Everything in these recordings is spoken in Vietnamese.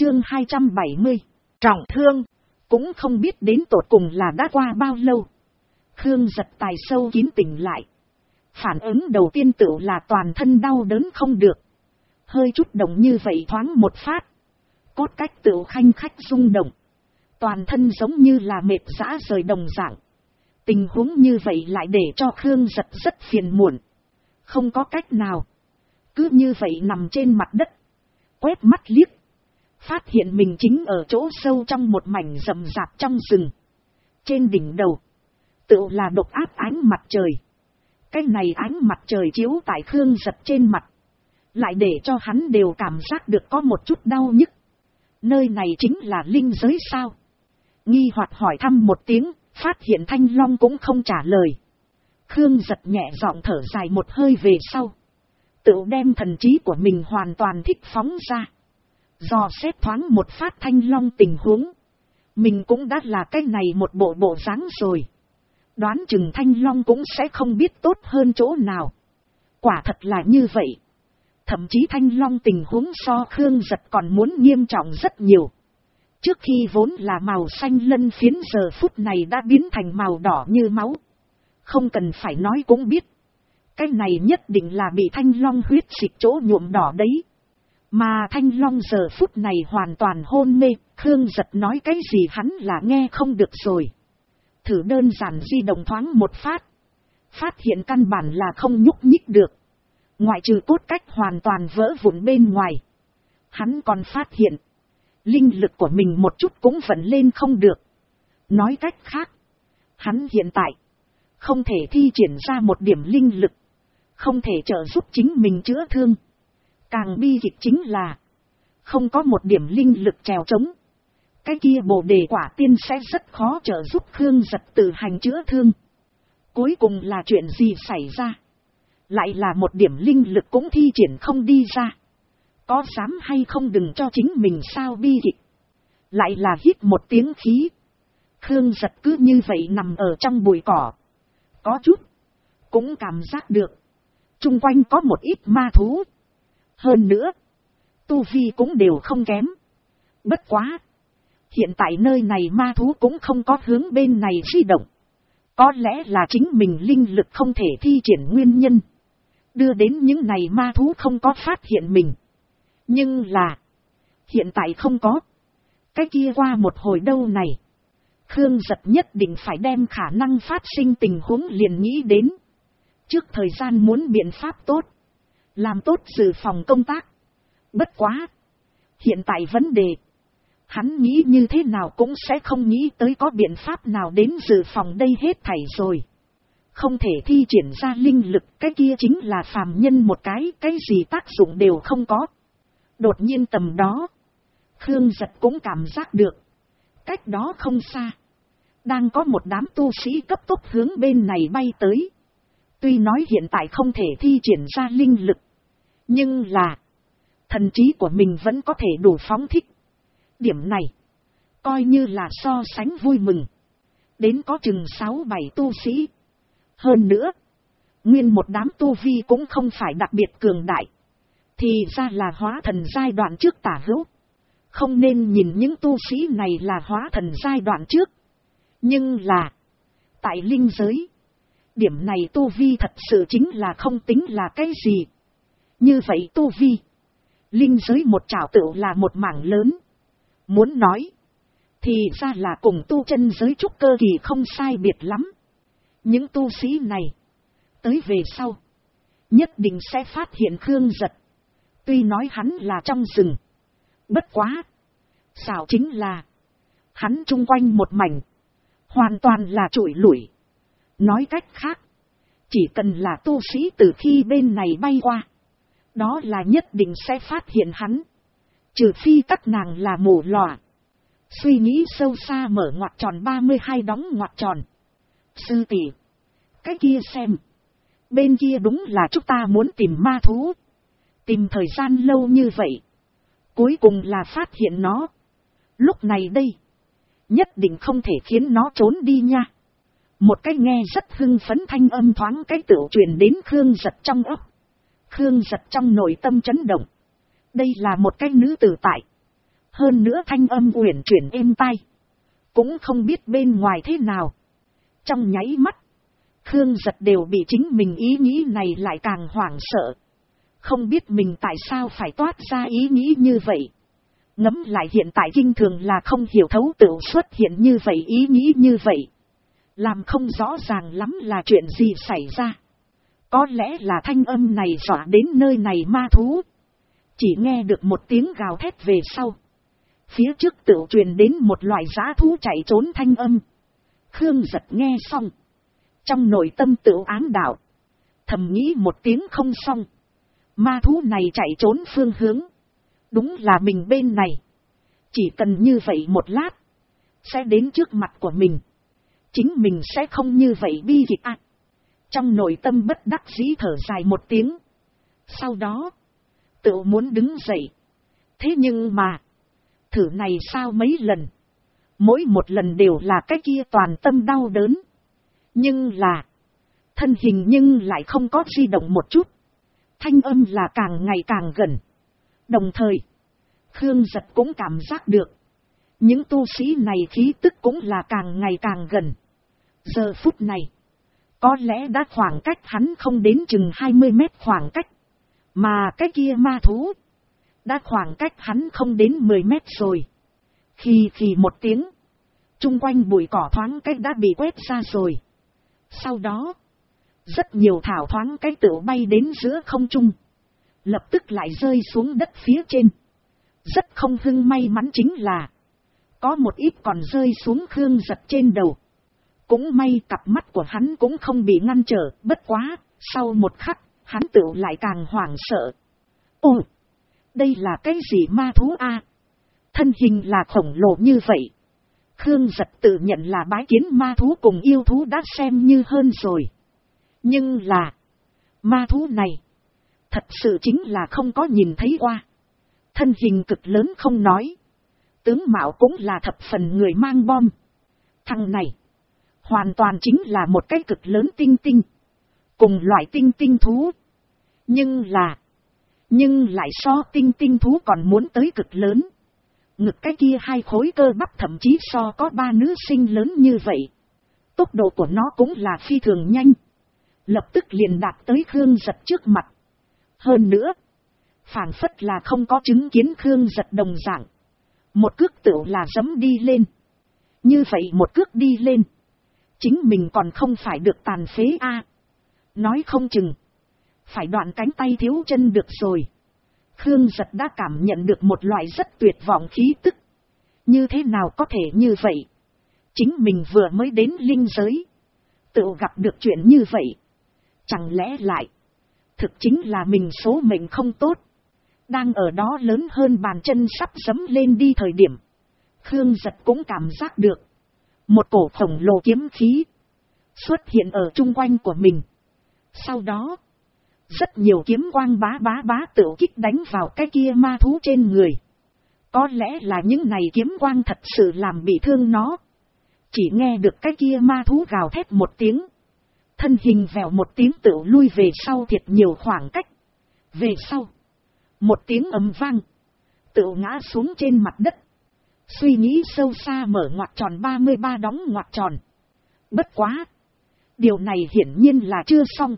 Chương 270. Trọng thương. Cũng không biết đến tột cùng là đã qua bao lâu. Khương Giật Tài sâu kín tỉnh lại. Phản ứng đầu tiên tựu là toàn thân đau đớn không được. Hơi chút động như vậy thoáng một phát. Cốt cách tựu khanh khách rung động. Toàn thân giống như là mệt rã rời đồng dạng. Tình huống như vậy lại để cho Khương Giật rất phiền muộn. Không có cách nào. Cứ như vậy nằm trên mặt đất. Quét mắt liếc. Phát hiện mình chính ở chỗ sâu trong một mảnh rậm rạp trong rừng. Trên đỉnh đầu. Tựu là độc áp ánh mặt trời. Cái này ánh mặt trời chiếu tại Khương Giật trên mặt. Lại để cho hắn đều cảm giác được có một chút đau nhức. Nơi này chính là linh giới sao? Nghi hoặc hỏi thăm một tiếng, phát hiện Thanh Long cũng không trả lời. Khương Giật nhẹ giọng thở dài một hơi về sau. Tựu đem thần trí của mình hoàn toàn thích phóng ra. Dò xét thoáng một phát Thanh Long tình huống. Mình cũng đã là cái này một bộ dáng rồi. Đoán chừng Thanh Long cũng sẽ không biết tốt hơn chỗ nào. Quả thật là như vậy. Thậm chí Thanh Long tình huống so Khương Giật còn muốn nghiêm trọng rất nhiều. Trước khi vốn là màu xanh lân phiến giờ phút này đã biến thành màu đỏ như máu. Không cần phải nói cũng biết. Cái này nhất định là bị Thanh Long huyết dịch chỗ nhuộm đỏ đấy. Mà Thanh Long giờ phút này hoàn toàn hôn mê. Khương Giật nói cái gì hắn là nghe không được rồi. Thử đơn giản di động thoáng một phát. Phát hiện căn bản là không nhúc nhích được. Ngoại trừ cốt cách hoàn toàn vỡ vụn bên ngoài. Hắn còn phát hiện. Linh lực của mình một chút cũng vận lên không được. Nói cách khác. Hắn hiện tại. Không thể thi triển ra một điểm linh lực. Không thể trợ giúp chính mình chữa thương. Càng bi kịch chính là. Không có một điểm linh lực trèo trống. Cái kia bồ đề quả tiên sẽ rất khó trợ giúp Khương Giật tự hành chữa thương. Cuối cùng là chuyện gì xảy ra? Lại là một điểm linh lực cũng thi triển không đi ra. Có dám hay không đừng cho chính mình sao bi kịch. Lại là hít một tiếng khí. Khương Giật cứ như vậy nằm ở trong bụi cỏ. Có chút. Cũng cảm giác được. Trung quanh có một ít ma thú. Hơn nữa. Tu vi cũng đều không kém. Bất quá. Hiện tại nơi này ma thú cũng không có hướng bên này di động. Có lẽ là chính mình linh lực không thể thi triển nguyên nhân. Đưa đến những này ma thú không có phát hiện mình. Nhưng là. Hiện tại không có. Cái kia qua một hồi đâu này. Khương Giật nhất định phải đem khả năng phát sinh tình huống liền nghĩ đến. Trước thời gian muốn biện pháp tốt. Làm tốt dự phòng công tác. Bất quá. Hiện tại vấn đề. Hắn nghĩ như thế nào cũng sẽ không nghĩ tới có biện pháp nào đến dự phòng đây hết thảy rồi. Không thể thi triển ra linh lực, cái kia chính là phàm nhân một cái gì tác dụng đều không có. Đột nhiên tầm đó, Khương Giật cũng cảm giác được. Cách đó không xa, đang có một đám tu sĩ cấp tốc hướng bên này bay tới. Tuy nói hiện tại không thể thi triển ra linh lực, nhưng là thần trí của mình vẫn có thể đủ phóng thích. Điểm này, coi như là so sánh vui mừng. Đến có chừng 6-7 tu sĩ. Hơn nữa, nguyên một đám tu vi cũng không phải đặc biệt cường đại. Thì ra là hóa thần giai đoạn trước tả hữu. Không nên nhìn những tu sĩ này là hóa thần giai đoạn trước. Nhưng là, tại linh giới, điểm này tu vi thật sự chính là không tính là cái gì. Như vậy tu vi, linh giới một trảo tựu là một mảng lớn. Muốn nói, thì ra là cùng tu chân giới trúc cơ kỳ không sai biệt lắm. Những tu sĩ này, tới về sau, nhất định sẽ phát hiện Khương Giật. Tuy nói hắn là trong rừng, bất quá, xảo chính là, hắn chung quanh một mảnh, hoàn toàn là trụi lủi. Nói cách khác, chỉ cần là tu sĩ từ khi bên này bay qua, đó là nhất định sẽ phát hiện hắn. Trừ phi các nàng là mù lòa. Suy nghĩ sâu xa mở ngoặc tròn 32 đóng ngoặc tròn. Sư tỷ, cái kia xem. Bên kia đúng là chúng ta muốn tìm ma thú. Tìm thời gian lâu như vậy. Cuối cùng là phát hiện nó. Lúc này đây. Nhất định không thể khiến nó trốn đi nha. Một cái nghe rất hưng phấn thanh âm thoáng cái tựu truyền đến Khương Giật trong óc. Khương Giật trong nội tâm chấn động. Đây là một cái nữ tử tại. Hơn nữa thanh âm uyển chuyển êm tai. Cũng không biết bên ngoài thế nào. Trong nháy mắt, Khương Giật đều bị chính mình ý nghĩ này lại càng hoảng sợ. Không biết mình tại sao phải toát ra ý nghĩ như vậy. Ngẫm lại hiện tại kinh thường là không hiểu thấu tự xuất hiện như vậy ý nghĩ như vậy. Làm không rõ ràng lắm là chuyện gì xảy ra. Có lẽ là thanh âm này dọa đến nơi này ma thú. Chỉ nghe được một tiếng gào thét về sau. Phía trước tự truyền đến một loại dã thú chạy trốn thanh âm. Khương Giật nghe xong. Trong nội tâm tự ám đạo. Thầm nghĩ một tiếng không xong. Ma thú này chạy trốn phương hướng. Đúng là mình bên này. Chỉ cần như vậy một lát. Sẽ đến trước mặt của mình. Chính mình sẽ không như vậy bi kịch ạ. Trong nội tâm bất đắc dĩ thở dài một tiếng. Sau đó. Tự muốn đứng dậy. Thế nhưng mà. Thử này sao mấy lần. Mỗi một lần đều là cái kia toàn tâm đau đớn. Nhưng là. Thân hình nhưng lại không có di động một chút. Thanh âm là càng ngày càng gần. Đồng thời. Khương Giật cũng cảm giác được. Những tu sĩ này khí tức cũng là càng ngày càng gần. Giờ phút này. Có lẽ đã khoảng cách hắn không đến chừng 20 mét khoảng cách. Mà cái kia ma thú. Đã khoảng cách hắn không đến 10 mét rồi. Khi một tiếng. Trung quanh bụi cỏ thoáng cách đã bị quét ra rồi. Sau đó. Rất nhiều thảo thoáng cách tựu bay đến giữa không trung. Lập tức lại rơi xuống đất phía trên. Rất không hưng may mắn chính là. Có một ít còn rơi xuống Khương Giật trên đầu. Cũng may cặp mắt của hắn cũng không bị ngăn trở. Bất quá, sau một khắc, hắn tựu lại càng hoảng sợ. Ồ! Đây là cái gì ma thú a? Thân hình là khổng lồ như vậy. Khương Giật tự nhận là bái kiến ma thú cùng yêu thú đã xem như hơn rồi. Nhưng là. Ma thú này. Thật sự chính là không có nhìn thấy qua. Thân hình cực lớn không nói. Tướng mạo cũng là thập phần người mang bom. Thằng này. Hoàn toàn chính là một cái cực lớn tinh tinh. Cùng loại tinh tinh thú. Nhưng lại so tinh tinh thú còn muốn tới cực lớn. Ngực cái kia hai khối cơ bắp thậm chí so có ba nữ sinh lớn như vậy. Tốc độ của nó cũng là phi thường nhanh. Lập tức liền đạt tới Khương Giật trước mặt. Hơn nữa. Phảng phất là không có chứng kiến Khương Giật đồng dạng. Một cước tựu là giẫm đi lên. Như vậy một cước đi lên. Chính mình còn không phải được tàn phế a. Nói không chừng. Phải đoạn cánh tay thiếu chân được rồi. Khương Giật đã cảm nhận được một loại rất tuyệt vọng khí tức. Như thế nào có thể như vậy? Chính mình vừa mới đến linh giới. Tự gặp được chuyện như vậy. Chẳng lẽ lại. Thực chính là mình số mệnh không tốt. Đang ở đó lớn hơn bàn chân sắp giẫm lên đi thời điểm. Khương Giật cũng cảm giác được. Một cổ khổng lồ kiếm khí. Xuất hiện ở chung quanh của mình. Sau đó. Rất nhiều kiếm quang bá tự kích đánh vào cái kia ma thú trên người. Có lẽ là những này kiếm quang thật sự làm bị thương nó. Chỉ nghe được cái kia ma thú gào thét một tiếng. Thân hình vèo một tiếng tự lui về sau thiệt nhiều khoảng cách. Về sau. Một tiếng ầm vang. Tự ngã xuống trên mặt đất. Suy nghĩ sâu xa mở ngoặc tròn 33 đóng ngoặc tròn. Bất quá. Điều này hiển nhiên là chưa xong.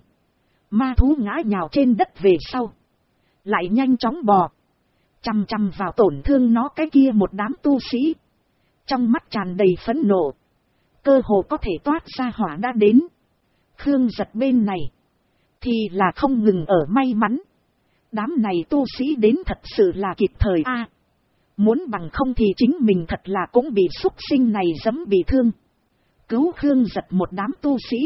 Ma thú ngã nhào trên đất về sau. Lại nhanh chóng bò. Chằm chằm vào tổn thương nó cái kia một đám tu sĩ. Trong mắt tràn đầy phẫn nộ. Cơ hồ có thể toát ra hỏa đã đến. Khương Giật bên này. Thì là không ngừng ở may mắn. Đám này tu sĩ đến thật sự là kịp thời a. Muốn bằng không thì chính mình thật là cũng bị súc sinh này giẫm bị thương. Cứu Khương Giật một đám tu sĩ.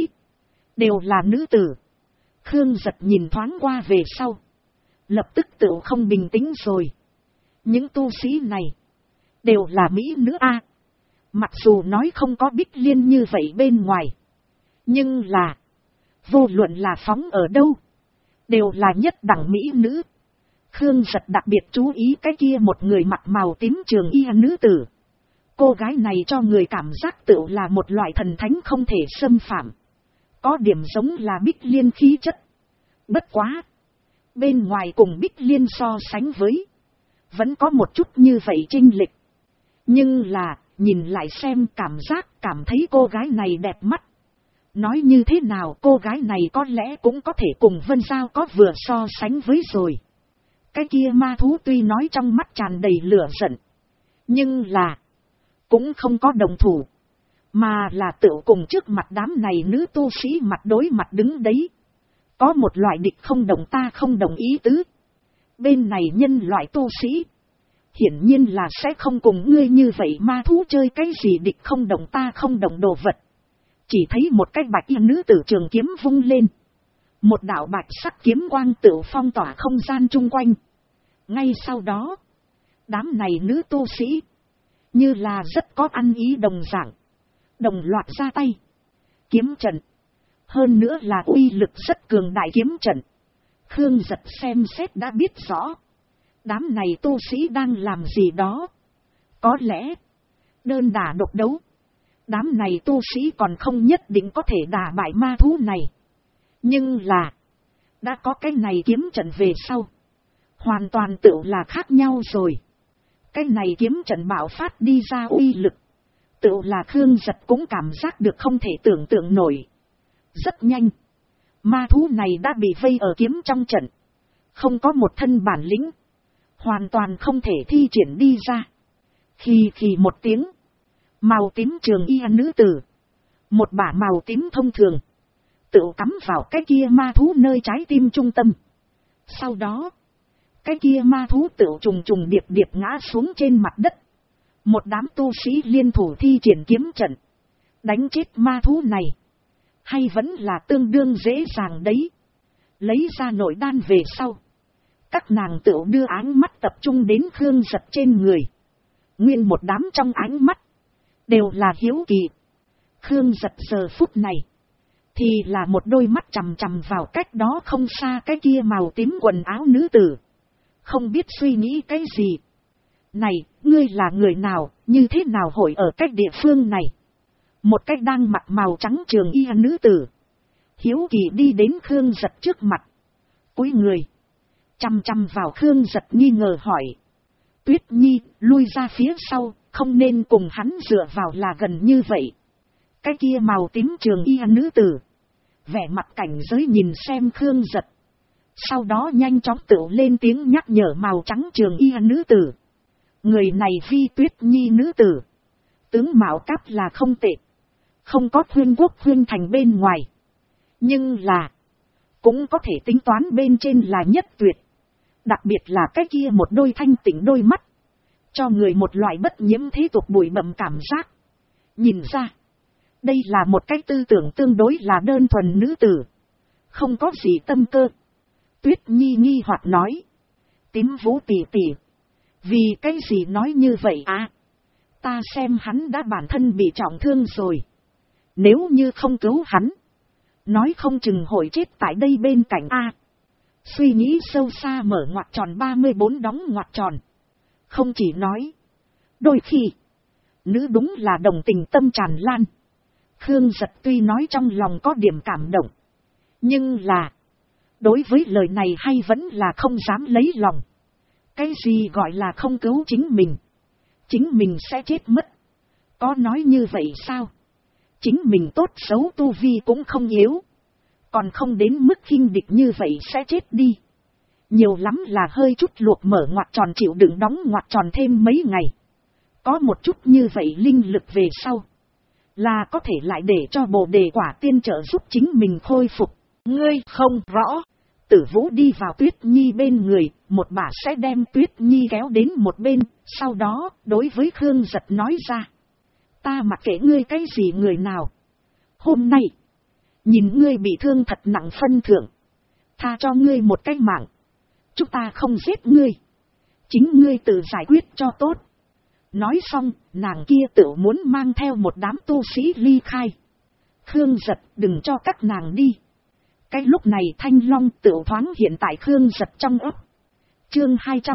Đều là nữ tử. Khương Giật nhìn thoáng qua về sau. Lập tức tự không bình tĩnh rồi. Những tu sĩ này. Đều là mỹ nữ a. Mặc dù nói không có Bích Liên như vậy bên ngoài. Nhưng là. Vô luận là phóng ở đâu. Đều là nhất đẳng mỹ nữ. Khương Giật đặc biệt chú ý cái kia một người mặc màu tím trường y nữ tử. Cô gái này cho người cảm giác tự là một loại thần thánh không thể xâm phạm. Có điểm giống là Bích Liên khí chất. Bất quá. Bên ngoài cùng Bích Liên so sánh với. Vẫn có một chút như vậy chênh lệch. Nhưng là, nhìn lại xem cảm thấy cô gái này đẹp mắt. Nói như thế nào cô gái này có lẽ cũng có thể cùng Vân Giao có vừa so sánh với rồi. Cái kia ma thú tuy nói trong mắt tràn đầy lửa giận. Nhưng là, cũng không có đồng thủ. Mà là tự cùng trước mặt đám này nữ tu sĩ mặt đối mặt đứng đấy. Có một loại địch không đồng ta không đồng ý tứ. Bên này nhân loại tu sĩ. Hiển nhiên là sẽ không cùng ngươi như vậy ma thú chơi cái gì địch không đồng ta không đồng đồ vật. Chỉ thấy một cái bạch y nữ tử trường kiếm vung lên. Một đạo bạch sắc kiếm quang tự phong tỏa không gian chung quanh. Ngay sau đó, đám này nữ tu sĩ, như là rất có ăn ý đồng dạng, đồng loạt ra tay. Kiếm trận. Hơn nữa là uy lực rất cường đại kiếm trận. Khương Giật xem xét đã biết rõ. Đám này tu sĩ đang làm gì đó. Có lẽ, đơn đả độc đấu. Đám này tu sĩ còn không nhất định có thể đả bại ma thú này. Nhưng là, đã có cái này kiếm trận về sau. Hoàn toàn tự là khác nhau rồi. Cái này kiếm trận bạo phát đi ra uy lực. Tự là Khương Giật cũng cảm giác được không thể tưởng tượng nổi. Rất nhanh. Ma thú này đã bị vây ở kiếm trong trận. Không có một thân bản lĩnh. Hoàn toàn không thể thi triển đi ra. Khì một tiếng. Màu tím trường y nữ tử. Một bả màu tím thông thường. Tự cắm vào cái kia ma thú nơi trái tim trung tâm. Sau đó. Cái kia ma thú tự trùng điệp ngã xuống trên mặt đất. Một đám tu sĩ liên thủ thi triển kiếm trận. Đánh chết ma thú này. Hay vẫn là tương đương dễ dàng đấy. Lấy ra nội đan về sau. Các nàng tự đưa ánh mắt tập trung đến Khương Giật trên người. Nguyên một đám trong ánh mắt. Đều là hiếu kỳ. Khương Giật giờ phút này. Thì là một đôi mắt chằm chằm vào cách đó không xa cái kia màu tím quần áo nữ tử. Không biết suy nghĩ cái gì. Này, ngươi là người nào, như thế nào hội ở cách địa phương này? Một cách đang mặc màu trắng trường y nữ tử. Hiếu kỳ đi đến Khương Giật trước mặt. Cúi người. Chằm chằm vào Khương Giật nghi ngờ hỏi. Tuyết Nhi, lui ra phía sau, không nên cùng hắn dựa vào là gần như vậy. Cái kia màu tím trường y nữ tử. Vẻ mặt cảnh giới nhìn xem Khương Giật. Sau đó nhanh chóng tự lên tiếng nhắc nhở màu trắng trường y nữ tử. Người này Vi Tuyết Nhi nữ tử. Tướng mạo cáp là không tệ. Không có Huyên Quốc Huyên Thành bên ngoài. Nhưng là. Cũng có thể tính toán bên trên là nhất tuyệt. Đặc biệt là cái kia một đôi thanh tịnh đôi mắt. Cho người một loại bất nhiễm thế tục bụi bặm cảm giác. Nhìn ra. Đây là một cái tư tưởng tương đối là đơn thuần nữ tử. Không có gì tâm cơ. Tuyết Nhi nghi hoặc nói. Tím Vũ tỷ tỷ. Vì cái gì nói như vậy à? Ta xem hắn đã bản thân bị trọng thương rồi. Nếu như không cứu hắn. Nói không chừng hội chết tại đây bên cạnh a. Suy nghĩ sâu xa mở ngoặc tròn 34 đóng ngoặc tròn. Không chỉ nói. Đôi khi. Nữ đúng là đồng tình tâm tràn lan. Khương Giật tuy nói trong lòng có điểm cảm động. Nhưng là. Đối với lời này hay vẫn là không dám lấy lòng. Cái gì gọi là không cứu chính mình. Chính mình sẽ chết mất. Có nói như vậy sao? Chính mình tốt xấu tu vi cũng không yếu. Còn không đến mức khinh địch như vậy sẽ chết đi. Nhiều lắm là hơi chút luộc mở ngoặc tròn chịu đựng đóng ngoặc tròn thêm mấy ngày. Có một chút như vậy linh lực về sau. Là có thể lại để cho Bồ Đề Quả Tiên trợ giúp chính mình khôi phục. Ngươi không rõ. Tử Vũ đi vào Tuyết Nhi bên người, một bả sẽ đem Tuyết Nhi kéo đến một bên, sau đó, đối với Khương Giật nói ra. Ta mặc kệ ngươi cái gì người nào. Hôm nay, nhìn ngươi bị thương thật nặng phân thượng. Tha cho ngươi một cái mạng. Chúng ta không giết ngươi. Chính ngươi tự giải quyết cho tốt. Nói xong, nàng kia tự muốn mang theo một đám tu sĩ ly khai. Khương Giật đừng cho các nàng đi. Cái lúc này Thanh Long tự thoáng hiện tại Khương Giật trong ấp. Chương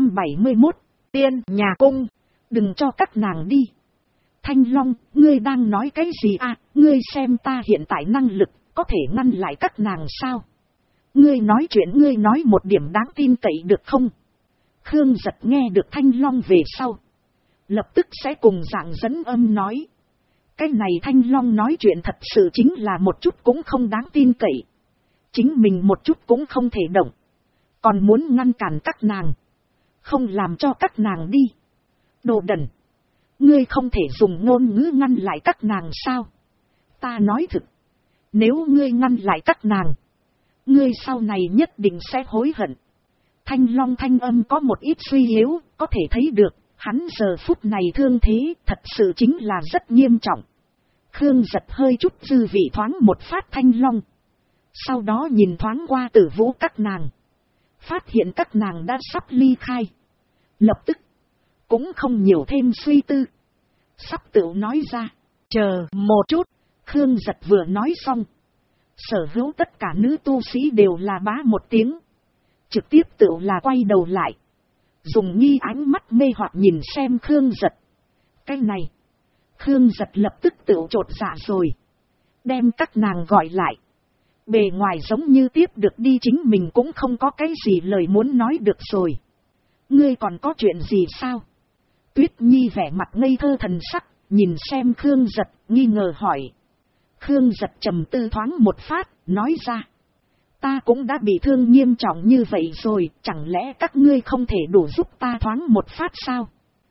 271, Tiên Nhà Cung, đừng cho các nàng đi. Thanh Long, ngươi đang nói cái gì à, ngươi xem ta hiện tại năng lực, có thể ngăn lại các nàng sao? Ngươi nói chuyện ngươi nói một điểm đáng tin cậy được không? Khương Giật nghe được Thanh Long về sau, lập tức sẽ cùng dạng dẫn âm nói. Cái này Thanh Long nói chuyện thật sự chính là một chút cũng không đáng tin cậy. Chính mình một chút cũng không thể động. Còn muốn ngăn cản các nàng. Không làm cho các nàng đi. Đồ đần. Ngươi không thể dùng ngôn ngữ ngăn lại các nàng sao? Ta nói thực. Nếu ngươi ngăn lại các nàng, ngươi sau này nhất định sẽ hối hận. Thanh Long thanh âm có một ít suy yếu, có thể thấy được, hắn giờ phút này thương thế thật sự chính là rất nghiêm trọng. Khương Giật hơi chút dư vị thoáng một phát Thanh Long. Sau đó nhìn thoáng qua Tử Vũ các nàng. Phát hiện các nàng đã sắp ly khai. Lập tức, cũng không nhiều thêm suy tư. Sắp tự nói ra, chờ một chút, Khương Giật vừa nói xong. Sở hữu tất cả nữ tu sĩ đều là bá một tiếng. Trực tiếp tự là quay đầu lại. Dùng nghi ánh mắt mê hoặc nhìn xem Khương Giật. Cái này, Khương Giật lập tức tự trột dạ rồi. Đem các nàng gọi lại. Bề ngoài giống như tiếp được đi chính mình cũng không có cái gì lời muốn nói được rồi. Ngươi còn có chuyện gì sao? Tuyết Nhi vẻ mặt ngây thơ thần sắc, nhìn xem Khương Giật, nghi ngờ hỏi. Khương Giật trầm tư thoáng một phát, nói ra. Ta cũng đã bị thương nghiêm trọng như vậy rồi, chẳng lẽ các ngươi không thể đủ giúp ta thoáng một phát sao?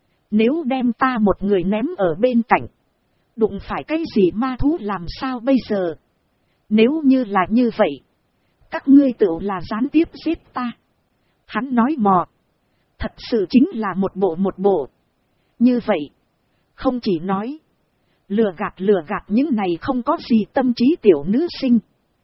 Nếu đem ta một người ném ở bên cạnh, đụng phải cái gì ma thú làm sao bây giờ? Nếu như là như vậy, các ngươi tự là gián tiếp giết ta. Hắn nói mò. Thật sự chính là một bộ. Như vậy, không chỉ nói, lừa gạt những này không có gì tâm trí tiểu nữ sinh.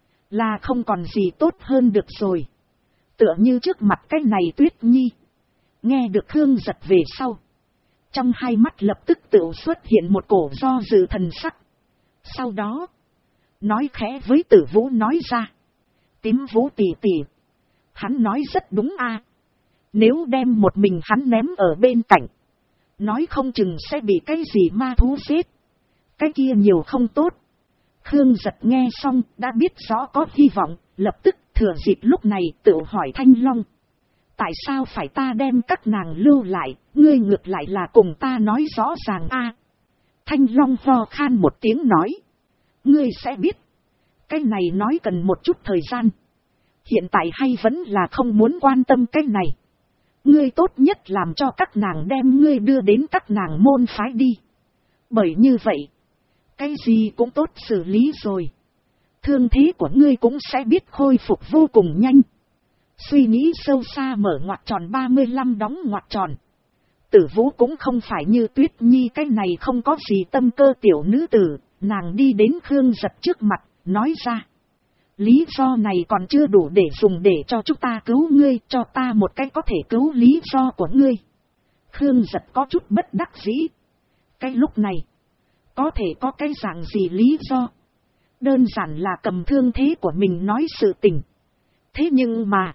Là không còn gì tốt hơn được rồi. Tựa như trước mặt cái này Tuyết Nhi. Nghe được Khương Giật về sau. Trong hai mắt lập tức tự xuất hiện một cổ do dự thần sắc. Sau đó, nói khẽ với Tử Vũ nói ra. Tím Vũ tỷ tỷ. Hắn nói rất đúng a. Nếu đem một mình hắn ném ở bên cạnh, nói không chừng sẽ bị cái gì ma thú giết. Cái kia nhiều không tốt. Khương Giật nghe xong đã biết rõ có hy vọng, lập tức thừa dịp lúc này tự hỏi Thanh Long. Tại sao phải ta đem các nàng lưu lại, ngươi ngược lại là cùng ta nói rõ ràng a. Thanh Long ho khan một tiếng nói. Ngươi sẽ biết. Cái này nói cần một chút thời gian. Hiện tại hay vẫn là không muốn quan tâm cái này. Ngươi tốt nhất làm cho các nàng đem ngươi đưa đến các nàng môn phái đi. Bởi như vậy, cái gì cũng tốt xử lý rồi. Thương thế của ngươi cũng sẽ biết khôi phục vô cùng nhanh. Suy nghĩ sâu xa mở ngoặc tròn 35 đóng ngoặc tròn. Tử Vũ cũng không phải như Tuyết Nhi cái này không có gì tâm cơ tiểu nữ tử. Nàng đi đến Khương Giật trước mặt, nói ra. Lý do này còn chưa đủ để dùng để cho chúng ta cứu ngươi, cho ta một cái có thể cứu lý do của ngươi. Khương Giật có chút bất đắc dĩ. Cái lúc này, có thể có cái dạng gì lý do? Đơn giản là cầm thương thế của mình nói sự tình. Thế nhưng mà,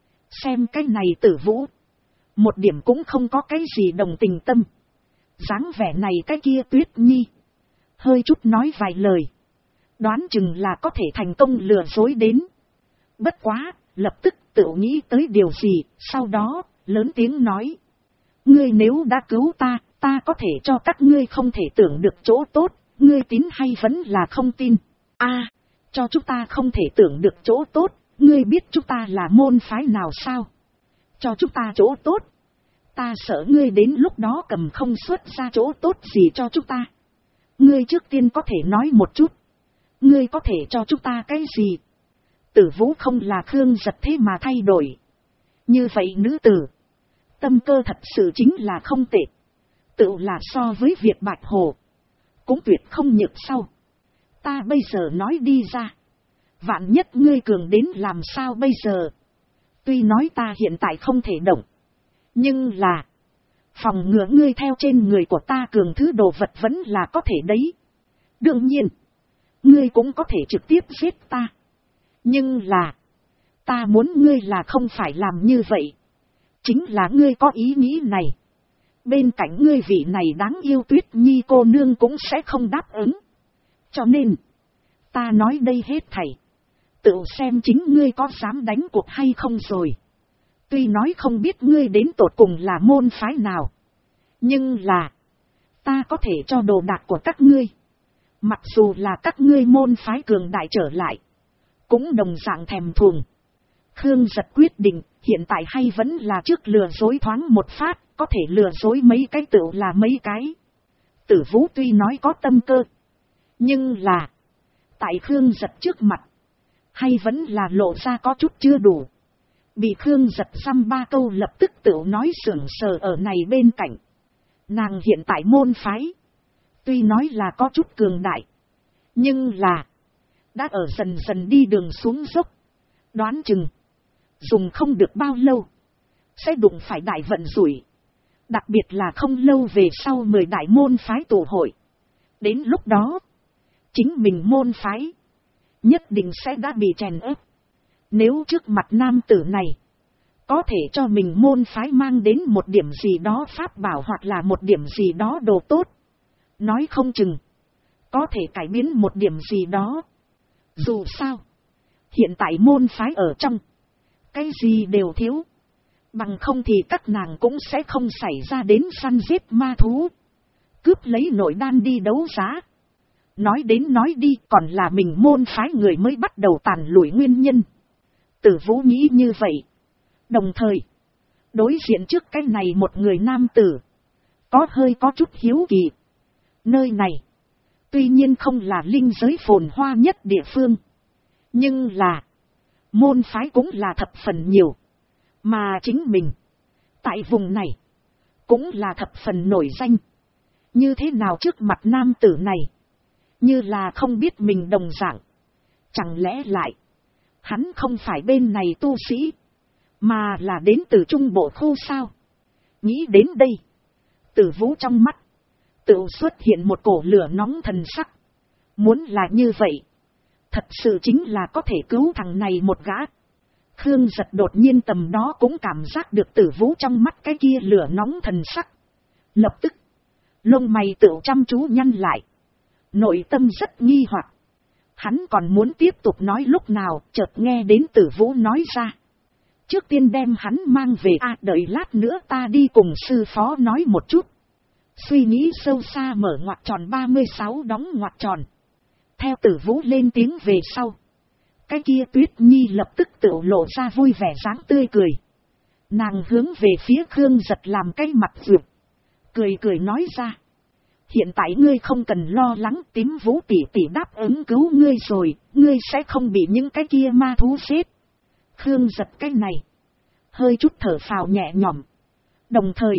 xem cái này Tử Vũ, một điểm cũng không có cái gì đồng tình tâm. Dáng vẻ này cái kia Tuyết Nhi, hơi chút nói vài lời, đoán chừng là có thể thành công lừa dối đến. Bất quá, lập tức tự nghĩ tới điều gì, sau đó, lớn tiếng nói. Ngươi nếu đã cứu ta, ta có thể cho các ngươi không thể tưởng được chỗ tốt, ngươi tín hay vẫn là không tin. Cho chúng ta không thể tưởng được chỗ tốt, ngươi biết chúng ta là môn phái nào sao? Cho chúng ta chỗ tốt. Ta sợ ngươi đến lúc đó cầm không xuất ra chỗ tốt gì cho chúng ta. Ngươi trước tiên có thể nói một chút. Ngươi có thể cho chúng ta cái gì? Tử Vũ không là Khương Giật thế mà thay đổi. Như vậy nữ tử, tâm cơ thật sự chính là không tệ. Tự là so với việc Bạch Hồ, cũng tuyệt không nhược sau. Ta bây giờ nói đi ra, vạn nhất ngươi cường đến làm sao bây giờ? Tuy nói ta hiện tại không thể động, nhưng là phòng ngừa ngươi theo trên người của ta cường thứ đồ vật vẫn là có thể đấy. Đương nhiên, ngươi cũng có thể trực tiếp giết ta. Nhưng là, ta muốn ngươi là không phải làm như vậy. Chính là ngươi có ý nghĩ này. Bên cạnh ngươi vị này đáng yêu Tuyết Nhi cô nương cũng sẽ không đáp ứng. Cho nên, ta nói đây hết thảy, tự xem chính ngươi có dám đánh cuộc hay không rồi. Tuy nói không biết ngươi đến tột cùng là môn phái nào, nhưng là ta có thể cho đồ đạc của các ngươi. Mặc dù là các ngươi môn phái cường đại trở lại, cũng đồng dạng thèm thuồng. Khương Giật quyết định, hiện tại hay vẫn là trước lừa dối thoáng một phát, có thể lừa dối mấy cái tựu là mấy cái. Tử Vũ tuy nói có tâm cơ, nhưng là tại Khương Giật trước mặt, hay vẫn là lộ ra có chút chưa đủ. Bị Khương Giật dăm ba câu lập tức tựu nói sưởng sờ ở này bên cạnh. Nàng hiện tại môn phái, tuy nói là có chút cường đại, nhưng là đã ở dần dần đi đường xuống dốc. Đoán chừng dùng không được bao lâu sẽ đụng phải đại vận rủi. Đặc biệt là không lâu về sau 10 đại môn phái tụ hội. Đến lúc đó chính mình môn phái nhất định sẽ đã bị chèn ép. Nếu trước mặt nam tử này có thể cho mình môn phái mang đến một điểm gì đó pháp bảo hoặc là một điểm gì đó đồ tốt, nói không chừng có thể cải biến một điểm gì đó. Dù sao hiện tại môn phái ở trong cái gì đều thiếu, bằng không thì các nàng cũng sẽ không xảy ra đến săn giết ma thú, cướp lấy nội đan đi đấu giá. Nói đến nói đi còn là mình môn phái người mới bắt đầu tàn lụi nguyên nhân. Tử Vũ nghĩ như vậy. Đồng thời đối diện trước cái này một người nam tử có chút hiếu kỳ. Nơi này tuy nhiên không là linh giới phồn hoa nhất địa phương, nhưng là môn phái cũng là thập phần nhiều. Mà chính mình tại vùng này cũng là thập phần nổi danh. Như thế nào trước mặt nam tử này như là không biết mình đồng dạng? Chẳng lẽ lại hắn không phải bên này tu sĩ, mà là đến từ trung bộ khu sao? Nghĩ đến đây, Tử Vũ trong mắt tự xuất hiện một cổ lửa nóng thần sắc. Muốn là như vậy, thật sự chính là có thể cứu thằng này một gã. Khương Giật đột nhiên tầm đó cũng cảm giác được Tử Vũ trong mắt cái kia lửa nóng thần sắc. Lập tức lông mày tự chăm chú nhăn lại, nội tâm rất nghi hoặc. Hắn còn muốn tiếp tục nói lúc nào, chợt nghe đến Tử Vũ nói ra. Trước tiên đem hắn mang về đợi lát nữa ta đi cùng sư phó nói một chút. Suy nghĩ sâu xa mở ngoặc tròn 36 đóng ngoặc tròn. Theo Tử Vũ lên tiếng về sau, cái kia Tuyết Nhi lập tức tự lộ ra vui vẻ dáng tươi cười. Nàng hướng về phía Khương Giật làm cái mặt vượt, cười nói ra. Hiện tại ngươi không cần lo lắng, Tím Vũ tỷ tỷ đáp ứng cứu ngươi rồi, ngươi sẽ không bị những cái kia ma thú giết. Khương Giật cái này hơi chút thở phào nhẹ nhõm. Đồng thời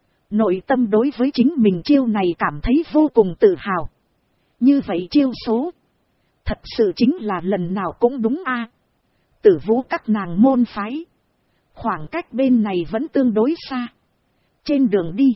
nội tâm đối với chính mình chiêu này cảm thấy vô cùng tự hào. Như vậy chiêu số thật sự chính là lần nào cũng đúng a. Tử Vũ các nàng môn phái khoảng cách bên này vẫn tương đối xa. Trên đường đi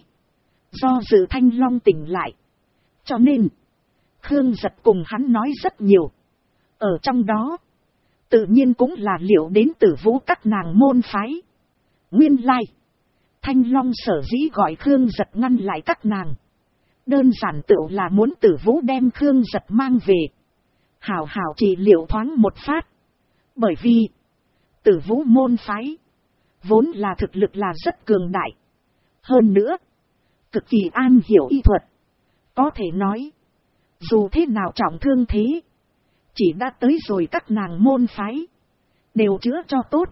do dự Thanh Long tỉnh lại, cho nên Khương Giật cùng hắn nói rất nhiều. Ở trong đó tự nhiên cũng là liệu đến Tử Vũ các nàng môn phái. Nguyên lai Thanh Long sở dĩ gọi Khương Giật ngăn lại các nàng, đơn giản tựu là muốn Tử Vũ đem Khương Giật mang về, hảo hảo trị liệu thoáng một phát. Bởi vì Tử Vũ môn phái vốn là thực lực là rất cường đại, hơn nữa cực kỳ an hiểu y thuật. Có thể nói dù thế nào trọng thương thế, chỉ đã tới rồi các nàng môn phái đều chữa cho tốt.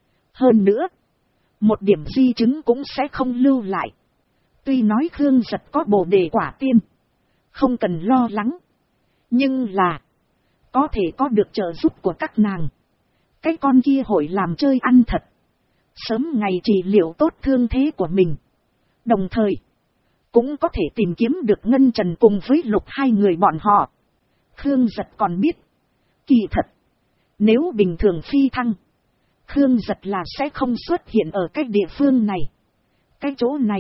Hơn nữa một điểm di chứng cũng sẽ không lưu lại. Tuy nói Khương Giật có Bồ Đề Quả Tiên, không cần lo lắng, nhưng là có thể có được trợ giúp của các nàng, cái con kia hội làm chơi ăn thật, sớm ngày trị liệu tốt thương thế của mình. Đồng thời cũng có thể tìm kiếm được Ngân Trần cùng với Lục hai người bọn họ. Khương Giật còn biết, kỳ thật nếu bình thường phi thăng, Khương Giật là sẽ không xuất hiện ở cái địa phương này. Cái chỗ này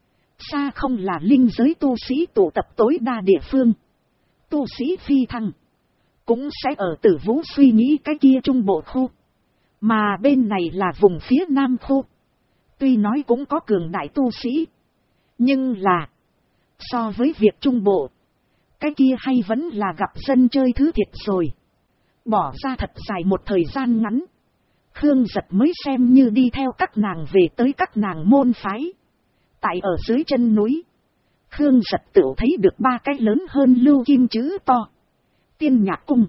xa không là linh giới tu sĩ tụ tập tối đa địa phương. Tu sĩ phi thăng cũng sẽ ở Tử Vũ suy nghĩ cái kia trung bộ khu, mà bên này là vùng phía nam khu. Tuy nói cũng có cường đại tu sĩ, nhưng là so với việc trung bộ, cái kia hay vẫn là gặp dân chơi thứ thiệt rồi. Bỏ ra thật dài một thời gian ngắn, Khương Giật mới xem như đi theo các nàng về tới các nàng môn phái. Tại ở dưới chân núi, Khương Giật tự thấy được 3 cái lớn hơn lưu kim chữ to. Tiên Nhạc Cung.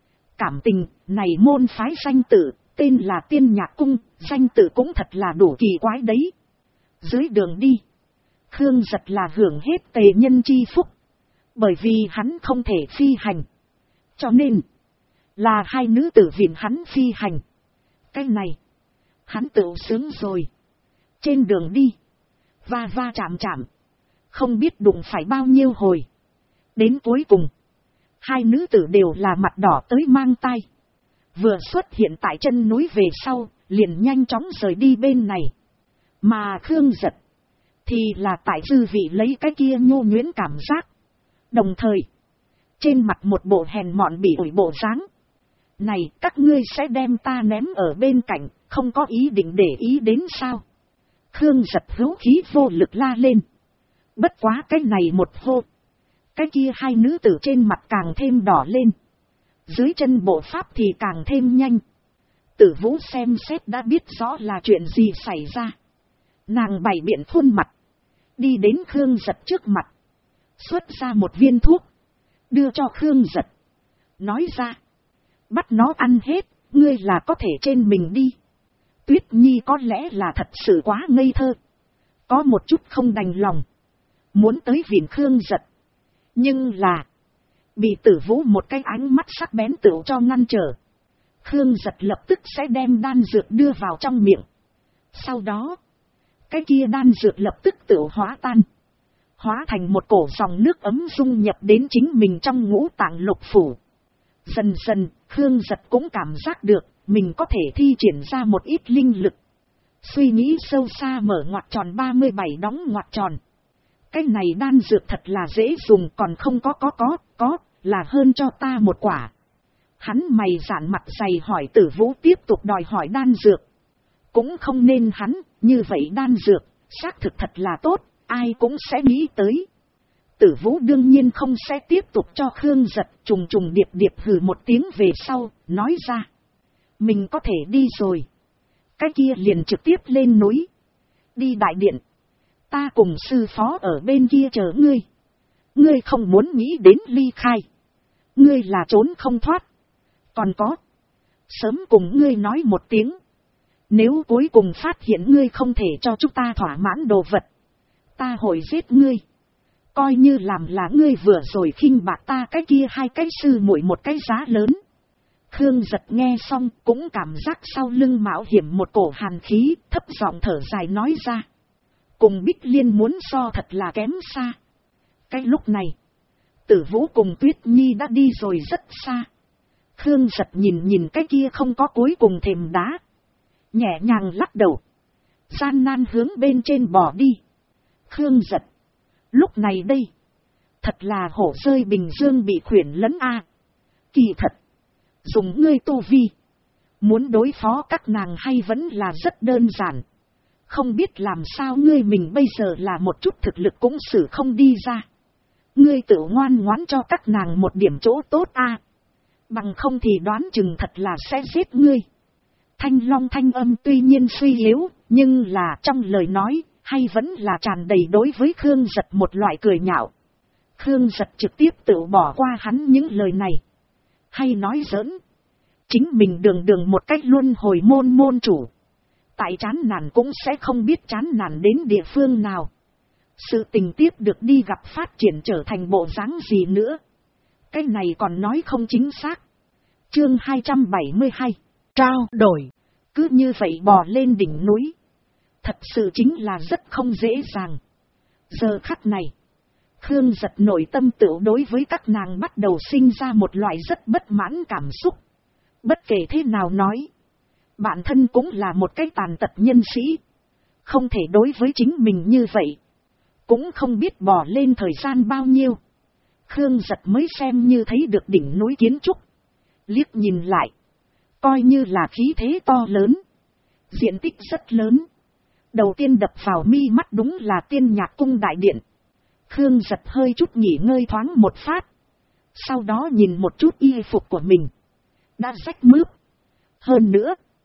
Cảm tình, này môn phái danh tự, tên là Tiên Nhạc Cung, danh tự cũng thật là đủ kỳ quái đấy. Dưới đường đi, Khương Giật là hưởng hết tề nhân chi phúc. Bởi vì hắn không thể phi hành. Cho nên, là 2 nữ tử viện hắn phi hành. Cái này, hắn tự sướng rồi. Trên đường đi, va va chạm chạm, không biết đụng phải bao nhiêu hồi. Đến cuối cùng, 2 nữ tử đều là mặt đỏ tới mang tai. Vừa xuất hiện tại chân núi về sau, liền nhanh chóng rời đi bên này. Mà Khương Giật, thì là tại dư vị lấy cái kia nhô nhuyễn cảm giác. Đồng thời, trên mặt một bộ hèn mọn bị ủi bộ dáng. Này, các ngươi sẽ đem ta ném ở bên cạnh, không có ý định để ý đến sao? Khương Giật hữu khí vô lực la lên. Bất quá cái này một hô, cái kia 2 nữ tử trên mặt càng thêm đỏ lên. Dưới chân bộ pháp thì càng thêm nhanh. Tử Vũ xem xét đã biết rõ là chuyện gì xảy ra. Nàng bày biện khuôn mặt, đi đến Khương Giật trước mặt, xuất ra một viên thuốc, đưa cho Khương Giật. Nói ra, bắt nó ăn hết, ngươi là có thể trên mình đi. Tuyết Nhi có lẽ là thật sự quá ngây thơ, có một chút không đành lòng, muốn tới viện Khương Giật. Nhưng là, bị Tử Vũ một cái ánh mắt sắc bén tựu cho ngăn trở. Khương Giật lập tức sẽ đem đan dược đưa vào trong miệng. Sau đó, cái kia đan dược lập tức tựu hóa tan, hóa thành một cổ dòng nước ấm dung nhập đến chính mình trong ngũ tạng lục phủ. Dần dần, Khương Giật cũng cảm giác được, mình có thể thi triển ra một ít linh lực. Suy nghĩ sâu xa mở ngoặc tròn 37 đóng ngoặc tròn. Cái này đan dược thật là dễ dùng, còn không có, là hơn cho ta một quả. Hắn mày dạn mặt dày hỏi Tử Vũ tiếp tục đòi hỏi đan dược. Cũng không nên hắn, như vậy đan dược, xác thực thật là tốt, ai cũng sẽ nghĩ tới. Tử Vũ đương nhiên không sẽ tiếp tục cho Khương Giật, trùng trùng điệp điệp hừ một tiếng về sau, nói ra. Mình có thể đi rồi. Cái kia liền trực tiếp lên núi. Đi đại điện. Ta cùng sư phó ở bên kia chờ ngươi. Ngươi không muốn nghĩ đến ly khai. Ngươi là trốn không thoát. Còn có. Sớm cùng ngươi nói một tiếng. Nếu cuối cùng phát hiện ngươi không thể cho chúng ta thỏa mãn đồ vật, ta hội giết ngươi. Coi như làm là ngươi vừa rồi khinh bạc ta cái kia 2 cái sư muội một cái giá lớn. Khương Giật nghe xong cũng cảm giác sau lưng mạo hiểm một cổ hàn khí, thấp giọng thở dài nói ra. Cùng Bích Liên muốn so thật là kém xa. Cái lúc này, Tử Vũ cùng Tuyết Nhi đã đi rồi rất xa. Khương Giật nhìn cái kia không có cuối cùng thềm đá, nhẹ nhàng lắc đầu, gian nan hướng bên trên bò đi. Khương Giật, lúc này đây, thật là hổ rơi bình dương bị khuyển lấn a. Kỳ thật, dùng ngươi tu vi, muốn đối phó các nàng hay vẫn là rất đơn giản. Không biết làm sao ngươi mình bây giờ là một chút thực lực cũng xử không đi ra. Ngươi tự ngoan ngoãn cho các nàng một điểm chỗ tốt a. Bằng không thì đoán chừng thật là sẽ giết ngươi. Thanh Long thanh âm tuy nhiên suy yếu, nhưng là trong lời nói, hay vẫn là tràn đầy đối với Khương Giật một loại cười nhạo. Khương Giật trực tiếp tự bỏ qua hắn những lời này. Hay nói giỡn, chính mình đường một cách luân hồi môn chủ. Tại chán nản cũng sẽ không biết chán nản đến địa phương nào. Sự tình tiếp được đi gặp phát triển trở thành bộ dáng gì nữa. Cái này còn nói không chính xác. Chương 272, trao đổi. Cứ như vậy bò lên đỉnh núi. Thật sự chính là rất không dễ dàng. Giờ khắc này, Khương Giật nội tâm tự đối với các nàng bắt đầu sinh ra một loại rất bất mãn cảm xúc. Bất kể thế nào nói, bản thân cũng là một cái tàn tật nhân sĩ. Không thể đối với chính mình như vậy. Cũng không biết bò lên thời gian bao nhiêu. Khương Giật mới xem như thấy được đỉnh núi kiến trúc. Liếc nhìn lại, coi như là khí thế to lớn, diện tích rất lớn. Đầu tiên đập vào mi mắt đúng là Tiên Nhạc Cung đại điện. Khương Giật hơi chút nghỉ ngơi thoáng một phát. Sau đó nhìn một chút y phục của mình, đã rách mướp. Hơn nữa,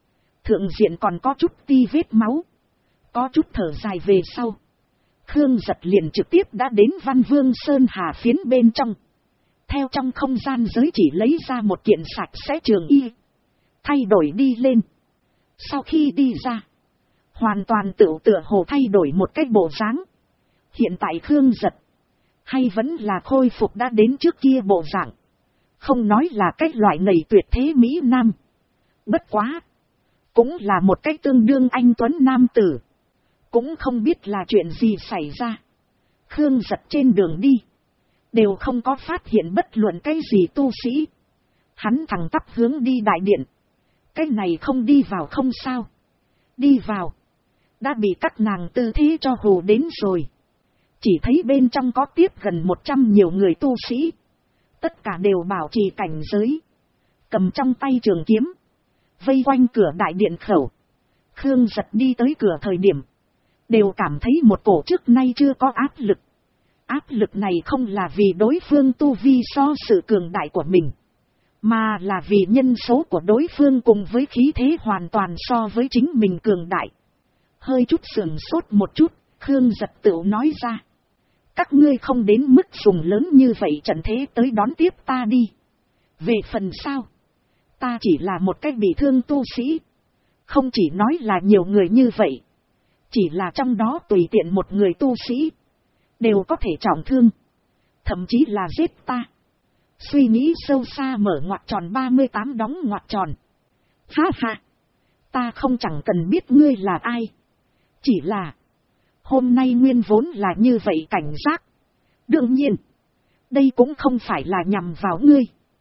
Thượng diện còn có chút ti vết máu. Có chút thở dài về sau. Khương Giật liền trực tiếp đã đến Văn Vương Sơn Hà phiến bên trong. Theo trong không gian giới chỉ lấy ra một kiện sạch sẽ trường y. Thay đổi đi lên. Sau khi đi ra. Hoàn toàn tựa hồ thay đổi một cách bộ dáng. Hiện tại Khương Giật. Hay vẫn là khôi phục đã đến trước kia bộ dạng. Không nói là cái loại nầy tuyệt thế Mỹ Nam. Bất quá. Cũng là một cách tương đương anh tuấn nam tử. Cũng không biết là chuyện gì xảy ra. Khương Giật trên đường đi. Đều không có phát hiện bất luận cái gì tu sĩ. Hắn thẳng tắp hướng đi đại điện. Cái này không đi vào không sao. Đi vào. Đã bị các nàng tư thế cho hù đến rồi. Chỉ thấy bên trong có tiếp gần 100 nhiều người tu sĩ. Tất cả đều bảo trì cảnh giới. Cầm trong tay trường kiếm. Vây quanh cửa đại điện khẩu. Khương Giật đi tới cửa thời điểm. Đều cảm thấy một cổ trước nay chưa có áp lực. Áp lực này không là vì đối phương tu vi so sự cường đại của mình. Mà là vì nhân số của đối phương cùng với khí thế hoàn toàn so với chính mình cường đại. Hơi chút sườn sốt một chút, Khương Giật tựu nói ra. Các ngươi không đến mức dùng lớn như vậy trận thế tới đón tiếp ta đi. Về phần sau, ta chỉ là một cách bị thương tu sĩ. Không chỉ nói là nhiều người như vậy. Chỉ là trong đó tùy tiện một người tu sĩ. Đều có thể trọng thương. Thậm chí là giết ta. Suy nghĩ sâu xa mở ngoặc tròn 38 đóng ngoặc tròn. Ha ha. Ta không chẳng cần biết ngươi là ai. Chỉ là. Hôm nay nguyên vốn là như vậy cảnh giác. Đương nhiên. Đây cũng không phải là nhằm vào ngươi.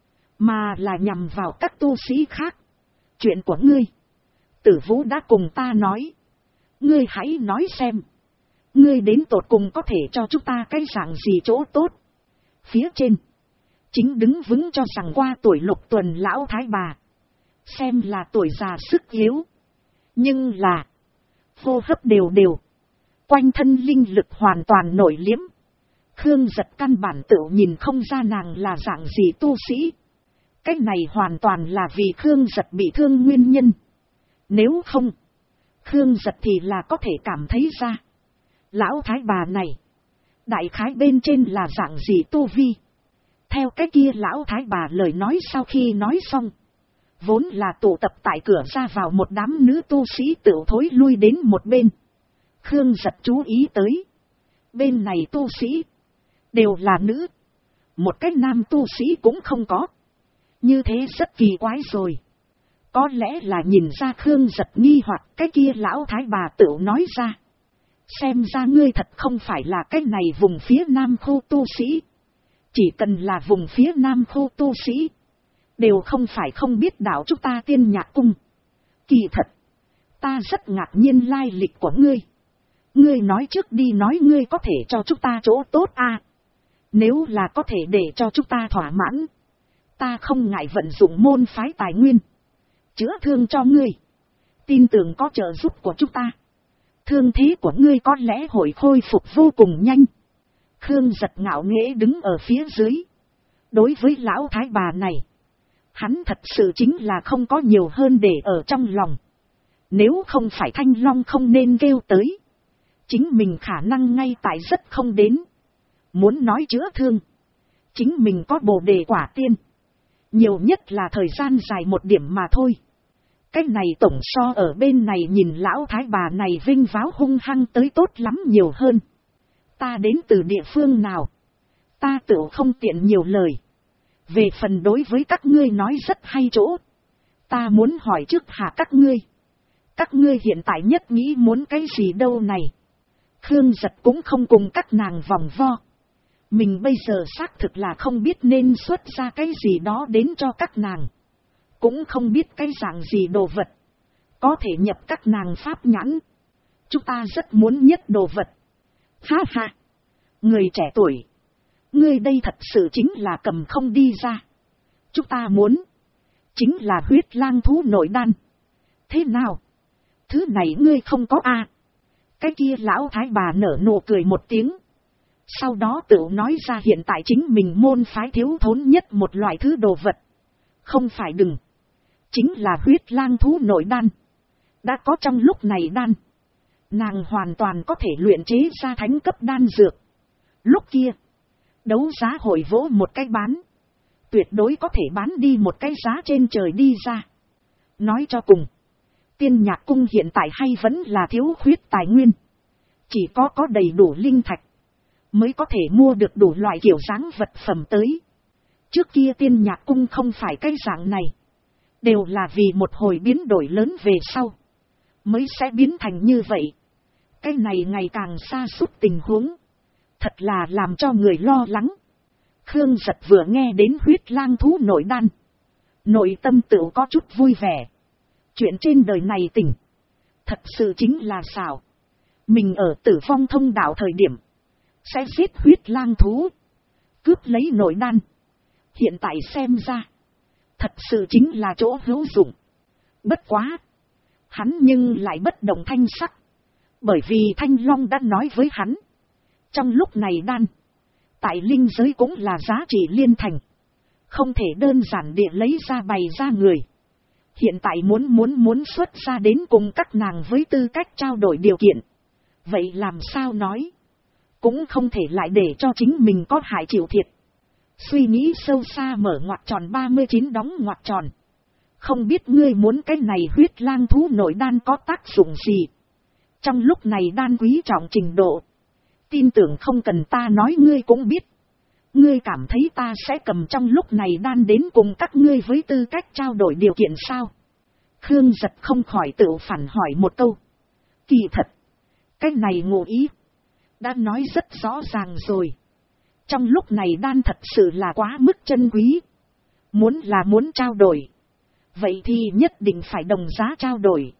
Mà là nhằm vào các tu sĩ khác. Chuyện của ngươi. Tử Vũ đã cùng ta nói. Ngươi hãy nói xem. Ngươi đến tột cùng có thể cho chúng ta cái dạng gì chỗ tốt. Phía trên. Chính đứng vững cho rằng qua tuổi Lục Tuần lão thái bà. Xem là tuổi già sức yếu. Nhưng là. Hô hấp đều đều. Quanh thân linh lực hoàn toàn nổi liếm. Khương Giật căn bản tự nhìn không ra nàng là dạng gì tu sĩ. Cách này hoàn toàn là vì Khương Giật bị thương nguyên nhân. Nếu không. Khương Giật thì là có thể cảm thấy ra. Lão thái bà này. Đại khái bên trên là dạng gì tu vi. Theo cái kia lão thái bà lời nói sau khi nói xong. Vốn là tụ tập tại cửa ra vào một đám nữ tu sĩ tự thối lui đến một bên. Khương Giật chú ý tới. Bên này tu sĩ. Đều là nữ. Một cái nam tu sĩ cũng không có. Như thế rất kỳ quái rồi. Có lẽ là nhìn ra Khương Giật nghi hoặc cái kia lão thái bà tự nói ra. Xem ra ngươi thật không phải là cái này vùng phía nam khu tu sĩ. Chỉ cần là vùng phía nam khu tu sĩ. Đều không phải không biết đạo chúng ta Tiên Nhạc Cung. Kỳ thật. Ta rất ngạc nhiên lai lịch của ngươi. Ngươi nói trước đi nói ngươi có thể cho chúng ta chỗ tốt à. Nếu là có thể để cho chúng ta thỏa mãn. Ta không ngại vận dụng môn phái tài nguyên. Chữa thương cho ngươi. Tin tưởng có trợ giúp của chúng ta. Thương thế của ngươi có lẽ hội khôi phục vô cùng nhanh. Khương Giật ngạo nghễ đứng ở phía dưới. Đối với lão thái bà này. Hắn thật sự chính là không có nhiều hơn để ở trong lòng. Nếu không phải Thanh Long không nên kêu tới. Chính mình khả năng ngay tại rất không đến. Muốn nói chữa thương. Chính mình có bồ đề quả tiên. Nhiều nhất là thời gian dài một điểm mà thôi. Cái này tổng so ở bên này nhìn lão thái bà này vinh váo hung hăng tới tốt lắm nhiều hơn. Ta đến từ địa phương nào? Ta tự không tiện nhiều lời. Về phần đối với các ngươi nói rất hay chỗ. Ta muốn hỏi trước hạ các ngươi. Các ngươi hiện tại nhất nghĩ muốn cái gì đâu này? Khương Giật cũng không cùng các nàng vòng vo. Mình bây giờ xác thực là không biết nên xuất ra cái gì đó đến cho các nàng. Cũng không biết cái dạng gì đồ vật. Có thể nhập các nàng pháp nhãn. Chúng ta rất muốn nhất đồ vật. Ha ha. Người trẻ tuổi. Ngươi đây thật sự chính là cầm không đi ra. Chúng ta muốn. Chính là huyết lang thú nội đan. Thế nào? Thứ này ngươi không có à? Cái kia lão thái bà nở nụ cười một tiếng. Sau đó tự nói ra hiện tại chính mình môn phái thiếu thốn nhất một loại thứ đồ vật. Không phải đừng. Chính là huyết lang thú nội đan. Đã có trong lúc này đan, nàng hoàn toàn có thể luyện chế ra thánh cấp đan dược. Lúc kia, đấu giá hội vỗ một cái bán, tuyệt đối có thể bán đi một cái giá trên trời đi ra. Nói cho cùng, Tiên Nhạc Cung hiện tại hay vẫn là thiếu khuyết tài nguyên. Chỉ có đầy đủ linh thạch, mới có thể mua được đủ loại kiểu dáng vật phẩm tới. Trước kia Tiên Nhạc Cung không phải cái dạng này. Đều là vì một hồi biến đổi lớn về sau, mới sẽ biến thành như vậy. Cái này ngày càng xa suốt tình huống, thật là làm cho người lo lắng. Khương Giật vừa nghe đến huyết lang thú nội đan, nội tâm tự có chút vui vẻ. Chuyện trên đời này tỉnh, thật sự chính là xảo. Mình ở Tử Phong Thông Đạo thời điểm, sẽ giết huyết lang thú, cướp lấy nội đan. Hiện tại xem ra, thật sự chính là chỗ hữu dụng. Bất quá, hắn nhưng lại bất động thanh sắc. Bởi vì Thanh Long đã nói với hắn, trong lúc này đan, tại linh giới cũng là giá trị liên thành, không thể đơn giản địa lấy ra bày ra người. Hiện tại muốn xuất ra đến cùng các nàng với tư cách trao đổi điều kiện. Vậy làm sao nói? Cũng không thể lại để cho chính mình có hại chịu thiệt. Suy nghĩ sâu xa mở ngoặc tròn 39 đóng ngoặc tròn. Không biết ngươi muốn cái này huyết lang thú nội đan có tác dụng gì? Trong lúc này đan quý trọng trình độ, tin tưởng không cần ta nói ngươi cũng biết. Ngươi cảm thấy ta sẽ cầm trong lúc này đan đến cùng các ngươi với tư cách trao đổi điều kiện sao? Khương Giật không khỏi tự phản hỏi một câu. Kỳ thật, cái này ngụ ý đã nói rất rõ ràng rồi. Trong lúc này đan thật sự là quá mức chân quý. Muốn trao đổi, vậy thì nhất định phải đồng giá trao đổi.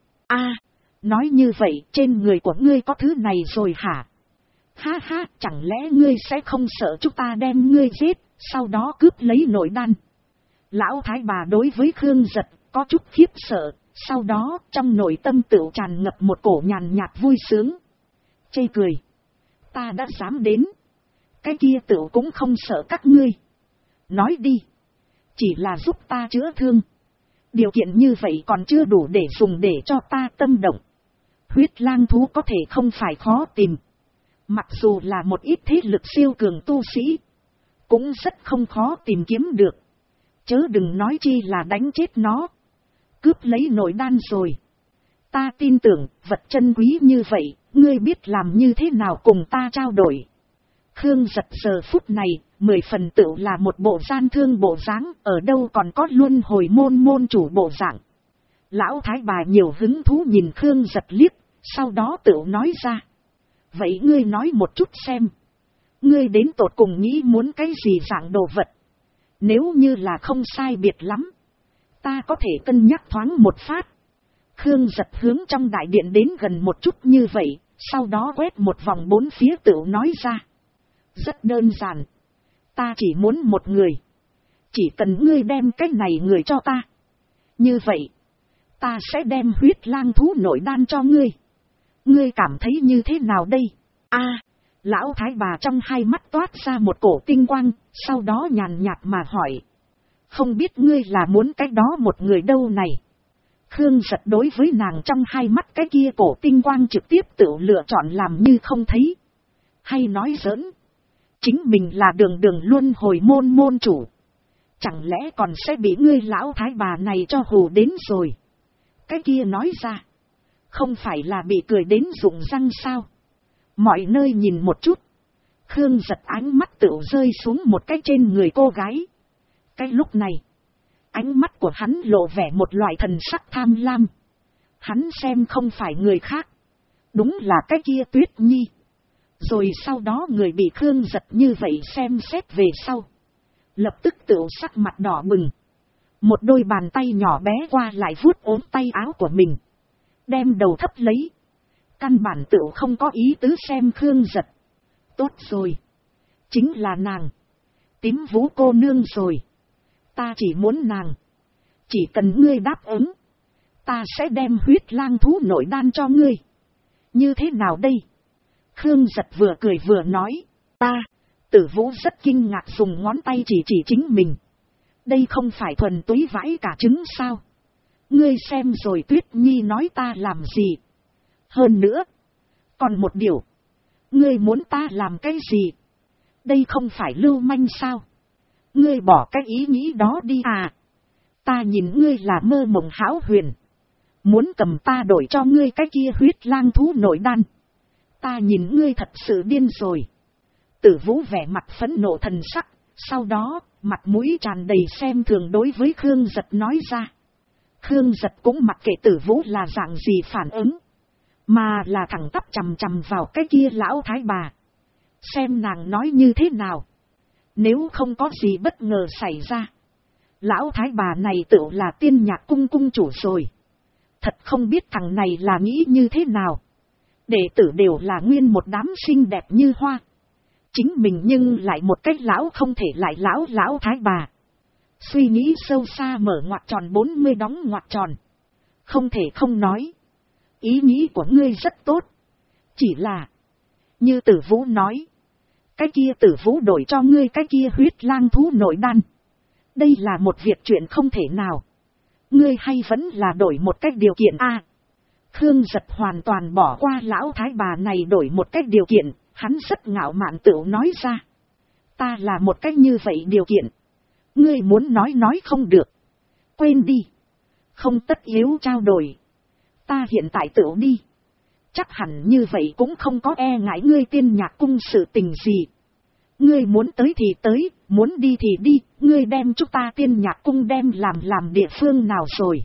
Nói như vậy trên người của ngươi có thứ này rồi hả? Ha ha, chẳng lẽ ngươi sẽ không sợ chúng ta đem ngươi giết, sau đó cướp lấy nội đan? Lão thái bà đối với Khương Giật có chút khiếp sợ, sau đó trong nội tâm tự tràn ngập một cổ nhàn nhạt vui sướng. Chê cười, ta đã dám đến, cái kia tự cũng không sợ các ngươi. Nói đi, chỉ là giúp ta chữa thương. Điều kiện như vậy còn chưa đủ để dùng để cho ta tâm động. Huyết lang thú có thể không phải khó tìm. Mặc dù là một ít thế lực siêu cường tu sĩ, cũng rất không khó tìm kiếm được. Chớ đừng nói chi là đánh chết nó, cướp lấy nội đan rồi. Ta tin tưởng vật chân quý như vậy, ngươi biết làm như thế nào cùng ta trao đổi. Khương Giật giờ phút này, 10 phần tự là một bộ gian thương bộ dáng, ở đâu còn có luân hồi môn chủ bộ dạng. Lão thái bà nhiều hứng thú nhìn Khương Giật liếc, sau đó tự nói ra. Vậy ngươi nói một chút xem. Ngươi đến tột cùng nghĩ muốn cái gì dạng đồ vật? Nếu như là không sai biệt lắm, ta có thể cân nhắc thoáng một phát. Khương Giật hướng trong đại điện đến gần một chút như vậy, sau đó quét một vòng bốn phía tự nói ra. Rất đơn giản. Ta chỉ muốn một người. Chỉ cần ngươi đem cái này người cho ta. Như vậy, ta sẽ đem huyết lang thú nội đan cho ngươi. Ngươi cảm thấy như thế nào đây? Lão thái bà trong hai mắt toát ra một cổ tinh quang, sau đó nhàn nhạt mà hỏi. Không biết ngươi là muốn cái đó một người đâu này? Khương Giật đối với nàng trong hai mắt cái kia cổ tinh quang trực tiếp tự lựa chọn làm như không thấy. Hay nói giỡn, chính mình là đường luân hồi môn chủ. Chẳng lẽ còn sẽ bị ngươi lão thái bà này cho hù đến rồi? Cái kia nói ra, không phải là bị cười đến rụng răng sao? Mọi nơi nhìn một chút. Khương Giật ánh mắt tự rơi xuống một cái trên người cô gái. Cái lúc này, ánh mắt của hắn lộ vẻ một loại thần sắc tham lam. Hắn xem không phải người khác, đúng là cái kia Tuyết Nhi. Rồi sau đó người bị Khương Giật như vậy xem xét về sau, lập tức tự sắc mặt đỏ bừng. Một đôi bàn tay nhỏ bé qua lại vuốt ốm tay áo của mình, đem đầu thấp lấy. Căn bản tự không có ý tứ xem Khương Giật. Tốt rồi, chính là nàng, Tím Vũ cô nương rồi. Ta chỉ muốn nàng. Chỉ cần ngươi đáp ứng, ta sẽ đem huyết lang thú nội đan cho ngươi. Như thế nào đây? Khương Giật vừa cười vừa nói. Tử Vũ rất kinh ngạc dùng ngón tay chỉ chính mình. Đây không phải thuần túy vãi cả trứng sao? Ngươi xem rồi Tuyết Nhi nói ta làm gì. Hơn nữa. Còn một điều. Ngươi muốn ta làm cái gì? Đây không phải lưu manh sao? Ngươi bỏ cái ý nghĩ đó đi à? Ta nhìn ngươi là mơ mộng hão huyền. Muốn cầm ta đổi cho ngươi cái kia huyết lang thú nội đan. Ta nhìn ngươi thật sự điên rồi. Tử Vũ vẻ mặt phẫn nộ thần sắc. Sau đó, mặt mũi tràn đầy xem thường đối với Khương Giật nói ra. Khương Giật cũng mặc kệ Tử Vũ là dạng gì phản ứng. Mà là thẳng tắp chằm chằm vào cái kia lão thái bà. Xem nàng nói như thế nào. Nếu không có gì bất ngờ xảy ra. Lão thái bà này tự là Tiên Nhạc cung cung chủ rồi. Thật không biết thằng này là nghĩ như thế nào. Đệ tử đều là nguyên một đám xinh đẹp như hoa. Chính mình nhưng lại một cách lão không thể lại lão thái bà. Suy nghĩ sâu xa mở ngoặc tròn 40 đóng ngoặc tròn. Không thể không nói. Ý nghĩ của ngươi rất tốt. Chỉ là. Như Tử Vũ nói. Cái kia Tử Vũ đổi cho ngươi cái kia huyết lang thú nội đan. Đây là một việc chuyện không thể nào. Ngươi hay vẫn là đổi một cách điều kiện a? Khương Giật hoàn toàn bỏ qua lão thái bà này đổi một cách điều kiện. Hắn rất ngạo mạn tự nói ra. Ta là một cách như vậy điều kiện. Ngươi muốn nói không được. Quên đi. Không tất yếu trao đổi. Ta hiện tại tự đi. Chắc hẳn như vậy cũng không có e ngại ngươi Tiên Nhạc cung sự tình gì. Ngươi muốn tới thì tới, muốn đi thì đi, ngươi đem chúng ta Tiên Nhạc cung đem làm địa phương nào rồi.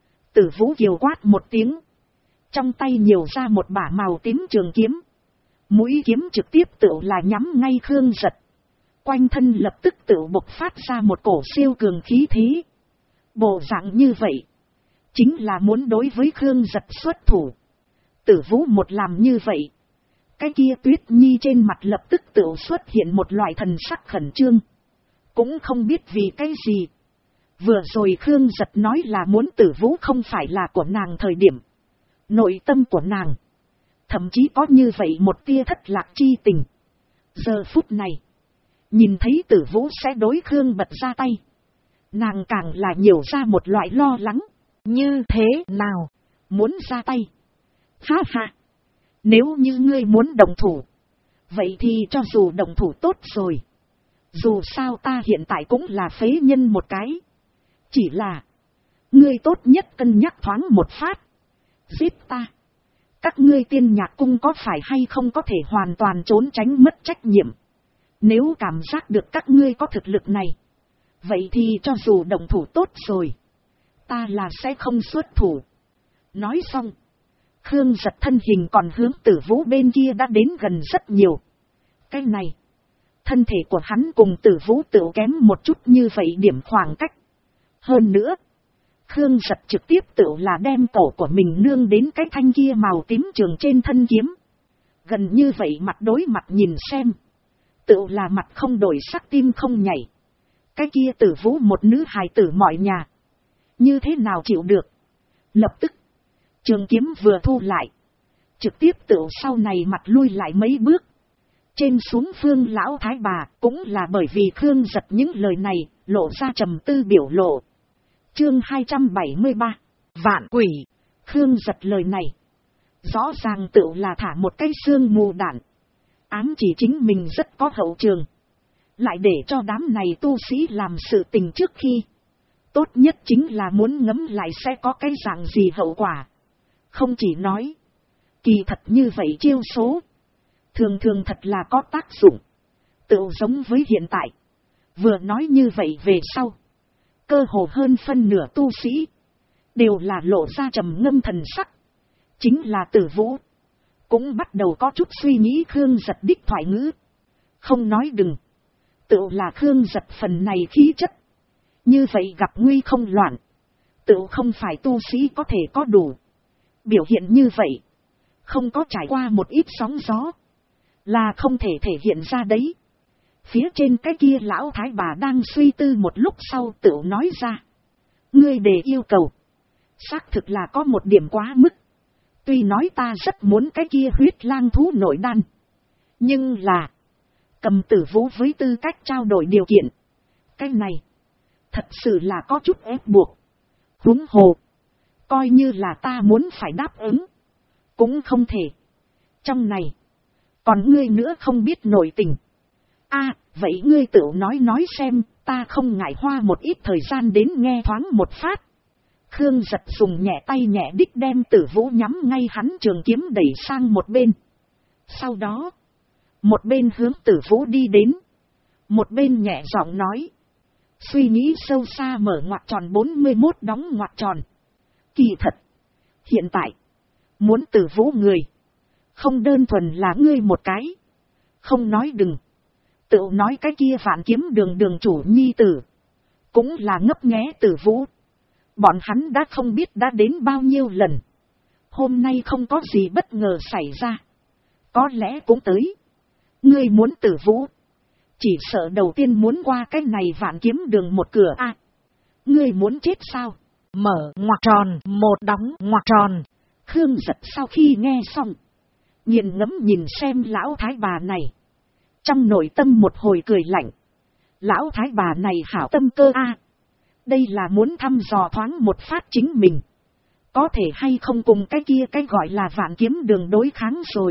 Tử Vũ kiều quát một tiếng. Trong tay nhiều ra một bả màu tím trường kiếm. Mũi kiếm trực tiếp tự là nhắm ngay Khương Giật. Quanh thân lập tức tự bộc phát ra một cổ siêu cường khí thế. Bộ dạng như vậy. Chính là muốn đối với Khương Giật xuất thủ. Tử Vũ một làm như vậy. Cái kia Tuyết Nhi trên mặt lập tức tự xuất hiện một loại thần sắc khẩn trương. Cũng không biết vì cái gì. Vừa rồi Khương Giật nói là muốn Tử Vũ không phải là của nàng thời điểm. Nội tâm của nàng. Thậm chí có như vậy một tia thất lạc chi tình. Giờ phút này. Nhìn thấy Tử Vũ sẽ đối Khương Bật ra tay. Nàng càng là nhiều ra một loại lo lắng. Như thế nào? Muốn ra tay? Ha ha! Nếu như ngươi muốn đồng thủ. Vậy thì cho dù đồng thủ tốt rồi. Dù sao ta hiện tại cũng là phế nhân một cái. Chỉ là. Ngươi tốt nhất cân nhắc thoáng một phát. Giết ta. Các ngươi Tiên Nhạc cung có phải hay không có thể hoàn toàn trốn tránh mất trách nhiệm. Nếu cảm giác được các ngươi có thực lực này. Vậy thì cho dù đồng thủ tốt rồi. Ta là sẽ không xuất thủ. Nói xong. Khương Giật thân hình còn hướng Tử Vũ bên kia đã đến gần rất nhiều. Cái này. Thân thể của hắn cùng Tử Vũ tự kém một chút như vậy điểm khoảng cách. Hơn nữa. Khương Giật trực tiếp tự là đem cổ của mình nương đến cái thanh kia màu tím trường trên thân kiếm. Gần như vậy mặt đối mặt nhìn xem. Tự là mặt không đổi sắc tim không nhảy. Cái kia Tử Vũ một nữ hài tử mọi nhà. Như thế nào chịu được. Lập tức. Trường kiếm vừa thu lại. Trực tiếp tự sau này mặt lui lại mấy bước. Trên xuống phương lão thái bà cũng là bởi vì Khương Giật những lời này lộ ra trầm tư biểu lộ. Chương 273. Vạn quỷ. Khương Giật lời này. Rõ ràng tự là thả một cái xương mù đạn. Ám chỉ chính mình rất có hậu trường. Lại để cho đám này tu sĩ làm sự tình trước khi. Tốt nhất chính là muốn ngấm lại sẽ có cái dạng gì hậu quả. Không chỉ nói. Kỳ thật như vậy chiêu số. Thường thường thật là có tác dụng. Tự giống với hiện tại. Vừa nói như vậy về sau. Cơ hồ hơn phân nửa tu sĩ. Đều là lộ ra trầm ngâm thần sắc. Chính là Tử Vũ. Cũng bắt đầu có chút suy nghĩ Khương Giật đích thoại ngữ. Không nói đừng. Tự là Khương Giật phần này khí chất. Như vậy gặp nguy không loạn. Tự không phải tu sĩ có thể có đủ. Biểu hiện như vậy. Không có trải qua một ít sóng gió. Là không thể thể hiện ra đấy. Phía trên cái kia lão thái bà đang suy tư một lúc sau tự nói ra. Ngươi đề yêu cầu. Xác thực là có một điểm quá mức. Tuy nói ta rất muốn cái kia huyết lang thú nội đan. Nhưng là. Cầm Tử Vũ với tư cách trao đổi điều kiện. Cái này. Thật sự là có chút ép buộc. Huống hồ. Coi như là ta muốn phải đáp ứng. Cũng không thể. Trong này. Còn ngươi nữa không biết nội tình. Vậy ngươi tự nói xem. Ta không ngại hoa một ít thời gian đến nghe thoáng một phát. Khương Giật dùng nhẹ tay nhẹ đích đem Tử Vũ nhắm ngay hắn trường kiếm đẩy sang một bên. Sau đó. Một bên hướng Tử Vũ đi đến. Một bên nhẹ giọng nói. Suy nghĩ sâu xa mở ngoặc tròn 41 đóng ngoặc tròn. Kỳ thật. Hiện tại. Muốn Tử Vũ người. Không đơn thuần là ngươi một cái. Không nói đừng. Tự nói cái kia Vạn Kiếm Đường đường chủ nhi tử. Cũng là ngấp nghé Tử Vũ. Bọn hắn đã không biết đã đến bao nhiêu lần. Hôm nay không có gì bất ngờ xảy ra. Có lẽ cũng tới. Ngươi muốn Tử Vũ. Chỉ sợ đầu tiên muốn qua cái này Vạn Kiếm Đường một cửa Ngươi muốn chết sao? Mở ngoặc tròn, một đóng ngoặc tròn. Khương Giật sau khi nghe xong. Nghiền ngẫm nhìn xem lão thái bà này. Trong nội tâm một hồi cười lạnh. Lão thái bà này hảo tâm cơ Đây là muốn thăm dò thoáng một phát chính mình. Có thể hay không cùng cái kia cái gọi là Vạn Kiếm Đường đối kháng rồi.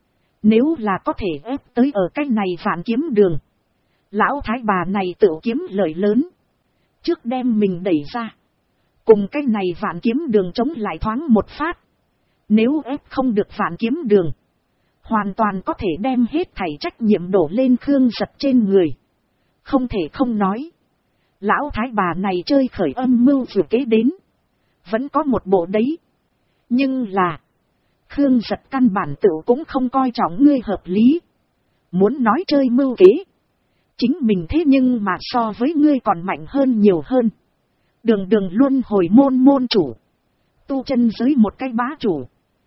Nếu là có thể ép tới ở cái này Vạn Kiếm Đường. Lão thái bà này tự kiếm lợi lớn. Trước đem mình đẩy ra. Cùng cái này Vạn Kiếm Đường chống lại thoáng một phát. Nếu ép không được Vạn Kiếm Đường. Hoàn toàn có thể đem hết thảy trách nhiệm đổ lên Khương Giật trên người. Không thể không nói. Lão thái bà này chơi khởi âm mưu vừa kế đến. Vẫn có một bộ đấy. Nhưng là. Khương Giật căn bản tự cũng không coi trọng ngươi hợp lý. Muốn nói chơi mưu kế. Chính mình thế nhưng mà so với ngươi còn mạnh hơn nhiều hơn. Đường luôn hồi môn chủ. Tu chân giới một cái bá chủ.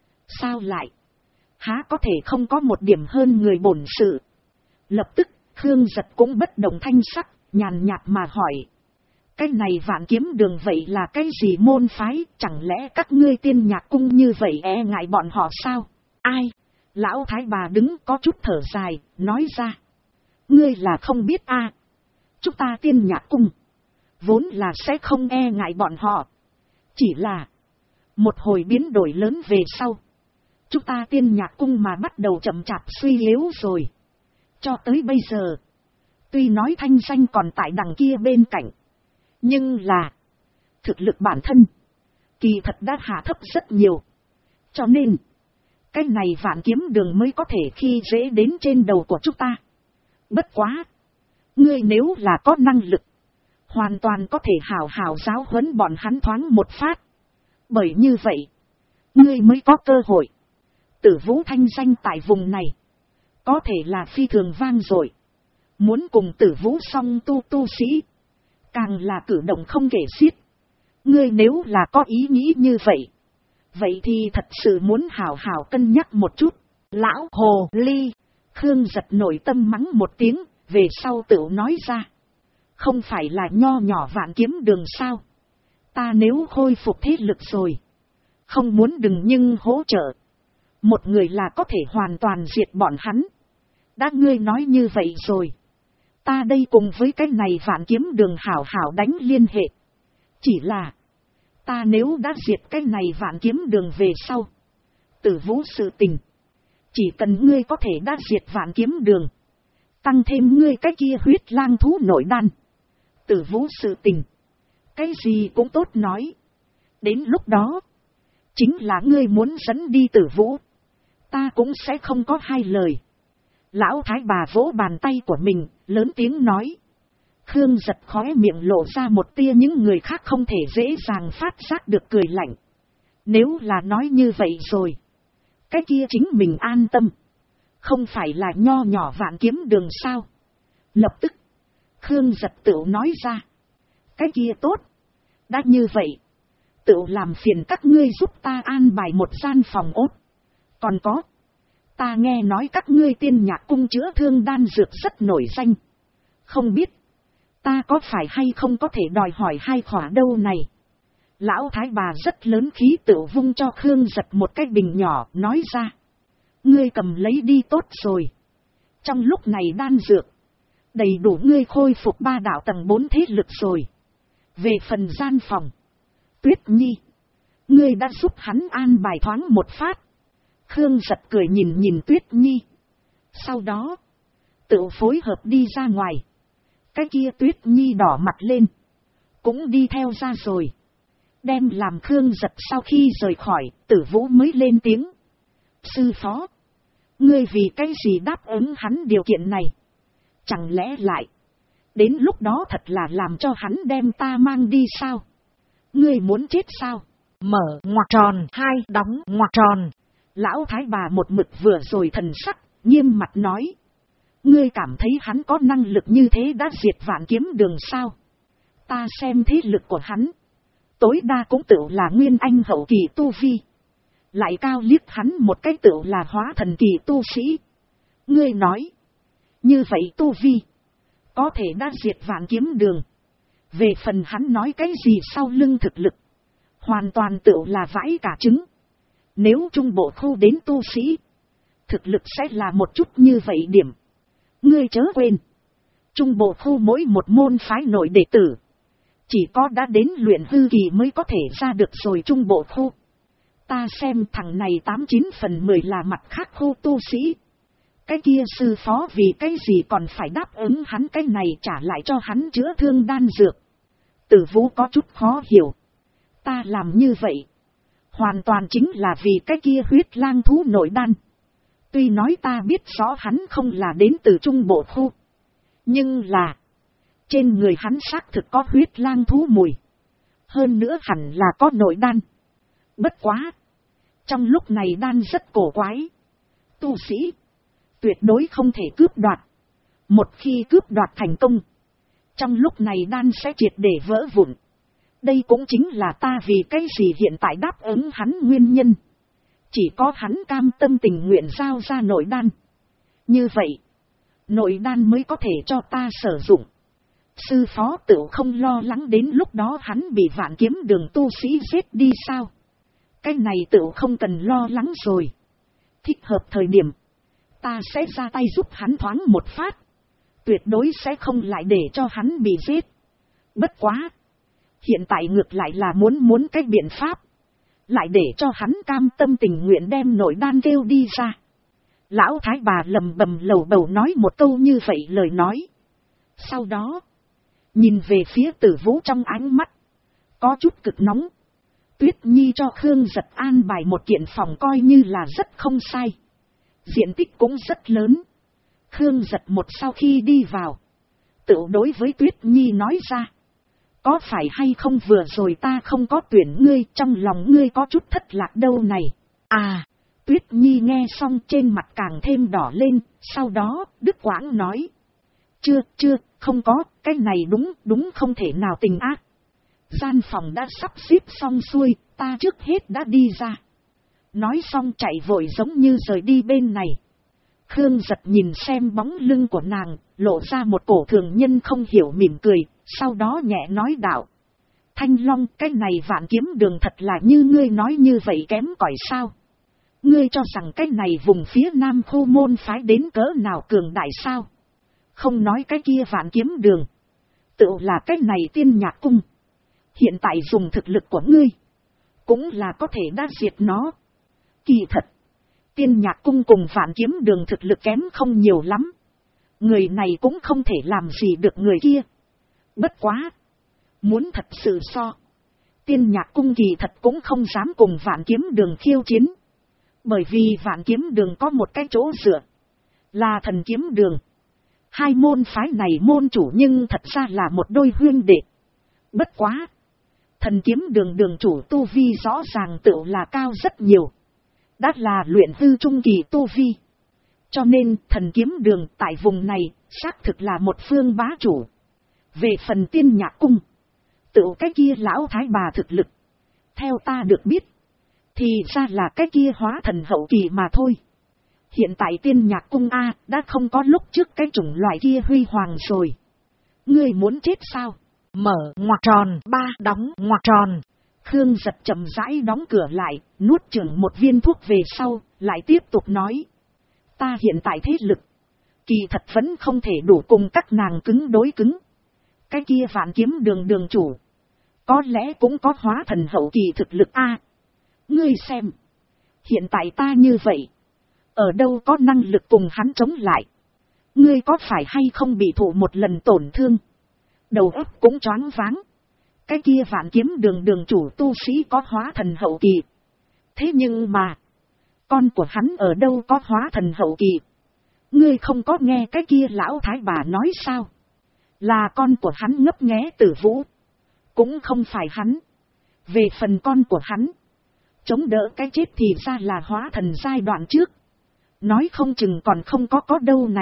Sao lại? Há có thể không có một điểm hơn người bổn sự. Lập tức, Khương Giật cũng bất động thanh sắc, nhàn nhạt mà hỏi. Cái này Vạn Kiếm Đường vậy là cái gì môn phái, chẳng lẽ các ngươi Tiên Nhạc Cung như vậy e ngại bọn họ sao? Ai? Lão thái bà đứng có chút thở dài, nói ra. Ngươi là không biết chúng ta Tiên Nhạc Cung. Vốn là sẽ không e ngại bọn họ. Chỉ là. Một hồi biến đổi lớn về sau. Chúng ta Tiên Nhạc Cung mà bắt đầu chậm chạp suy yếu rồi. Cho tới bây giờ. Tuy nói thanh danh còn tại đằng kia bên cạnh. Nhưng là. Thực lực bản thân. Kỳ thật đã hạ thấp rất nhiều. Cho nên. Cái này Vạn Kiếm Đường mới có thể khi dễ đến trên đầu của chúng ta. Bất quá. Ngươi nếu là có năng lực. Hoàn toàn có thể hào hào giáo huấn bọn hắn thoáng một phát. Bởi như vậy. Ngươi mới có cơ hội. Tử Vũ thanh danh tại vùng này. Có thể là phi thường vang dội. Muốn cùng Tử Vũ song tu sĩ. Càng là cử động không kể xiết. Ngươi nếu là có ý nghĩ như vậy. Vậy thì thật sự muốn hào hào cân nhắc một chút. Lão hồ ly. Khương Giật nội tâm mắng một tiếng. Về sau tự nói ra. Không phải là nho nhỏ Vạn Kiếm Đường sao. Ta nếu khôi phục thế lực rồi. Không muốn đừng nhưng hỗ trợ. Một người là có thể hoàn toàn diệt bọn hắn. Đã ngươi nói như vậy rồi. Ta đây cùng với cái này Vạn Kiếm Đường hảo hảo đánh liên hệ. Chỉ là. Ta nếu đã diệt cái này Vạn Kiếm Đường về sau. Tử Vũ sự tình. Chỉ cần ngươi có thể đã diệt Vạn Kiếm Đường. Tăng thêm ngươi cái kia huyết lang thú nội đan. Tử Vũ sự tình. Cái gì cũng tốt nói. Đến lúc đó. Chính là ngươi muốn dẫn đi Tử Vũ. Ta cũng sẽ không có hai lời. Lão thái bà vỗ bàn tay của mình, lớn tiếng nói. Khương Giật khóe miệng lộ ra một tia những người khác không thể dễ dàng phát giác được cười lạnh. Nếu là nói như vậy rồi. Cái kia chính mình an tâm. Không phải là nho nhỏ Vạn Kiếm Đường sao. Lập tức. Khương Giật tự nói ra. Cái kia tốt. Đã như vậy. Tự làm phiền các ngươi giúp ta an bài một gian phòng ốt. Còn có. Ta nghe nói các ngươi Tiên Nhạc Cung chữa thương đan dược rất nổi danh. Không biết. Ta có phải hay không có thể đòi hỏi hai khỏa đâu này. Lão thái bà rất lớn khí tự vung cho Khương Giật một cái bình nhỏ nói ra. Ngươi cầm lấy đi tốt rồi. Trong lúc này đan dược. Đầy đủ ngươi khôi phục 3 đạo tầng 4 thế lực rồi. Về phần gian phòng. Tuyết Nhi. Ngươi đã giúp hắn an bài thoáng một phát. Khương Giật cười nhìn nhìn Tuyết Nhi. Sau đó, tự phối hợp đi ra ngoài. Cái kia Tuyết Nhi đỏ mặt lên. Cũng đi theo ra rồi. Đem làm Khương Giật sau khi rời khỏi, Tử Vũ mới lên tiếng. Sư phó, ngươi vì cái gì đáp ứng hắn điều kiện này? Chẳng lẽ lại, đến lúc đó thật là làm cho hắn đem ta mang đi sao? Ngươi muốn chết sao? Mở ngoặc tròn, hai đóng ngoặc tròn. Lão thái bà một mực vừa rồi thần sắc, nghiêm mặt nói. Ngươi cảm thấy hắn có năng lực như thế đã diệt Vạn Kiếm Đường sao? Ta xem thế lực của hắn, tối đa cũng tự là nguyên anh hậu kỳ tu vi. Lại cao liếc hắn một cái tự là hóa thần kỳ tu sĩ. Ngươi nói, như vậy tu vi, có thể đã diệt Vạn Kiếm Đường. Về phần hắn nói cái gì sau lưng thực lực, hoàn toàn tự là vãi cả trứng. Nếu trung bộ khu đến tu sĩ, thực lực sẽ là một chút như vậy điểm. Ngươi chớ quên, trung bộ khu mỗi một môn phái nội đệ tử, chỉ có đã đến luyện hư kỳ mới có thể ra được rồi trung bộ khu. Ta xem thằng này 89/10 là mặt khác khu tu sĩ. Cái kia sư phó vì cái gì còn phải đáp ứng hắn cái này trả lại cho hắn chữa thương đan dược. Tử Vũ có chút khó hiểu. Ta làm như vậy, hoàn toàn chính là vì cái kia huyết lang thú nội đan. Tuy nói ta biết rõ hắn không là đến từ trung bộ khu, nhưng là trên người hắn xác thực có huyết lang thú mùi. Hơn nữa hẳn là có nội đan. Bất quá, trong lúc này đan rất cổ quái. Tu sĩ tuyệt đối không thể cướp đoạt. Một khi cướp đoạt thành công, trong lúc này đan sẽ triệt để vỡ vụn. Đây cũng chính là ta vì cái gì hiện tại đáp ứng hắn nguyên nhân. Chỉ có hắn cam tâm tình nguyện giao ra nội đan. Như vậy, nội đan mới có thể cho ta sử dụng. Sư phó tự không lo lắng đến lúc đó hắn bị Vạn Kiếm Đường tu sĩ giết đi sao? Cái này tự không cần lo lắng rồi. Thích hợp thời điểm, ta sẽ ra tay giúp hắn thoáng một phát. Tuyệt đối sẽ không lại để cho hắn bị giết. Bất quá, hiện tại ngược lại là muốn cái biện pháp, lại để cho hắn cam tâm tình nguyện đem nội đan kêu đi ra. Lão thái bà lầm bầm lầu bầu nói một câu như vậy lời nói. Sau đó, nhìn về phía Tử Vũ trong ánh mắt, có chút cực nóng. Tuyết Nhi cho Khương Giật an bài một kiện phòng coi như là rất không sai. Diện tích cũng rất lớn. Khương Giật một sau khi đi vào, tự đối với Tuyết Nhi nói ra. Có phải hay không vừa rồi ta không có tuyển ngươi, trong lòng ngươi có chút thất lạc đâu này. À, Tuyết Nhi nghe xong trên mặt càng thêm đỏ lên, sau đó đứt quãng nói. Chưa, không có, cái này đúng không thể nào tình ác. Gian phòng đã sắp xếp xong xuôi, ta trước hết đã đi ra. Nói xong chạy vội giống như rời đi bên này. Khương Giật nhìn xem bóng lưng của nàng, lộ ra một cổ thường nhân không hiểu mỉm cười, sau đó nhẹ nói đạo. Thanh Long, cái này Vạn Kiếm Đường thật là như ngươi nói như vậy kém cỏi sao? Ngươi cho rằng cái này vùng phía Nam khu môn phái đến cỡ nào cường đại sao? Không nói cái kia Vạn Kiếm Đường, tự là cái này Tiên Nhạc Cung. Hiện tại dùng thực lực của ngươi, cũng là có thể đã diệt nó. Kỳ thật, Tiên Nhạc Cung cùng Vạn Kiếm Đường thực lực kém không nhiều lắm. Người này cũng không thể làm gì được người kia. Bất quá, muốn thật sự so, Tiên Nhạc Cung kỳ thật cũng không dám cùng Vạn Kiếm Đường khiêu chiến. Bởi vì Vạn Kiếm Đường có một cái chỗ dựa, là Thần Kiếm Đường. Hai môn phái này môn chủ nhưng thật ra là một đôi huynh đệ. Bất quá, Thần Kiếm Đường đường chủ tu vi rõ ràng tự là cao rất nhiều. Đã là luyện hư trung kỳ tu vi. Cho nên Thần Kiếm Đường tại vùng này xác thực là một phương bá chủ. Về phần Tiên Nhạc Cung, tự cái kia lão thái bà thực lực, theo ta được biết, thì ra là cái kia hóa thần hậu kỳ mà thôi. Hiện tại Tiên Nhạc Cung A đã không có lúc trước cái chủng loại kia huy hoàng rồi. Ngươi muốn chết sao? Mở ngoặc tròn, ba đóng ngoặc tròn. Khương Giật chậm rãi đóng cửa lại, nuốt chửng một viên thuốc về sau, lại tiếp tục nói. Ta hiện tại thế lực, kỳ thật vẫn không thể đủ cùng các nàng cứng đối cứng. Cái kia Vạn Kiếm Đường đường chủ, có lẽ cũng có hóa thần hậu kỳ thực lực A. Ngươi xem. Hiện tại ta như vậy. Ở đâu có năng lực cùng hắn chống lại. Ngươi có phải hay không bị thụ một lần tổn thương. Đầu óc cũng choáng váng. Cái kia Vạn Kiếm Đường đường chủ tu sĩ có hóa thần hậu kỳ. Thế nhưng mà. Con của hắn ở đâu có hóa thần hậu kỳ. Ngươi không có nghe cái kia lão thái bà nói sao. Là con của hắn ngấp nghé Tử Vũ. Cũng không phải hắn. Về phần con của hắn. Chống đỡ cái chết thì ra là hóa thần giai đoạn trước. Nói không chừng còn không có đâu này.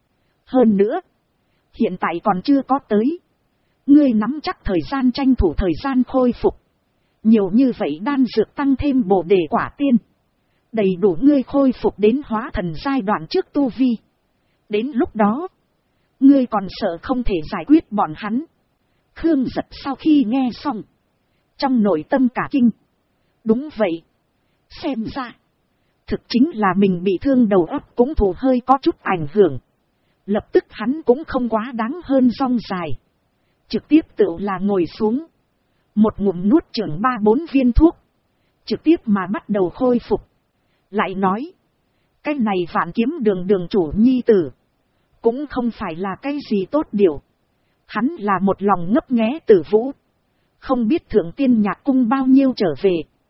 Hơn nữa. Hiện tại còn chưa có tới. Ngươi nắm chắc thời gian tranh thủ thời gian khôi phục. Nhiều như vậy đan dược tăng thêm bổ đề quả tiên. Đầy đủ ngươi khôi phục đến hóa thần giai đoạn trước tu vi. Đến lúc đó. Ngươi còn sợ không thể giải quyết bọn hắn. Khương Giật sau khi nghe xong. Trong nội tâm cả kinh. Đúng vậy. Xem ra. Thực chính là mình bị thương đầu óc cũng thù hơi có chút ảnh hưởng. Lập tức hắn cũng không quá đáng hơn rong dài. Trực tiếp tự là ngồi xuống. Một ngụm nuốt chửng 3-4 viên thuốc. Trực tiếp mà bắt đầu khôi phục. Lại nói. Cái này Vạn Kiếm Đường đường chủ nhi tử. Cũng không phải là cái gì tốt điều. Hắn là một lòng ngấp nghé Tử Vũ. Không biết Thượng Tiên Nhạc Cung bao nhiêu trở về.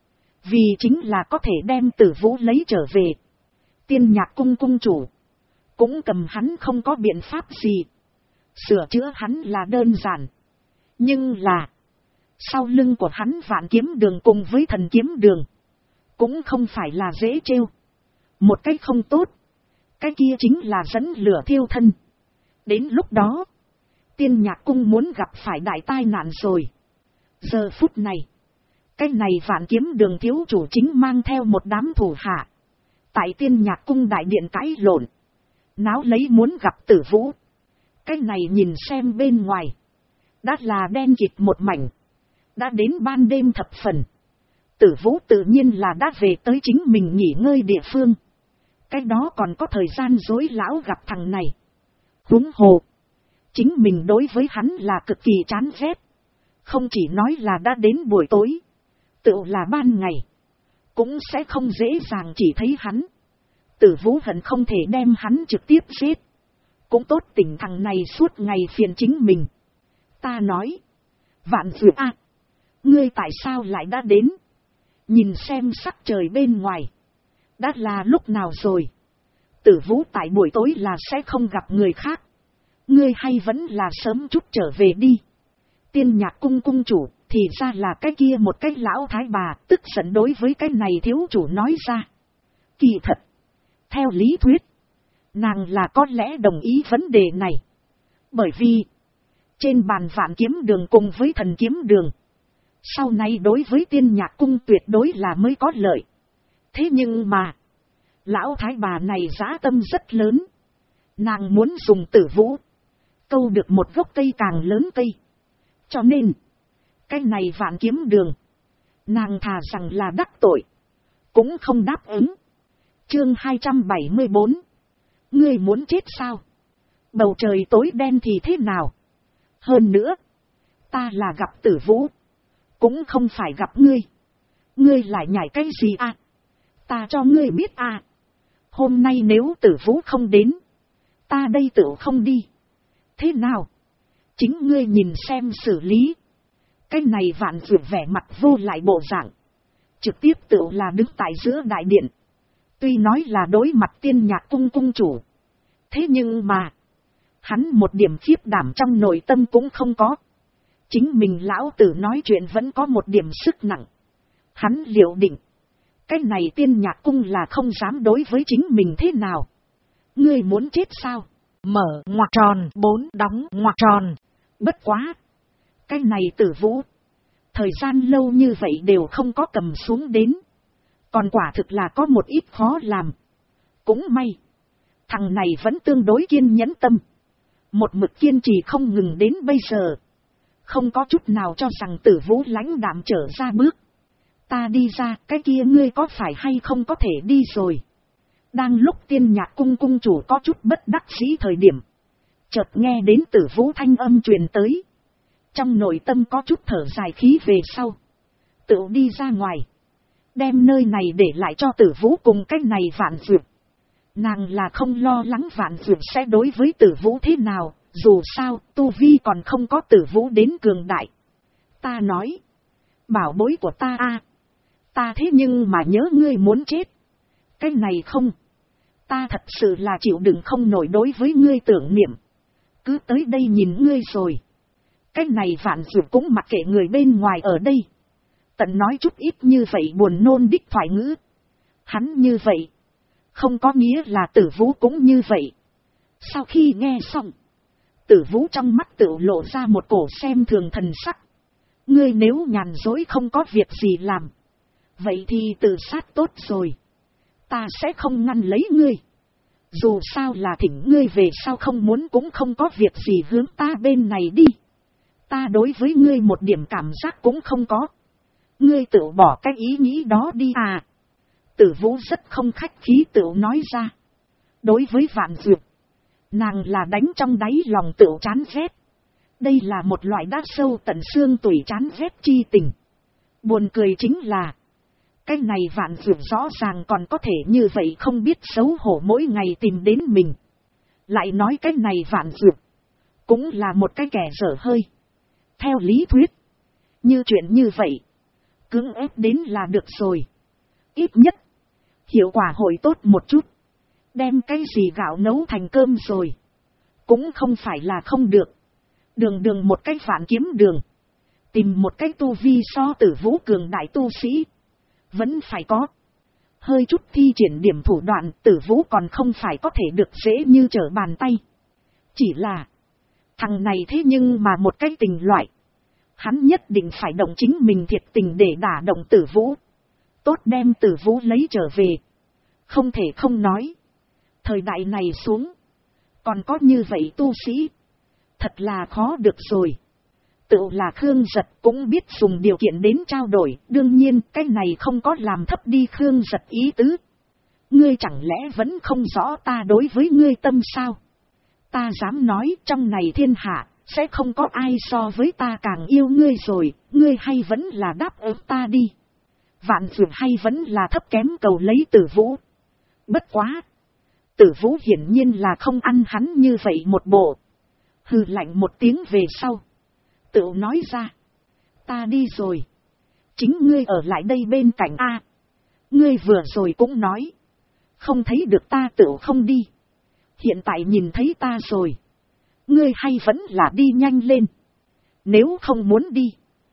Vì chính là có thể đem Tử Vũ lấy trở về. Tiên Nhạc Cung cung chủ. Cũng cầm hắn không có biện pháp gì. Sửa chữa hắn là đơn giản. Nhưng là. Sau lưng của hắn Vạn Kiếm Đường cùng với Thần Kiếm Đường. Cũng không phải là dễ trêu. Một cách không tốt. Cái kia chính là dẫn lửa thiêu thân. Đến lúc đó. Tiên Nhạc Cung muốn gặp phải đại tai nạn rồi. Giờ phút này. Cái này Vạn Kiếm Đường thiếu chủ chính mang theo một đám thủ hạ. Tại Tiên Nhạc Cung đại điện cãi lộn. Náo lấy muốn gặp Tử Vũ. Cái này nhìn xem bên ngoài. Đã là đen kịt một mảnh. Đã đến ban đêm thập phần. Tử Vũ tự nhiên là đã về tới chính mình nghỉ ngơi địa phương. Cái đó còn có thời gian dối lão gặp thằng này. Huống hồ. Chính mình đối với hắn là cực kỳ chán ghét. Không chỉ nói là đã đến buổi tối. Tự là ban ngày. Cũng sẽ không dễ dàng chỉ thấy hắn. Tử Vũ hận không thể đem hắn trực tiếp giết. Cũng tốt tỉnh thằng này suốt ngày phiền chính mình. Ta nói. Vạn Dụ a, ngươi tại sao lại đã đến? Nhìn xem sắc trời bên ngoài. Đã là lúc nào rồi? Tử Vũ tại buổi tối là sẽ không gặp người khác. Ngươi hay vẫn là sớm chút trở về đi. Tiên Nhạc Cung cung chủ. Thì ra là cái kia một cái lão thái bà. Tức giận đối với cái này thiếu chủ nói ra. Kỳ thật. Theo lý thuyết. Nàng là có lẽ đồng ý vấn đề này. Bởi vì. Trên bàn Vạn Kiếm Đường cùng với Thần Kiếm Đường. Sau này đối với Tiên Nhạc Cung tuyệt đối là mới có lợi. Thế nhưng mà. Lão thái bà này dã tâm rất lớn. Nàng muốn dùng Tử Vũ. Câu được một gốc cây càng lớn cây. Cho nên. Cái này Vạn Kiếm Đường. Nàng thà rằng là đắc tội. Cũng không đáp ứng. Chương 274. Ngươi muốn chết sao? Bầu trời tối đen thì thế nào? Hơn nữa. Ta là gặp Tử Vũ. Cũng không phải gặp ngươi. Ngươi lại nhảy cái gì à? Ta cho ngươi biết à. Hôm nay nếu Tử Vũ không đến. Ta đây tự không đi. Thế nào? Chính ngươi nhìn xem xử lý. Cái này Vạn Dụ vẻ mặt vô lại bộ dạng. Trực tiếp tự là đứng tại giữa đại điện. Tuy nói là đối mặt Tiên Nhạc Cung cung chủ. Thế nhưng mà. Hắn một điểm khiếp đảm trong nội tâm cũng không có. Chính mình lão tử nói chuyện vẫn có một điểm sức nặng. Hắn liệu định. Cái này Tiên Nhạc Cung là không dám đối với chính mình thế nào. Ngươi muốn chết sao? Mở ngoặc tròn 4 đóng ngoặc tròn. Bất quá. Cái này Tử Vũ. Thời gian lâu như vậy đều không có cầm xuống đến. Còn quả thực là có một ít khó làm. Cũng may. Thằng này vẫn tương đối kiên nhẫn tâm. Một mực kiên trì không ngừng đến bây giờ. Không có chút nào cho rằng Tử Vũ lãnh đạm trở ra bước. Ta đi ra, cái kia ngươi có phải hay không có thể đi rồi. Đang lúc Tiên Nhạc Cung cung chủ có chút bất đắc dĩ thời điểm. Chợt nghe đến Tử Vũ thanh âm truyền tới. Trong nội tâm có chút thở dài khí về sau. Tự đi ra ngoài. Đem nơi này để lại cho Tử Vũ cùng cái này Vạn Dược. Nàng là không lo lắng Vạn Dược sẽ đối với Tử Vũ thế nào, dù sao tu vi còn không có Tử Vũ đến cường đại. Ta nói, bảo bối của ta a, ta thế nhưng mà nhớ ngươi muốn chết. Cái này không, ta thật sự là chịu đựng không nổi đối với ngươi tưởng niệm. Cứ tới đây nhìn ngươi rồi. Cái này Vạn Dược cũng mặc kệ người bên ngoài ở đây. Tận nói chút ít như vậy buồn nôn đích thoại ngữ. Hắn như vậy, không có nghĩa là Tử Vũ cũng như vậy. Sau khi nghe xong, Tử Vũ trong mắt tự lộ ra một cổ xem thường thần sắc. Ngươi nếu nhàn dối không có việc gì làm, vậy thì tự sát tốt rồi. Ta sẽ không ngăn lấy ngươi. Dù sao là thỉnh ngươi về sau không muốn cũng không có việc gì hướng ta bên này đi. Ta đối với ngươi một điểm cảm giác cũng không có. Ngươi tự bỏ cái ý nghĩ đó đi à. Tử Vũ rất không khách khí tự nói ra. Đối với Vạn Dược, nàng là đánh trong đáy lòng tự chán ghét. Đây là một loại đá sâu tận xương tủy chán ghét chi tình. Buồn cười chính là, cái này Vạn Dược rõ ràng còn có thể như vậy không biết xấu hổ mỗi ngày tìm đến mình. Lại nói cái này Vạn Dược cũng là một cái kẻ dở hơi. Theo lý thuyết, như chuyện như vậy, cưỡng ép đến là được rồi. Ít nhất, hiệu quả hội tốt một chút. Đem cái gì gạo nấu thành cơm rồi, cũng không phải là không được. Đường đường một cái Vạn Kiếm Đường, tìm một cái tu vi so Tử Vũ cường đại tu sĩ, vẫn phải có. Hơi chút thi triển điểm thủ đoạn, Tử Vũ còn không phải có thể được dễ như trở bàn tay. Chỉ là, thằng này thế nhưng mà một cái tình loại. Hắn nhất định phải động chính mình thiệt tình để đả động Tử Vũ. Tốt đem Tử Vũ lấy trở về. Không thể không nói. Thời đại này xuống, còn có như vậy tu sĩ, thật là khó được rồi. Tự là Khương Giật cũng biết dùng điều kiện đến trao đổi. Đương nhiên cái này không có làm thấp đi Khương Giật ý tứ. Ngươi chẳng lẽ vẫn không rõ ta đối với ngươi tâm sao? Ta dám nói trong này thiên hạ, sẽ không có ai so với ta càng yêu ngươi rồi. Ngươi hay vẫn là đáp ứng ta đi. Vạn Dược hay vẫn là thấp kém cầu lấy Tử Vũ. Bất quá, Tử Vũ hiển nhiên là không ăn hắn như vậy một bộ. Hừ lạnh một tiếng về sau, tự nói ra, ta đi rồi. Chính ngươi ở lại đây bên cạnh a. Ngươi vừa rồi cũng nói, không thấy được ta tự không đi. Hiện tại nhìn thấy ta rồi, ngươi hay vẫn là đi nhanh lên. Nếu không muốn đi,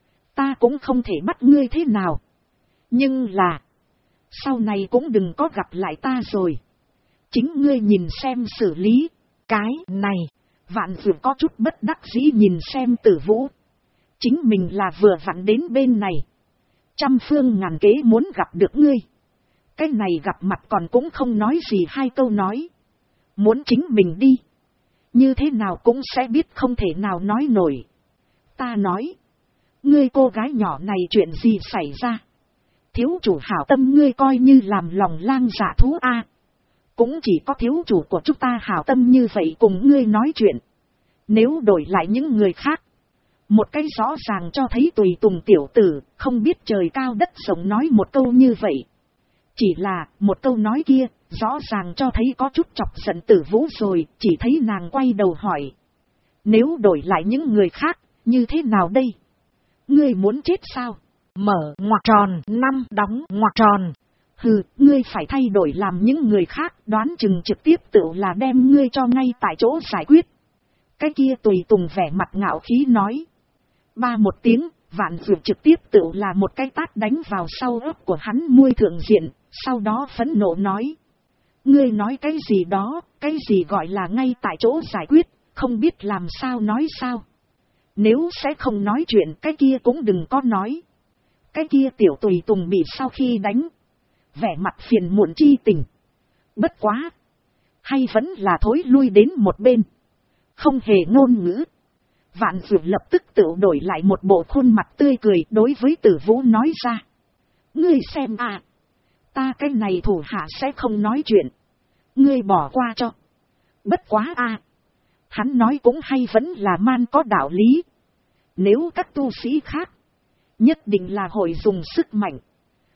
ta cũng không thể bắt ngươi thế nào. Nhưng là, sau này cũng đừng có gặp lại ta rồi. Chính ngươi nhìn xem xử lý. Cái này, Vạn Dược có chút bất đắc dĩ nhìn xem Tử Vũ. Chính mình là vừa vặn đến bên này, trăm phương ngàn kế muốn gặp được ngươi. Cái này gặp mặt còn cũng không nói gì hai câu nói. Muốn chính mình đi, như thế nào cũng sẽ biết không thể nào nói nổi. Ta nói, ngươi cô gái nhỏ này chuyện gì xảy ra? Thiếu chủ hảo tâm ngươi coi như làm lòng lang dạ thú a. Cũng chỉ có thiếu chủ của chúng ta hảo tâm như vậy cùng ngươi nói chuyện. Nếu đổi lại những người khác, một cái rõ ràng cho thấy tùy tùng tiểu tử, không biết trời cao đất rộng nói một câu như vậy. Chỉ là một câu nói kia, rõ ràng cho thấy có chút chọc giận Tử Vũ rồi, chỉ thấy nàng quay đầu hỏi. Nếu đổi lại những người khác, như thế nào đây? Ngươi muốn chết sao? Mở ngoặc tròn, năm đóng ngoặc tròn. Hừ, ngươi phải thay đổi làm những người khác, đoán chừng trực tiếp tự là đem ngươi cho ngay tại chỗ giải quyết. Cái kia tùy tùng vẻ mặt ngạo khí nói. Ba một tiếng, Vạn Dược trực tiếp tự là một cái tát đánh vào sau ớt của hắn môi thượng diện, sau đó phẫn nộ nói. Ngươi nói cái gì đó, cái gì gọi là ngay tại chỗ giải quyết, không biết làm sao nói sao. Nếu sẽ không nói chuyện cái kia cũng đừng có nói. Cái kia tiểu tùy tùng bị sau khi đánh, vẻ mặt phiền muộn chi tình. Bất quá, hay vẫn là thối lui đến một bên, không hề ngôn ngữ. Vạn Dược lập tức tự đổi lại một bộ khuôn mặt tươi cười đối với Tử Vũ nói ra. Ngươi xem à, ta cái này thủ hạ sẽ không nói chuyện, ngươi bỏ qua cho. Bất quá à, hắn nói cũng hay vẫn là man có đạo lý. Nếu các tu sĩ khác, nhất định là hội dùng sức mạnh.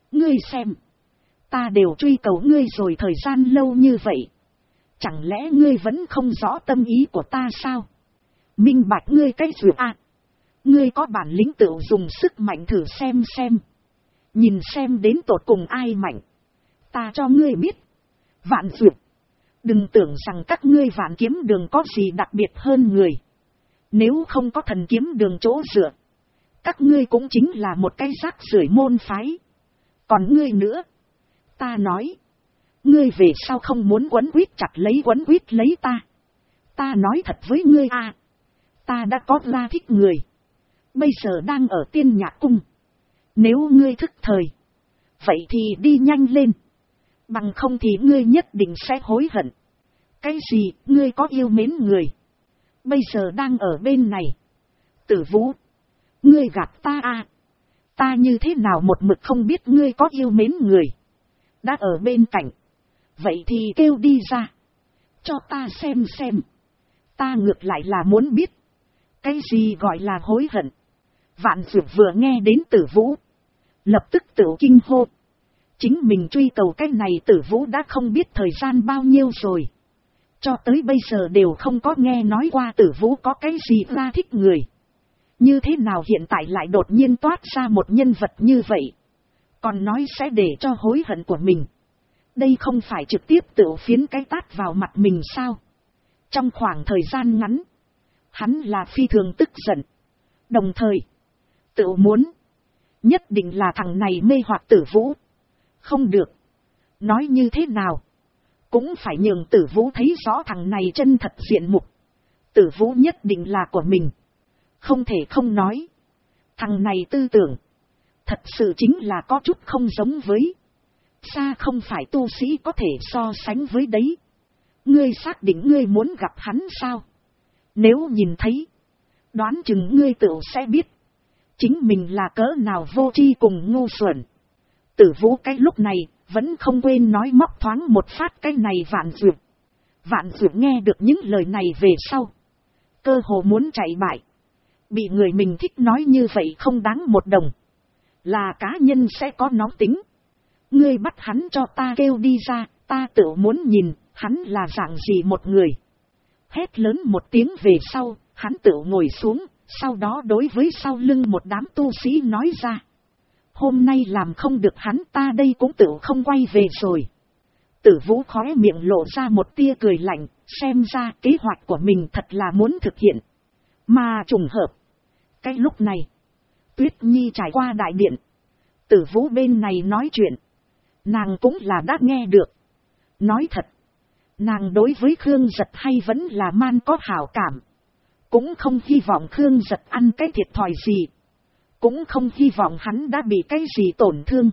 Ngươi xem. Ta đều truy cầu ngươi rồi thời gian lâu như vậy. Chẳng lẽ ngươi vẫn không rõ tâm ý của ta sao? Minh bạch ngươi cái duyệt à. Ngươi có bản lĩnh tự dùng sức mạnh thử xem. Nhìn xem đến tột cùng ai mạnh. Ta cho ngươi biết. Vạn duyệt. Đừng tưởng rằng các ngươi Vạn Kiếm Đường có gì đặc biệt hơn người. Nếu không có Thần Kiếm Đường chỗ dựa, các ngươi cũng chính là một cái rác rưởi môn phái. Còn ngươi nữa, ta nói, ngươi về sau không muốn quấn quýt lấy ta. Ta nói thật với ngươi à, ta đã có ra thích người, bây giờ đang ở Tiên Nhạc Cung. Nếu ngươi thức thời, vậy thì đi nhanh lên, bằng không thì ngươi nhất định sẽ hối hận. Cái gì, ngươi có yêu mến người, bây giờ đang ở bên này. Tử Vũ, ngươi gạt ta à? Ta như thế nào một mực không biết ngươi có yêu mến người. Đã ở bên cạnh, vậy thì kêu đi ra, cho ta xem. Ta ngược lại là muốn biết, cái gì gọi là hối hận. Vạn Dược vừa nghe đến Tử Vũ, lập tức tự kinh hô. Chính mình truy cầu cái này Tử Vũ đã không biết thời gian bao nhiêu rồi. Cho tới bây giờ đều không có nghe nói qua Tử Vũ có cái gì ra thích người. Như thế nào hiện tại lại đột nhiên toát ra một nhân vật như vậy. Còn nói sẽ để cho hối hận của mình. Đây không phải trực tiếp tự phiến cái tát vào mặt mình sao? Trong khoảng thời gian ngắn, hắn là phi thường tức giận. Đồng thời, tự muốn, nhất định là thằng này mê hoặc Tử Vũ. Không được. Nói như thế nào? Cũng phải nhường Tử Vũ thấy rõ thằng này chân thật diện mục. Tử Vũ nhất định là của mình. Không thể không nói. Thằng này tư tưởng, thật sự chính là có chút không giống với. Xa không phải tu sĩ có thể so sánh với đấy. Ngươi xác định ngươi muốn gặp hắn sao? Nếu nhìn thấy, đoán chừng ngươi tự sẽ biết. Chính mình là cỡ nào vô tri cùng ngu xuẩn. Tử Vũ cái lúc này, vẫn không quên nói móc thoáng một phát cái này Vạn Dược. Vạn Dược nghe được những lời này về sau, cơ hồ muốn chạy bại. Bị người mình thích nói như vậy không đáng một đồng. Là cá nhân sẽ có nóng tính. Ngươi bắt hắn cho ta kêu đi ra, ta tự muốn nhìn, hắn là dạng gì một người. Hét lớn một tiếng về sau, hắn tự ngồi xuống, sau đó đối với sau lưng một đám tu sĩ nói ra. Hôm nay làm không được hắn, ta đây cũng tự không quay về rồi. Tử Vũ khóe miệng lộ ra một tia cười lạnh, xem ra kế hoạch của mình thật là muốn thực hiện. Mà trùng hợp, cái lúc này, Tuyết Nhi trải qua đại điện. Tử Vũ bên này nói chuyện, nàng cũng là đã nghe được. Nói thật, nàng đối với Khương Giật hay vẫn là man có hảo cảm. Cũng không hy vọng Khương Giật ăn cái thiệt thòi gì. Cũng không hy vọng hắn đã bị cái gì tổn thương.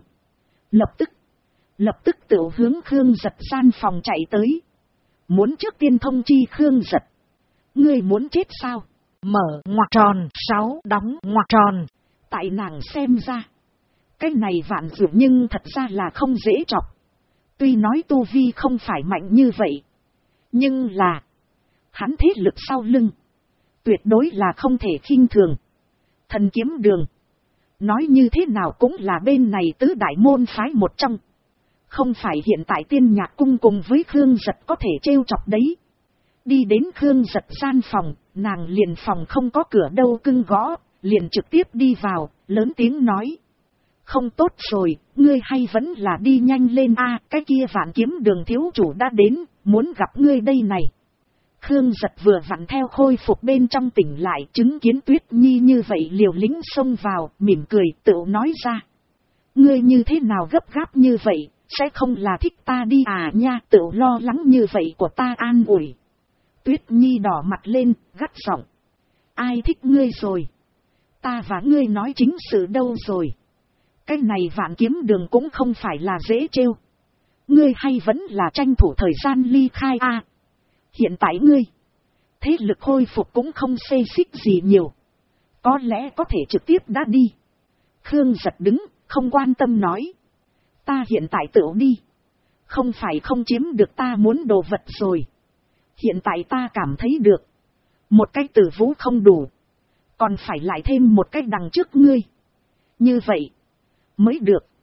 Lập tức tự hướng Khương Giật gian phòng chạy tới. Muốn trước tiên thông chi Khương Giật. Ngươi muốn chết sao? Mở ngoặc tròn 6 đóng ngoặc tròn. Tại nàng xem ra, cái này Vạn Dược nhưng thật ra là không dễ chọc. Tuy nói tu vi không phải mạnh như vậy, nhưng là hắn thế lực sau lưng tuyệt đối là không thể khinh thường. Thần Kiếm Đường, nói như thế nào cũng là bên này tứ đại môn phái một trong. Không phải hiện tại Tiên Nhạc Cung cùng với Khương Giật có thể trêu chọc đấy. Đi đến Khương Giật gian phòng, nàng liền phòng không có cửa đâu cưng gõ, liền trực tiếp đi vào, lớn tiếng nói. Không tốt rồi, ngươi hay vẫn là đi nhanh lên a, cái kia Vạn Kiếm Đường thiếu chủ đã đến, muốn gặp ngươi đây này. Khương Giật vừa vặn theo khôi phục bên trong tỉnh lại, chứng kiến Tuyết Nhi như vậy liều lĩnh xông vào, mỉm cười tự nói ra. Ngươi như thế nào gấp gáp như vậy, sẽ không là thích ta đi à nha, tự lo lắng như vậy của ta an ủi. Tuyết Nhi đỏ mặt lên, gắt giọng. Ai thích ngươi rồi? Ta và ngươi nói chính sự đâu rồi? Cái này Vạn Kiếm Đường cũng không phải là dễ trêu. Ngươi hay vẫn là tranh thủ thời gian ly khai a. Hiện tại ngươi, thế lực khôi phục cũng không xê xích gì nhiều. Có lẽ có thể trực tiếp đã đi. Khương Giật đứng, không quan tâm nói. Ta hiện tại tự đi. Không phải không chiếm được ta muốn đồ vật rồi. Hiện tại ta cảm thấy được. Một cái Tử Vũ không đủ. Còn phải lại thêm một cái đằng trước ngươi. Như vậy mới được.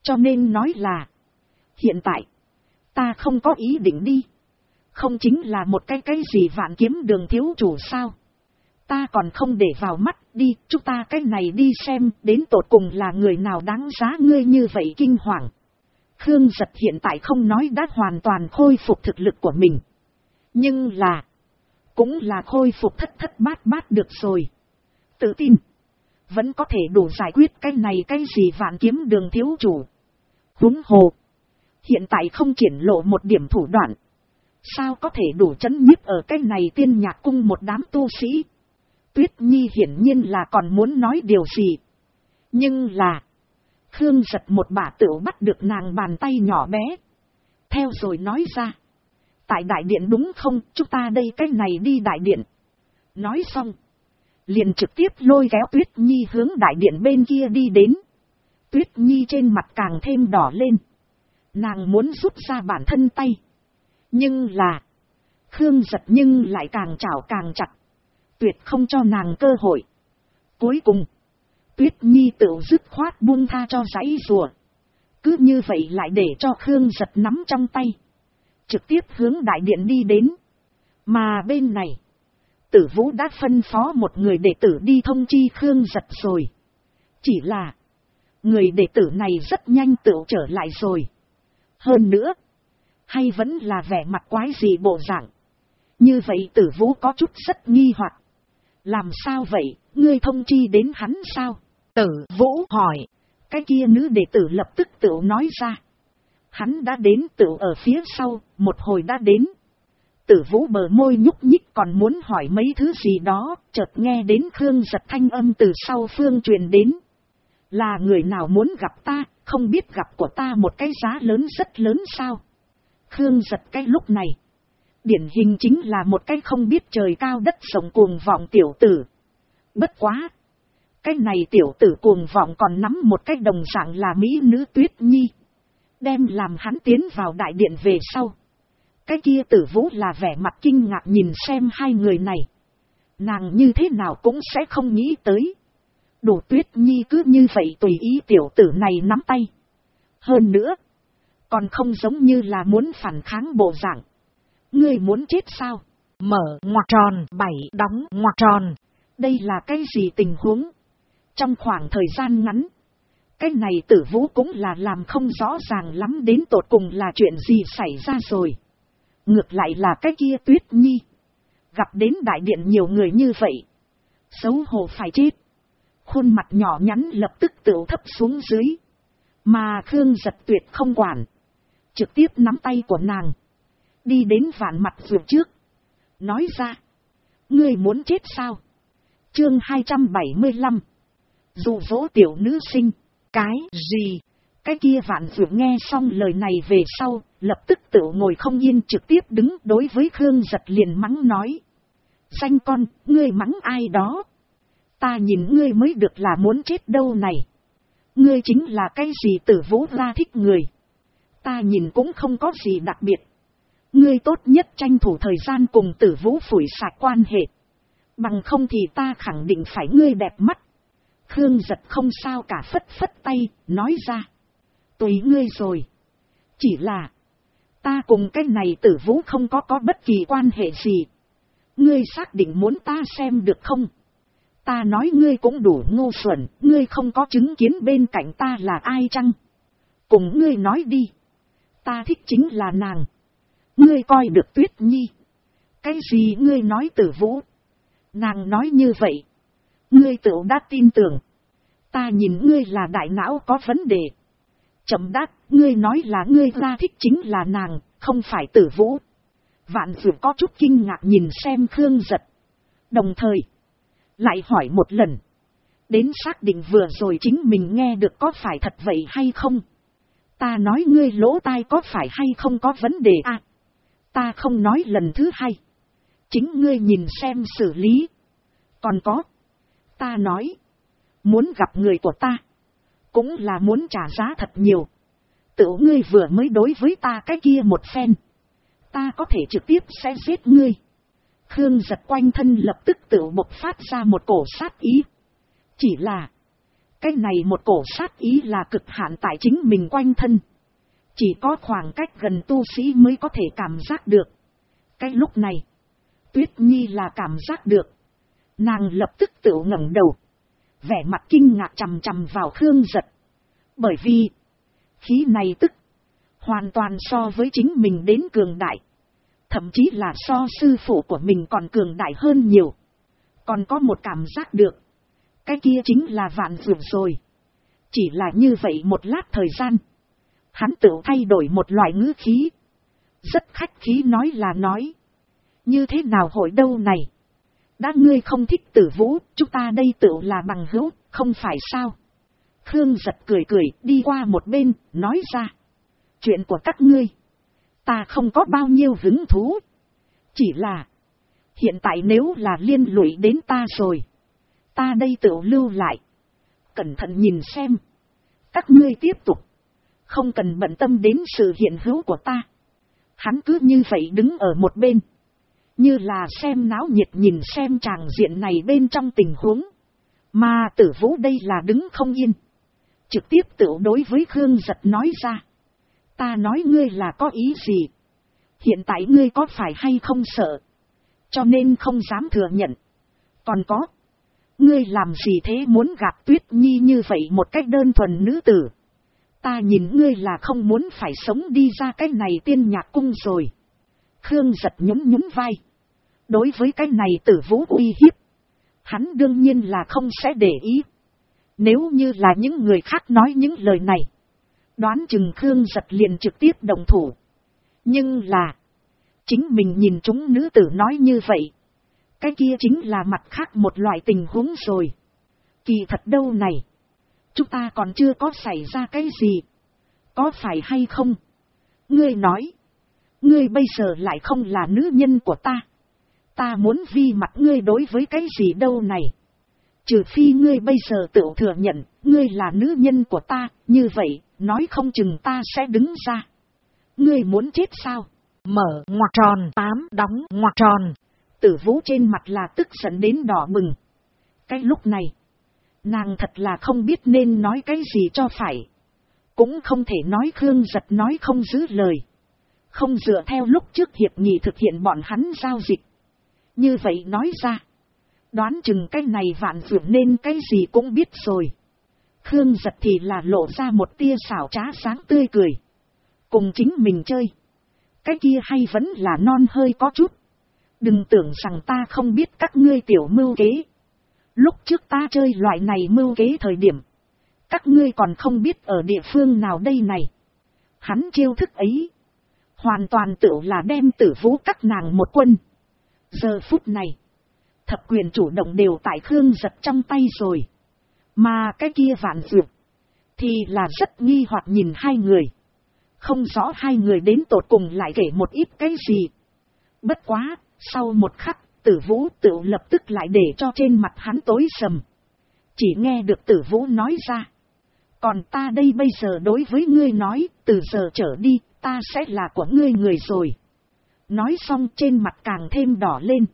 Cho nên nói là, hiện tại, ta không có ý định đi. Không chính là một cái gì Vạn Kiếm Đường thiếu chủ sao? Ta còn không để vào mắt, đi, chúng ta cái này đi xem, đến tột cùng là người nào đáng giá ngươi như vậy kinh hoàng. Khương Giật hiện tại không nói đã hoàn toàn khôi phục thực lực của mình. Nhưng là, cũng là khôi phục thất bát bát được rồi. Tự tin, vẫn có thể đủ giải quyết cái này cái gì Vạn Kiếm Đường thiếu chủ. Huống hồ, hiện tại không triển lộ một điểm thủ đoạn, sao có thể đủ chấn nhiếp ở cái này Tiên Nhạc Cung một đám tu sĩ. Tuyết Nhi hiển nhiên là còn muốn nói điều gì. Nhưng là, Khương Giật một bả tựu bắt được nàng bàn tay nhỏ bé. Theo rồi nói ra, tại đại điện đúng không, chúng ta đây cái này đi đại điện. Nói xong, liền trực tiếp lôi kéo Tuyết Nhi hướng đại điện bên kia đi đến. Tuyết Nhi trên mặt càng thêm đỏ lên. Nàng muốn rút ra bản thân tay. Nhưng là, Khương Giật nhưng lại càng chảo càng chặt. Tuyệt không cho nàng cơ hội. Cuối cùng, Tuyết Nhi tự dứt khoát buông tha cho giãy rùa. Cứ như vậy lại để cho Khương Giật nắm trong tay. Trực tiếp hướng đại điện đi đến. Mà bên này, Tử Vũ đã phân phó một người đệ tử đi thông chi Khương Giật rồi. Chỉ là, người đệ tử này rất nhanh tự trở lại rồi. Hơn nữa, hay vẫn là vẻ mặt quái gì bộ dạng. Như vậy Tử Vũ có chút rất nghi hoặc. Làm sao vậy, ngươi thông chi đến hắn sao? Tử Vũ hỏi. Cái kia nữ đệ tử lập tức tự nói ra. Hắn đã đến tự ở phía sau, một hồi đã đến. Tử Vũ bờ môi nhúc nhích còn muốn hỏi mấy thứ gì đó, chợt nghe đến Khương Giật thanh âm từ sau phương truyền đến. Là người nào muốn gặp ta, không biết gặp của ta một cái giá lớn rất lớn sao? Khương Giật cái lúc này, điển hình chính là một cái không biết trời cao đất rộng cuồng vọng tiểu tử. Bất quá, cái này tiểu tử cuồng vọng còn nắm một cái đồng dạng là mỹ nữ Tuyết Nhi. Đem làm hắn tiến vào đại điện về sau. Cái kia Tử Vũ là vẻ mặt kinh ngạc nhìn xem hai người này. Nàng như thế nào cũng sẽ không nghĩ tới. Đủ Tuyết Nhi cứ như vậy tùy ý tiểu tử này nắm tay. Hơn nữa, còn không giống như là muốn phản kháng bộ dạng. Ngươi muốn chết sao? Mở ngoặc tròn 7 đóng ngoặc tròn. Đây là cái gì tình huống? Trong khoảng thời gian ngắn, cái này Tử Vũ cũng là làm không rõ ràng lắm đến tột cùng là chuyện gì xảy ra rồi. Ngược lại là cái kia Tuyết Nhi. Gặp đến đại điện nhiều người như vậy. Xấu hổ phải chết. Khuôn mặt nhỏ nhắn lập tức tự thấp xuống dưới. Mà Khương Giật tuyệt không quản. Trực tiếp nắm tay của nàng. Đi đến Vạn Mặt Dược trước. Nói ra. Ngươi muốn chết sao? Chương 275. Dụ dỗ tiểu nữ sinh. Cái gì? Cái kia Vạn Dược nghe xong lời này về sau. Lập tức tự ngồi không yên trực tiếp đứng đối với Khương Giật liền mắng nói. Danh con, ngươi mắng ai đó? Ta nhìn ngươi mới được là muốn chết đâu này. Ngươi chính là cái gì Tử Vũ ra thích người. Ta nhìn cũng không có gì đặc biệt. Ngươi tốt nhất tranh thủ thời gian cùng Tử Vũ phủi sạch quan hệ. Bằng không thì ta khẳng định phải ngươi đẹp mắt. Khương Giật không sao cả phất phất tay, nói ra. Tùy ngươi rồi. Chỉ là, ta cùng cái này Tử Vũ không có bất kỳ quan hệ gì. Ngươi xác định muốn ta xem được không? Ta nói ngươi cũng đủ ngu xuẩn, ngươi không có chứng kiến bên cạnh ta là ai chăng? Cùng ngươi nói đi. Ta thích chính là nàng. Ngươi coi được Tuyết Nhi. Cái gì ngươi nói Tử Vũ? Nàng nói như vậy. Ngươi tự đã tin tưởng. Ta nhìn ngươi là đại não có vấn đề. Chậm đáp, ngươi nói là ngươi ra thích chính là nàng, không phải Tử Vũ. Vạn Dược có chút kinh ngạc nhìn xem Khương Giật. Đồng thời, lại hỏi một lần. Đến xác định vừa rồi chính mình nghe được có phải thật vậy hay không? Ta nói ngươi lỗ tai có phải hay không có vấn đề à? Ta không nói lần thứ hai. Chính ngươi nhìn xem xử lý. Còn có. Ta nói. Muốn gặp người của ta. Cũng là muốn trả giá thật nhiều. Tự ngươi vừa mới đối với ta cái kia một phen. Ta có thể trực tiếp sẽ giết ngươi. Khương Giật quanh thân lập tức tự bộc phát ra một cổ sát ý. Chỉ là. Cái này một cổ sát ý là cực hạn tại chính mình quanh thân. Chỉ có khoảng cách gần tu sĩ mới có thể cảm giác được. Cái lúc này, Tuyết Nhi là cảm giác được. Nàng lập tức tự ngẩng đầu. Vẻ mặt kinh ngạc chằm chằm vào Khương Giật. Bởi vì, khí này tức, hoàn toàn so với chính mình đến cường đại. Thậm chí là so sư phụ của mình còn cường đại hơn nhiều. Còn có một cảm giác được. Cái kia chính là vạn dược rồi. Chỉ là như vậy một lát thời gian. Hắn tự thay đổi một loại ngữ khí. Rất khách khí nói là nói. Như thế nào hội đâu này? Đã ngươi không thích Tử Vũ, chúng ta đây tự là bằng hữu, không phải sao? Khương Giật cười cười đi qua một bên, nói ra. Chuyện của các ngươi, ta không có bao nhiêu hứng thú. Chỉ là, hiện tại nếu là liên lụy đến ta rồi, ta đây tự lưu lại. Cẩn thận nhìn xem. Các ngươi tiếp tục. Không cần bận tâm đến sự hiện hữu của ta. Hắn cứ như vậy đứng ở một bên. Như là xem náo nhiệt nhìn xem tràng diện này bên trong tình huống. Mà Tử Vũ đây là đứng không yên. Trực tiếp tự đối với Khương Giật nói ra. Ta nói ngươi là có ý gì? Hiện tại ngươi có phải hay không sợ? Cho nên không dám thừa nhận. Còn có. Ngươi làm gì thế muốn gặp Tuyết Nhi như vậy một cách đơn thuần nữ tử? Ta nhìn ngươi là không muốn phải sống đi ra cái này tiên nhạc cung rồi. Khương Giật nhún nhún vai. Đối với cái này Tử Vũ uy hiếp, hắn đương nhiên là không sẽ để ý. Nếu như là những người khác nói những lời này, đoán chừng Khương Giật liền trực tiếp động thủ. Nhưng là, chính mình nhìn chúng nữ tử nói như vậy, cái kia chính là mặt khác một loại tình huống rồi. Kỳ thật đâu này, chúng ta còn chưa có xảy ra cái gì. Có phải hay không? Ngươi nói, ngươi bây giờ lại không là nữ nhân của ta. Ta muốn vi mặt ngươi đối với cái gì đâu này. Trừ phi ngươi bây giờ tự thừa nhận, ngươi là nữ nhân của ta, như vậy, nói không chừng ta sẽ đứng ra. Ngươi muốn chết sao? Mở ngoặc tròn 8 đóng ngoặc tròn. Tử Vũ trên mặt là tức giận đến đỏ bừng. Cái lúc này, nàng thật là không biết nên nói cái gì cho phải. Cũng không thể nói Khương Giật nói không giữ lời. Không dựa theo lúc trước hiệp nghị thực hiện bọn hắn giao dịch. Như vậy nói ra, đoán chừng cái này vạn dược nên cái gì cũng biết rồi. Khương Giật thì là lộ ra một tia xảo trá sáng tươi cười. Cùng chính mình chơi. Cái kia hay vẫn là non hơi có chút. Đừng tưởng rằng ta không biết các ngươi tiểu mưu kế. Lúc trước ta chơi loại này mưu kế thời điểm, các ngươi còn không biết ở địa phương nào đây này. Hắn chiêu thức ấy, hoàn toàn tự là đem Tử Vũ các nàng một quân. Giờ phút này, thập quyền chủ động đều tại Khương Giật trong tay rồi. Mà cái kia vạn dược, thì là rất nghi hoặc nhìn hai người. Không rõ hai người đến tột cùng lại kể một ít cái gì. Bất quá, sau một khắc, Tử Vũ tự lập tức lại để cho trên mặt hắn tối sầm. Chỉ nghe được Tử Vũ nói ra. Còn ta đây bây giờ đối với ngươi nói, từ giờ trở đi, ta sẽ là của ngươi người rồi. Nói xong trên mặt càng thêm đỏ lên.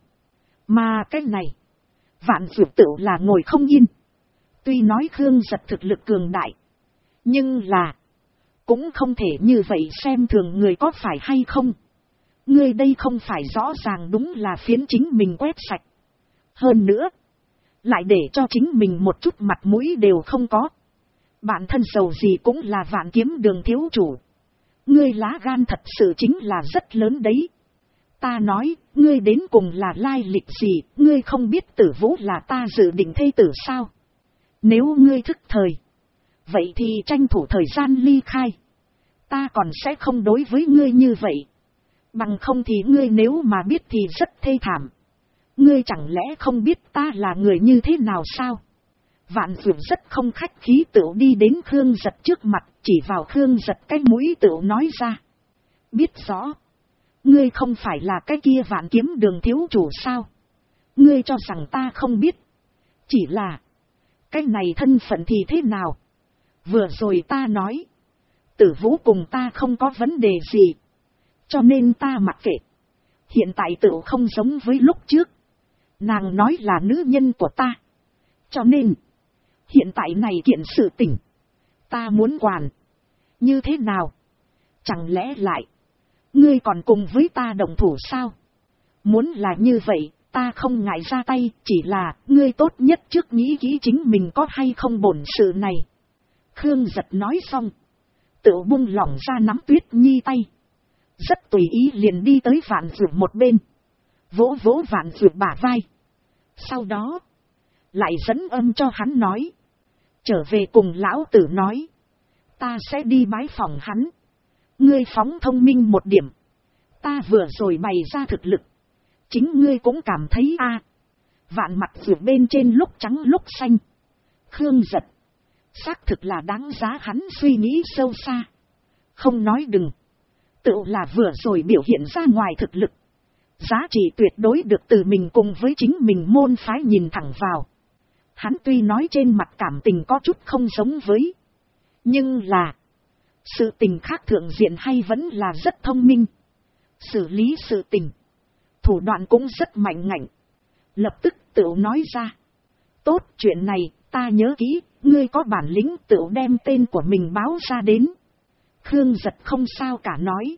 Mà cái này, vạn dược tự là ngồi không yên. Tuy nói Khương Giật thực lực cường đại, nhưng là, cũng không thể như vậy xem thường người có phải hay không. Ngươi đây không phải rõ ràng đúng là phiến chính mình quét sạch. Hơn nữa, lại để cho chính mình một chút mặt mũi đều không có. Bản thân giàu gì cũng là Vạn Kiếm Đường thiếu chủ. Ngươi lá gan thật sự chính là rất lớn đấy. Ta nói, ngươi đến cùng là lai lịch gì, ngươi không biết Tử Vũ là ta dự định thê tử sao? Nếu ngươi thức thời, vậy thì tranh thủ thời gian ly khai. Ta còn sẽ không đối với ngươi như vậy. Bằng không thì ngươi nếu mà biết thì rất thê thảm. Ngươi chẳng lẽ không biết ta là người như thế nào sao? Vạn Dược rất không khách khí tự đi đến Khương Giật trước mặt, chỉ vào Khương Giật cái mũi tự nói ra. Biết rõ. Ngươi không phải là cái kia Vạn Kiếm Đường thiếu chủ sao? Ngươi cho rằng ta không biết. Chỉ là, cái này thân phận thì thế nào? Vừa rồi ta nói, Tử Vũ cùng ta không có vấn đề gì. Cho nên ta mặc kệ. Hiện tại tự không giống với lúc trước. Nàng nói là nữ nhân của ta. Cho nên, Hiện tại này kiện sự tình, ta muốn quản. Như thế nào? Chẳng lẽ lại, ngươi còn cùng với ta đồng thủ sao? Muốn là như vậy, ta không ngại ra tay, chỉ là, ngươi tốt nhất trước nghĩ kỹ chính mình có hay không bổn sự này. Khương Giật nói xong, tự buông lỏng ra nắm Tuyết Nhi tay. Rất tùy ý liền đi tới Vạn Dược một bên, vỗ vỗ Vạn Dược bả vai. Sau đó, lại dẫn âm cho hắn nói. Trở về cùng lão tử nói, ta sẽ đi bái phòng hắn. Ngươi phóng thông minh một điểm. Ta vừa rồi bày ra thực lực, chính ngươi cũng cảm thấy a. Vạn Mặt Dược bên trên lúc trắng lúc xanh. Khương Giật, xác thực là đáng giá hắn suy nghĩ sâu xa. Không nói đừng, tự là vừa rồi biểu hiện ra ngoài thực lực, giá trị tuyệt đối được từ mình cùng với chính mình môn phái nhìn thẳng vào. Hắn tuy nói trên mặt cảm tình có chút không giống với, nhưng là sự tình khác thượng diện hay vẫn là rất thông minh. Xử lý sự tình, thủ đoạn cũng rất mạnh ngạnh. Lập tức tự nói ra. Tốt, chuyện này ta nhớ kỹ, ngươi có bản lĩnh tự đem tên của mình báo ra đến. Khương Giật không sao cả nói.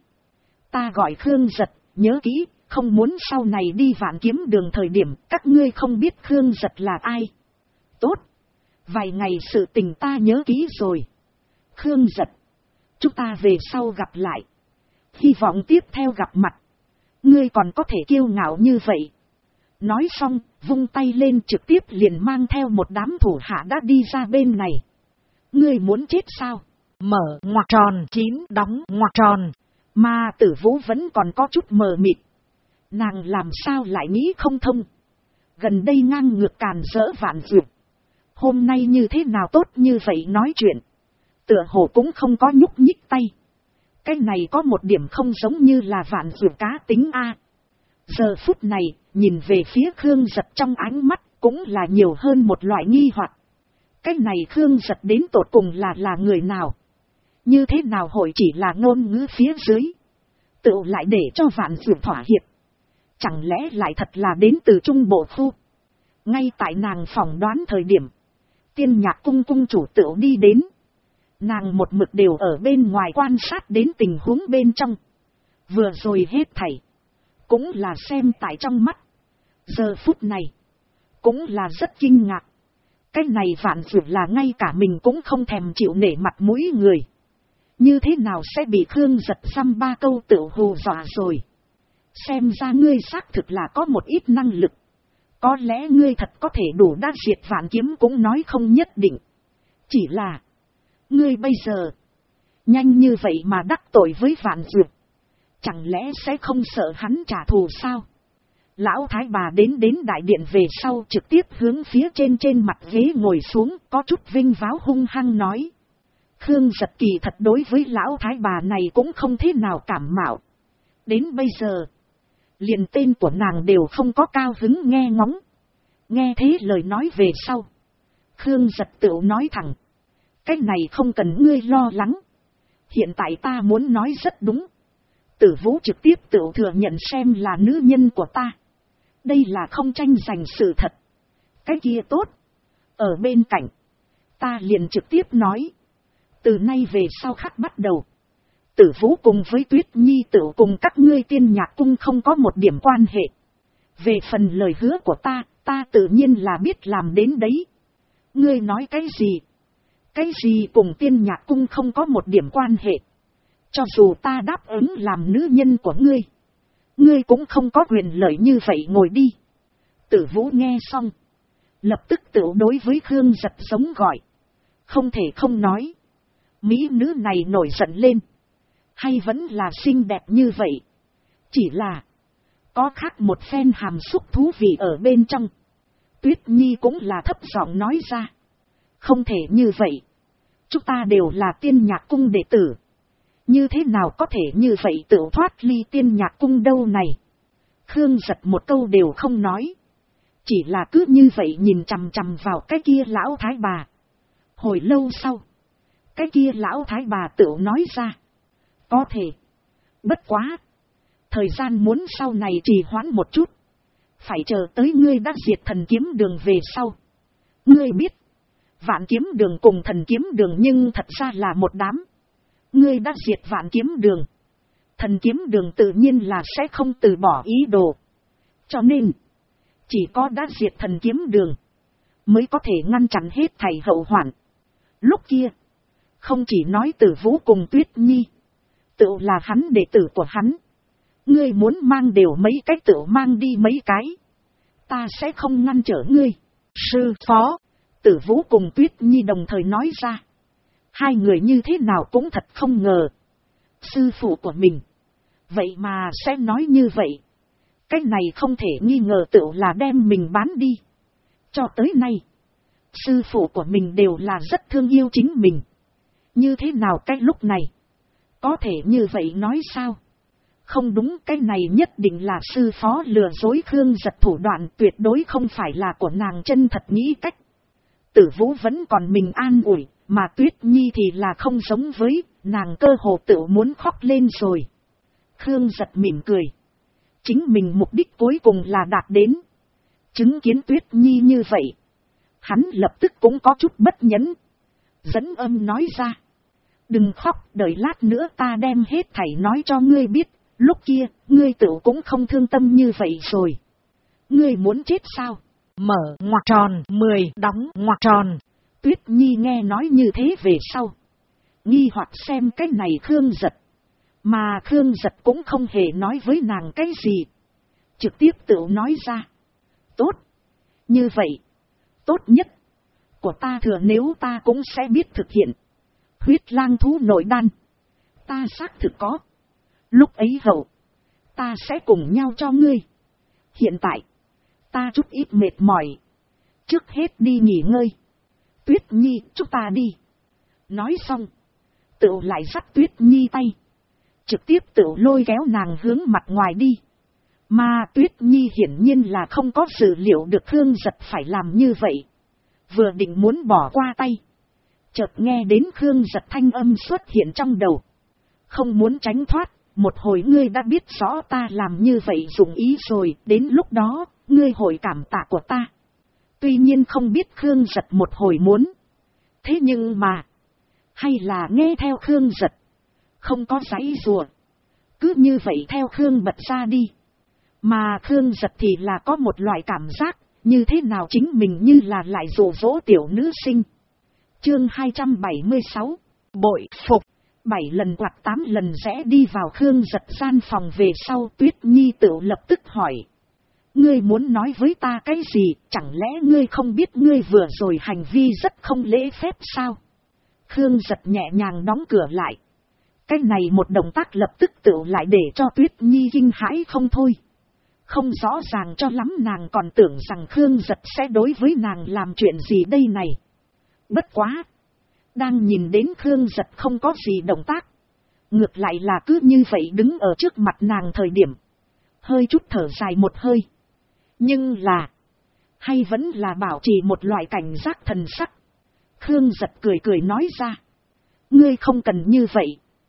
Ta gọi Khương Giật, nhớ kỹ, không muốn sau này đi Vạn Kiếm Đường thời điểm các ngươi không biết Khương Giật là ai. Tốt, vài ngày sự tình ta nhớ kỹ rồi. Khương Giật, chúng ta về sau gặp lại. Hy vọng tiếp theo gặp mặt, ngươi còn có thể kiêu ngạo như vậy. Nói xong, vung tay lên trực tiếp liền mang theo một đám thủ hạ đã đi ra bên này. Ngươi muốn chết sao? Mở ngoặc tròn 9 đóng ngoặc tròn. Mà Tử Vũ vẫn còn có chút mờ mịt. Nàng làm sao lại nghĩ không thông. Gần đây ngang ngược càn rỡ Vạn Dược, hôm nay như thế nào tốt như vậy nói chuyện. Tựa hồ cũng không có nhúc nhích tay. Cái này có một điểm không giống như là Vạn Dược cá tính a. Giờ phút này, nhìn về phía Khương Giật trong ánh mắt cũng là nhiều hơn một loại nghi hoặc. Cái này Khương Giật đến tột cùng là người nào? Như thế nào hội chỉ là ngôn ngữ phía dưới, tự lại để cho Vạn Dược thỏa hiệp? Chẳng lẽ lại thật là đến từ Trung Bộ Khu? Ngay tại nàng phỏng đoán thời điểm, Tiên Nhạc cung cung chủ tự đi đến. Nàng một mực đều ở bên ngoài quan sát đến tình huống bên trong. Vừa rồi hết thảy cũng là xem tại trong mắt. Giờ phút này cũng là rất kinh ngạc. Cái này Vạn Dược là ngay cả mình cũng không thèm chịu nể mặt mũi người. Như thế nào sẽ bị Khương Giật xăm ba câu tự hù dọa rồi? Xem ra ngươi xác thực là có một ít năng lực. Có lẽ ngươi thật có thể đủ đắc diệt Vạn Kiếm cũng nói không nhất định. Chỉ là ngươi bây giờ nhanh như vậy mà đắc tội với Vạn Dược, chẳng lẽ sẽ không sợ hắn trả thù sao? Lão thái bà đến đại điện về sau trực tiếp hướng phía trên mặt ghế ngồi xuống, có chút vinh váo hung hăng nói. Khương Giật kỳ thật đối với lão thái bà này cũng không thế nào cảm mạo. Đến bây giờ, liền tên của nàng đều không có cao hứng nghe ngóng. Nghe thế lời nói về sau, Khương Giật tự nói thẳng. Cái này không cần ngươi lo lắng. Hiện tại ta muốn nói rất đúng. Tử Vũ trực tiếp tự thừa nhận xem là nữ nhân của ta. Đây là không tranh giành sự thật. Cái kia tốt. Ở bên cạnh, ta liền trực tiếp nói. Từ nay về sau khắc bắt đầu, Tử Vũ cùng với Tuyết Nhi tự cùng các ngươi Tiên Nhạc cung không có một điểm quan hệ. Về phần lời hứa của ta tự nhiên là biết làm đến đấy. Ngươi nói cái gì? Cái gì cùng Tiên Nhạc cung không có một điểm quan hệ? Cho dù ta đáp ứng làm nữ nhân của ngươi, ngươi cũng không có quyền lợi như vậy ngồi đi. Tử Vũ nghe xong, lập tức tự đối với Khương Giật sống gọi. Không thể không nói, mỹ nữ này nổi giận lên, hay vẫn là xinh đẹp như vậy. Chỉ là có khác một phen hàm xúc thú vị ở bên trong. Tuyết Nhi cũng là thấp giọng nói ra. Không thể như vậy. Chúng ta đều là Tiên Nhạc cung đệ tử. Như thế nào có thể như vậy tự thoát ly Tiên Nhạc cung đâu này? Khương Giật một câu đều không nói. Chỉ là cứ như vậy nhìn chằm chằm vào cái kia lão thái bà. Hồi lâu sau, cái kia lão thái bà tự nói ra. Có thể. Bất quá. Thời gian muốn sau này trì hoãn một chút. Phải chờ tới ngươi đã diệt Thần Kiếm Đường về sau. Ngươi biết. Vạn kiếm đường cùng thần kiếm đường nhưng thật ra là một đám. Ngươi đã diệt vạn kiếm đường. Thần kiếm đường tự nhiên là sẽ không từ bỏ ý đồ. Cho nên, chỉ có đã diệt thần kiếm đường, mới có thể ngăn chặn hết thảy hậu hoạn. Lúc kia, không chỉ nói Tử Vũ cùng Tuyết Nhi, tự là hắn đệ tử của hắn. Ngươi muốn mang đều mấy cái tự mang đi mấy cái. Ta sẽ không ngăn trở ngươi. Sư phó, Tử Vũ cùng Tuyết Nhi đồng thời nói ra. Hai người như thế nào cũng thật không ngờ. Sư phụ của mình, vậy mà sẽ nói như vậy. Cái này không thể nghi ngờ tự là đem mình bán đi. Cho tới nay, sư phụ của mình đều là rất thương yêu chính mình. Như thế nào cái lúc này, có thể như vậy nói sao? Không đúng, cái này nhất định là sư phó lừa dối Khương Giật thủ đoạn, tuyệt đối không phải là của nàng chân thật nghĩ cách. Tử Vũ vẫn còn mình an ủi, mà Tuyết Nhi thì là không giống với, nàng cơ hồ tự muốn khóc lên rồi. Khương Giật mỉm cười. Chính mình mục đích cuối cùng là đạt đến. Chứng kiến Tuyết Nhi như vậy, hắn lập tức cũng có chút bất nhẫn. Dẫn âm nói ra. Đừng khóc, đợi lát nữa ta đem hết thảy nói cho ngươi biết. Lúc kia, ngươi tự cũng không thương tâm như vậy rồi. Ngươi muốn chết sao? Mở ngoặc tròn, 10 đóng ngoặc tròn. Tuyết Nhi nghe nói như thế về sau. Nghi hoặc xem cái này Khương Giật. Mà Khương Giật cũng không hề nói với nàng cái gì. Trực tiếp tự nói ra. Tốt. Như vậy. Tốt nhất. Của ta thừa nếu ta cũng sẽ biết thực hiện. Huyết lang thú nội đan. Ta xác thực có. Lúc ấy hậu. Ta sẽ cùng nhau cho ngươi. Hiện tại. Ta chút ít mệt mỏi. Trước hết đi nghỉ ngơi. Tuyết Nhi, chúng ta đi. Nói xong. Tự lại dắt Tuyết Nhi tay. Trực tiếp tự lôi kéo nàng hướng mặt ngoài đi. Mà Tuyết Nhi hiển nhiên là không có dự liệu được Khương Giật phải làm như vậy. Vừa định muốn bỏ qua tay. Chợt nghe đến Khương Giật thanh âm xuất hiện trong đầu. Không muốn tránh thoát, một hồi ngươi đã biết rõ ta làm như vậy dùng ý rồi, đến lúc đó, ngươi hồi cảm tạ của ta. Tuy nhiên không biết Khương Giật một hồi muốn. Thế nhưng mà, hay là nghe theo Khương Giật. Không có giãy rùa. Cứ như vậy theo Khương bật ra đi. Mà Khương Giật thì là có một loại cảm giác, như thế nào chính mình như là lại dụ dỗ tiểu nữ sinh. Chương 276, bội phục. 7 lần quạt 8 lần rẽ đi vào Khương Giật gian phòng về sau, Tuyết Nhi tự lập tức hỏi. Ngươi muốn nói với ta cái gì, chẳng lẽ ngươi không biết ngươi vừa rồi hành vi rất không lễ phép sao? Khương Giật nhẹ nhàng đóng cửa lại. Cái này một động tác lập tức tự lại để cho Tuyết Nhi kinh hãi không thôi. Không rõ ràng cho lắm, nàng còn tưởng rằng Khương Giật sẽ đối với nàng làm chuyện gì đây này. Bất quá. Đang nhìn đến Khương Giật không có gì động tác. Ngược lại là cứ như vậy đứng ở trước mặt nàng thời điểm. Hơi chút thở dài một hơi. Nhưng là. Hay vẫn là bảo trì một loại cảnh giác thần sắc. Khương Giật cười cười nói ra. Ngươi không cần như vậy.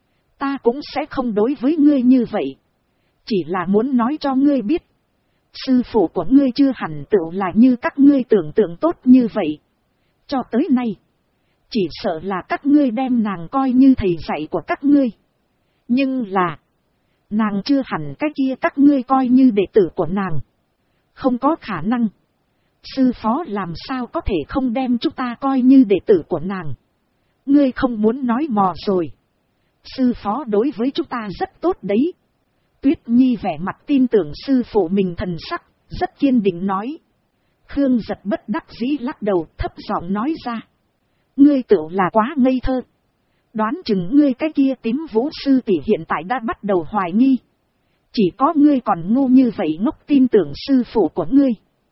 Ta cũng sẽ không đối với ngươi như vậy. Chỉ là muốn nói cho ngươi biết. Sư phụ của ngươi chưa hẳn tự là như các ngươi tưởng tượng tốt như vậy. Cho tới nay. Chỉ sợ là các ngươi đem nàng coi như thầy dạy của các ngươi. Nhưng là. Nàng chưa hẳn cái kia các ngươi coi như đệ tử của nàng. Không có khả năng. Sư phó làm sao có thể không đem chúng ta coi như đệ tử của nàng. Ngươi không muốn nói mò rồi. Sư phó đối với chúng ta rất tốt đấy. Tuyết Nhi vẻ mặt tin tưởng sư phụ mình thần sắc, rất kiên định nói. Khương Giật bất đắc dĩ lắc đầu, thấp giọng nói ra. Ngươi tự là quá ngây thơ. Đoán chừng ngươi cái kia Tím Vũ sư tỷ hiện tại đã bắt đầu hoài nghi. Chỉ có ngươi còn ngu như vậy ngốc tin tưởng sư phụ của ngươi.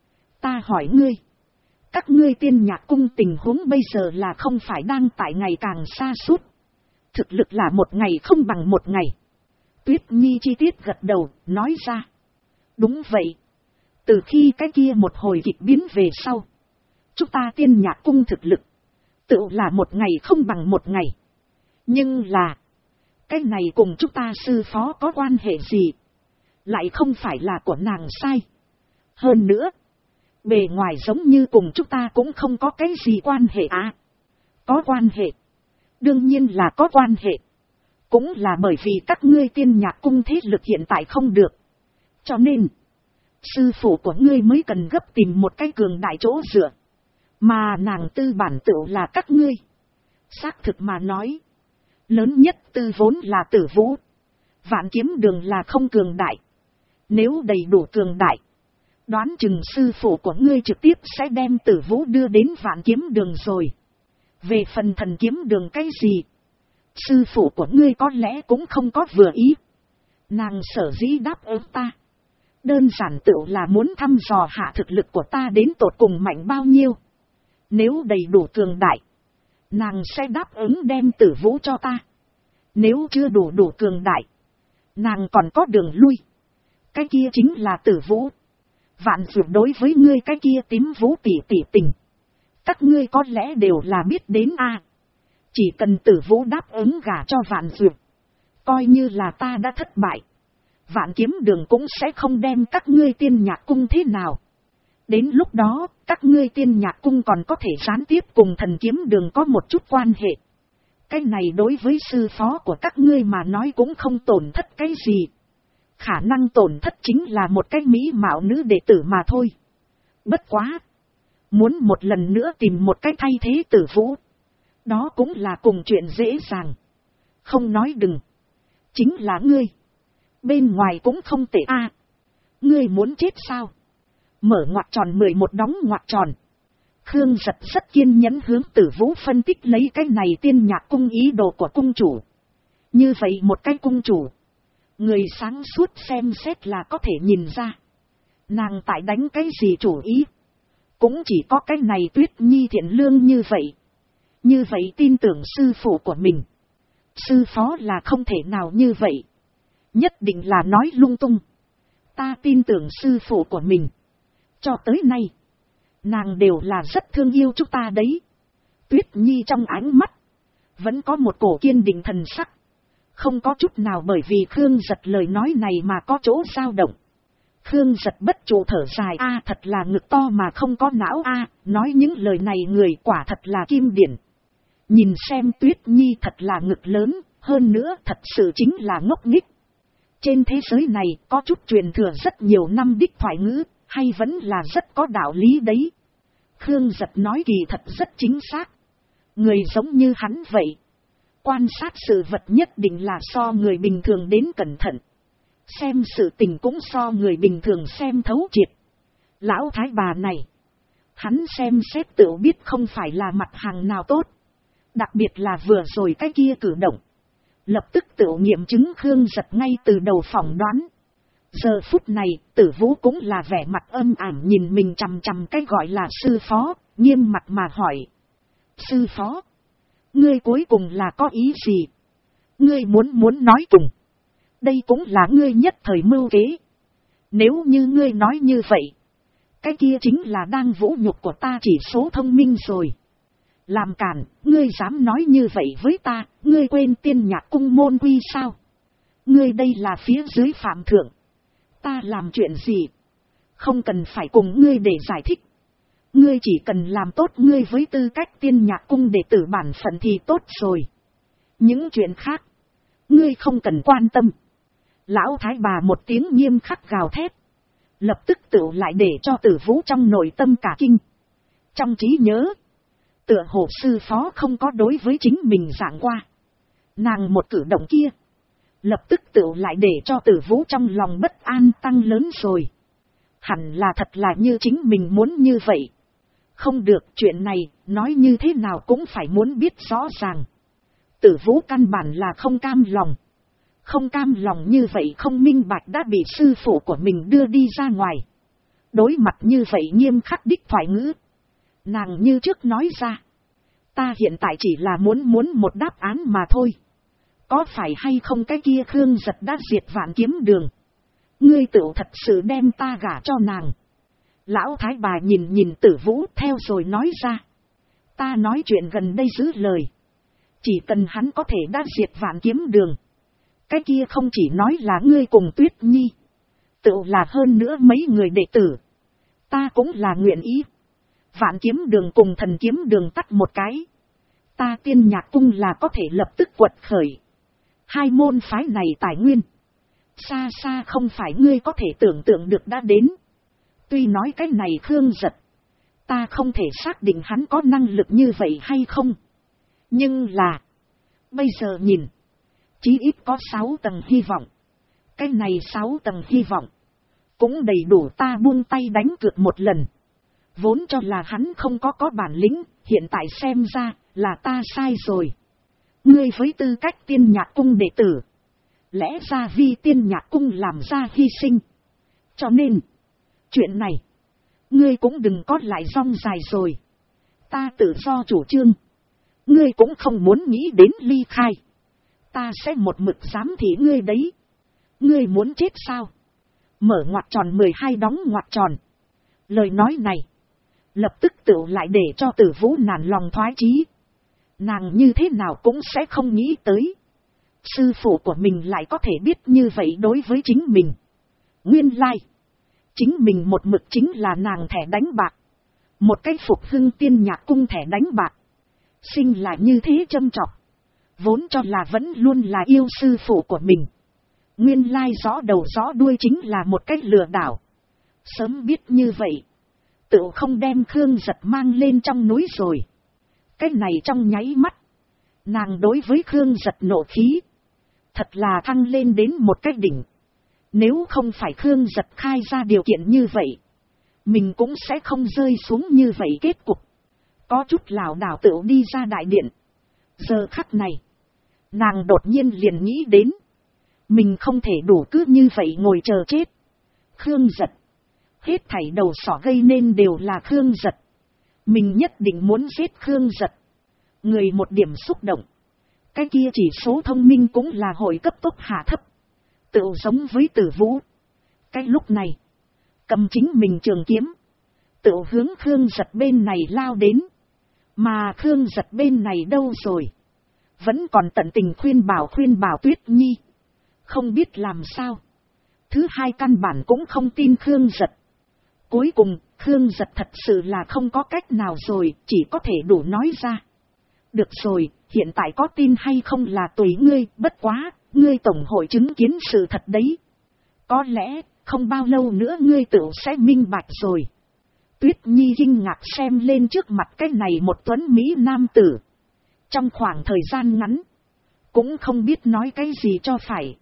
Ta hỏi ngươi. Các ngươi Tiên Nhạc cung tình huống bây giờ là không phải đang tại ngày càng xa suốt. Thực lực là một ngày không bằng một ngày. Tuyết Nhi chi tiết gật đầu, nói ra. Đúng vậy. Từ khi cái kia một hồi kịch biến về sau. Chúng ta Tiên Nhạc cung thực lực. Tự là một ngày không bằng một ngày. Nhưng là. Cái này cùng chúng ta sư phó có quan hệ gì? Lại không phải là của nàng sai. Hơn nữa. Bề ngoài giống như cùng chúng ta cũng không có cái gì quan hệ à. Có quan hệ. Đương nhiên là có quan hệ. Cũng là bởi vì các ngươi Tiên Nhạc cung thế lực hiện tại không được. Cho nên, sư phụ của ngươi mới cần gấp tìm một cái cường đại chỗ dựa. Mà nàng tư bản tựu là các ngươi. Xác thực mà nói, lớn nhất tư vốn là Tử Vũ. Vạn Kiếm Đường là không cường đại. Nếu đầy đủ cường đại, đoán chừng sư phụ của ngươi trực tiếp sẽ đem Tử Vũ đưa đến Vạn Kiếm Đường rồi. Về phần Thần Kiếm Đường cái gì, sư phụ của ngươi có lẽ cũng không có vừa ý. Nàng sở dĩ đáp ứng ta, đơn giản tựu là muốn thăm dò hạ thực lực của ta đến tột cùng mạnh bao nhiêu. Nếu đầy đủ cường đại, nàng sẽ đáp ứng đem Tử Vũ cho ta. Nếu chưa đủ cường đại, nàng còn có đường lui. Cái kia chính là Tử Vũ. Vạn Dược đối với ngươi cái kia Tím Vũ tỷ tình, các ngươi có lẽ đều là biết đến a. Chỉ cần Tử Vũ đáp ứng gả cho Vạn Dược, coi như là ta đã thất bại, Vạn Kiếm Đường cũng sẽ không đem các ngươi Tiên Nhạc cung thế nào. Đến lúc đó, các ngươi Tiên Nhạc cung còn có thể gián tiếp cùng Thần Kiếm Đường có một chút quan hệ. Cái này đối với sư phó của các ngươi mà nói cũng không tổn thất cái gì. Khả năng tổn thất chính là một cái mỹ mạo nữ đệ tử mà thôi. Bất quá, muốn một lần nữa tìm một cái thay thế Tử Vũ, đó cũng là cùng chuyện dễ dàng. Không nói đừng, chính là ngươi. Bên ngoài cũng không tệ a. Ngươi muốn chết sao? Mở ngoặc tròn 11 đóng ngoặc tròn. Khương Giật rất kiên nhẫn hướng Tử Vũ phân tích lấy cái này Tiên Nhạc cung ý đồ của cung chủ. Như vậy một cái cung chủ, người sáng suốt xem xét là có thể nhìn ra. Nàng tại đánh cái gì chủ ý? Cũng chỉ có cái này Tuyết Nhi thiện lương như vậy. Như vậy tin tưởng sư phụ của mình. Sư phó là không thể nào như vậy. Nhất định là nói lung tung. Ta tin tưởng sư phụ của mình. Cho tới nay, nàng đều là rất thương yêu chúng ta đấy. Tuyết Nhi trong ánh mắt vẫn có một cổ kiên định thần sắc. Không có chút nào bởi vì Khương Giật lời nói này mà có chỗ dao động. Khương Giật bất trụ thở dài a, thật là ngực to mà không có não a, nói những lời này người quả thật là kim điển. Nhìn xem Tuyết Nhi thật là ngực lớn, hơn nữa thật sự chính là ngốc nghếch. Trên thế giới này có chút truyền thừa rất nhiều năm đích thoại ngữ, hay vẫn là rất có đạo lý đấy. Khương Giật nói kỳ thật rất chính xác. Người giống như hắn vậy, quan sát sự vật nhất định là so người bình thường đến cẩn thận. Xem sự tình cũng so người bình thường xem thấu triệt. Lão thái bà này, hắn xem xét tự biết không phải là mặt hàng nào tốt. Đặc biệt là vừa rồi cái kia cử động, lập tức tự nghiệm chứng Khương Giật ngay từ đầu phỏng đoán. Giờ phút này, Tử Vũ cũng là vẻ mặt âm ảm nhìn mình chằm chằm cái gọi là sư phó, nghiêm mặt mà hỏi. Sư phó, ngươi cuối cùng là có ý gì? Ngươi muốn nói cùng. Đây cũng là ngươi nhất thời mưu kế. Nếu như ngươi nói như vậy, cái kia chính là đang vũ nhục của ta chỉ số thông minh rồi. Làm cản, ngươi dám nói như vậy với ta, ngươi quên Tiên Nhạc cung môn quy sao? Ngươi đây là phía dưới phạm thượng. Ta làm chuyện gì? Không cần phải cùng ngươi để giải thích. Ngươi chỉ cần làm tốt ngươi với tư cách Tiên Nhạc cung đệ tử bản phận thì tốt rồi. Những chuyện khác, ngươi không cần quan tâm. Lão thái bà một tiếng nghiêm khắc gào thét, lập tức tự lại để cho Tử Vũ trong nội tâm cả kinh. Trong trí nhớ, tựa hồ sư phó không có đối với chính mình giảng qua. Nàng một cử động kia, lập tức tự lại để cho Tử Vũ trong lòng bất an tăng lớn rồi. Hẳn là thật là như chính mình muốn như vậy. Không được, chuyện này, nói như thế nào cũng phải muốn biết rõ ràng. Tử Vũ căn bản là không cam lòng. Không cam lòng như vậy không minh bạch đã bị sư phụ của mình đưa đi ra ngoài. Đối mặt như vậy nghiêm khắc đích thoại ngữ. Nàng như trước nói ra. Ta hiện tại chỉ là muốn một đáp án mà thôi. Có phải hay không cái kia Khương Giật đã diệt Vạn Kiếm Đường? Ngươi tự thật sự đem ta gả cho nàng. Lão thái bà nhìn Tử Vũ theo rồi nói ra. Ta nói chuyện gần đây giữ lời. Chỉ cần hắn có thể đã diệt Vạn Kiếm Đường. Cái kia không chỉ nói là ngươi cùng Tuyết Nhi. Tự là hơn nữa mấy người đệ tử. Ta cũng là nguyện ý. Vạn kiếm đường cùng thần kiếm đường tắt một cái. Ta Tiên Nhạc Cung là có thể lập tức quật khởi. Hai môn phái này tài nguyên. Xa xa không phải ngươi có thể tưởng tượng được đã đến. Tuy nói cái này Khương Giật. Ta không thể xác định hắn có năng lực như vậy hay không. Nhưng là. Bây giờ nhìn. Chí ít có 6 tầng hy vọng. Cái này 6 tầng hy vọng. Cũng đầy đủ ta buông tay đánh cược một lần. Vốn cho là hắn không có bản lĩnh. Hiện tại xem ra là ta sai rồi. Ngươi với tư cách Tiên Nhạc Cung đệ tử. Lẽ ra vì Tiên Nhạc Cung làm ra hy sinh. Cho nên. Chuyện này. Ngươi cũng đừng có lại rong dài rồi. Ta tự do chủ trương. Ngươi cũng không muốn nghĩ đến ly khai. Ta sẽ một mực giám thị ngươi đấy. Ngươi muốn chết sao? Mở ngoặc tròn 12 đóng ngoặc tròn. Lời nói này. Lập tức tự lại để cho Tử Vũ nản lòng thoái chí. Nàng như thế nào cũng sẽ không nghĩ tới. Sư phụ của mình lại có thể biết như vậy đối với chính mình. Nguyên lai. Chính mình một mực chính là nàng thẻ đánh bạc. Một cái phục hưng Tiên Nhạc Cung thẻ đánh bạc. Sinh là như thế châm chọc. Vốn cho là vẫn luôn là yêu sư phụ của mình. Nguyên lai rõ đầu rõ đuôi chính là một cái lừa đảo. Sớm biết như vậy. Tự không đem Khương Giật mang lên trong núi rồi. Cái này trong nháy mắt. Nàng đối với Khương Giật nộ khí. Thật là thăng lên đến một cái đỉnh. Nếu không phải Khương Giật khai ra điều kiện như vậy. Mình cũng sẽ không rơi xuống như vậy kết cục. Có chút lảo đảo tự đi ra đại điện. Giờ khắc này. Nàng đột nhiên liền nghĩ đến. Mình không thể đủ cứ như vậy ngồi chờ chết. Khương Giật. Hết thảy đầu sỏ gây nên đều là Khương Giật. Mình nhất định muốn giết Khương Giật. Người một điểm xúc động. Cái kia chỉ số thông minh cũng là hội cấp tốc hạ thấp. Tự giống với Tử Vũ. Cái lúc này. Cầm chính mình trường kiếm. Tự hướng Khương Giật bên này lao đến. Mà Khương Giật bên này đâu rồi. Vẫn còn tận tình khuyên bảo Tuyết Nhi. Không biết làm sao. Thứ hai căn bản cũng không tin Khương Giật. Cuối cùng, Khương Giật thật sự là không có cách nào rồi, chỉ có thể đủ nói ra. Được rồi, hiện tại có tin hay không là tùy ngươi, bất quá, ngươi tổng hội chứng kiến sự thật đấy. Có lẽ, không bao lâu nữa ngươi tự sẽ minh bạch rồi. Tuyết Nhi kinh ngạc xem lên trước mặt cái này một tuấn Mỹ nam tử. Trong khoảng thời gian ngắn, cũng không biết nói cái gì cho phải.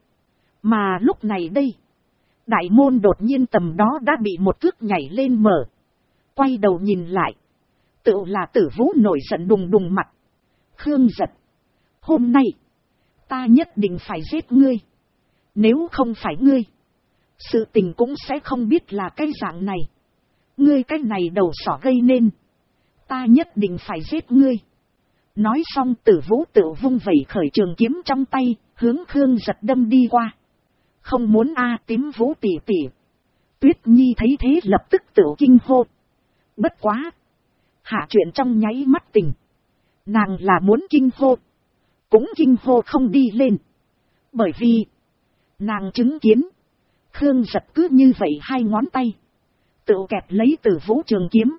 Mà lúc này đây, đại môn đột nhiên tầm đó đã bị một cước nhảy lên mở. Quay đầu nhìn lại. Tự là Tử Vũ nổi giận đùng đùng mặt. Khương Giật. Hôm nay. Ta nhất định phải giết ngươi. Nếu không phải ngươi. Sự tình cũng sẽ không biết là cái dạng này. Ngươi cái này đầu sỏ gây nên. Ta nhất định phải giết ngươi. Nói xong Tử Vũ tự vung vẩy khởi trường kiếm trong tay. Hướng Khương Giật đâm đi qua. Không muốn Tím Vũ tỷ tỷ. Tuyết Nhi thấy thế lập tức tự kinh hô. Bất quá. Hạ chuyện trong nháy mắt tình. Nàng là muốn kinh hô. Cũng kinh hô không đi lên. Bởi vì. Nàng chứng kiến. Khương Giật cứ như vậy hai ngón tay. Tự kẹp lấy Tử Vũ trường kiếm.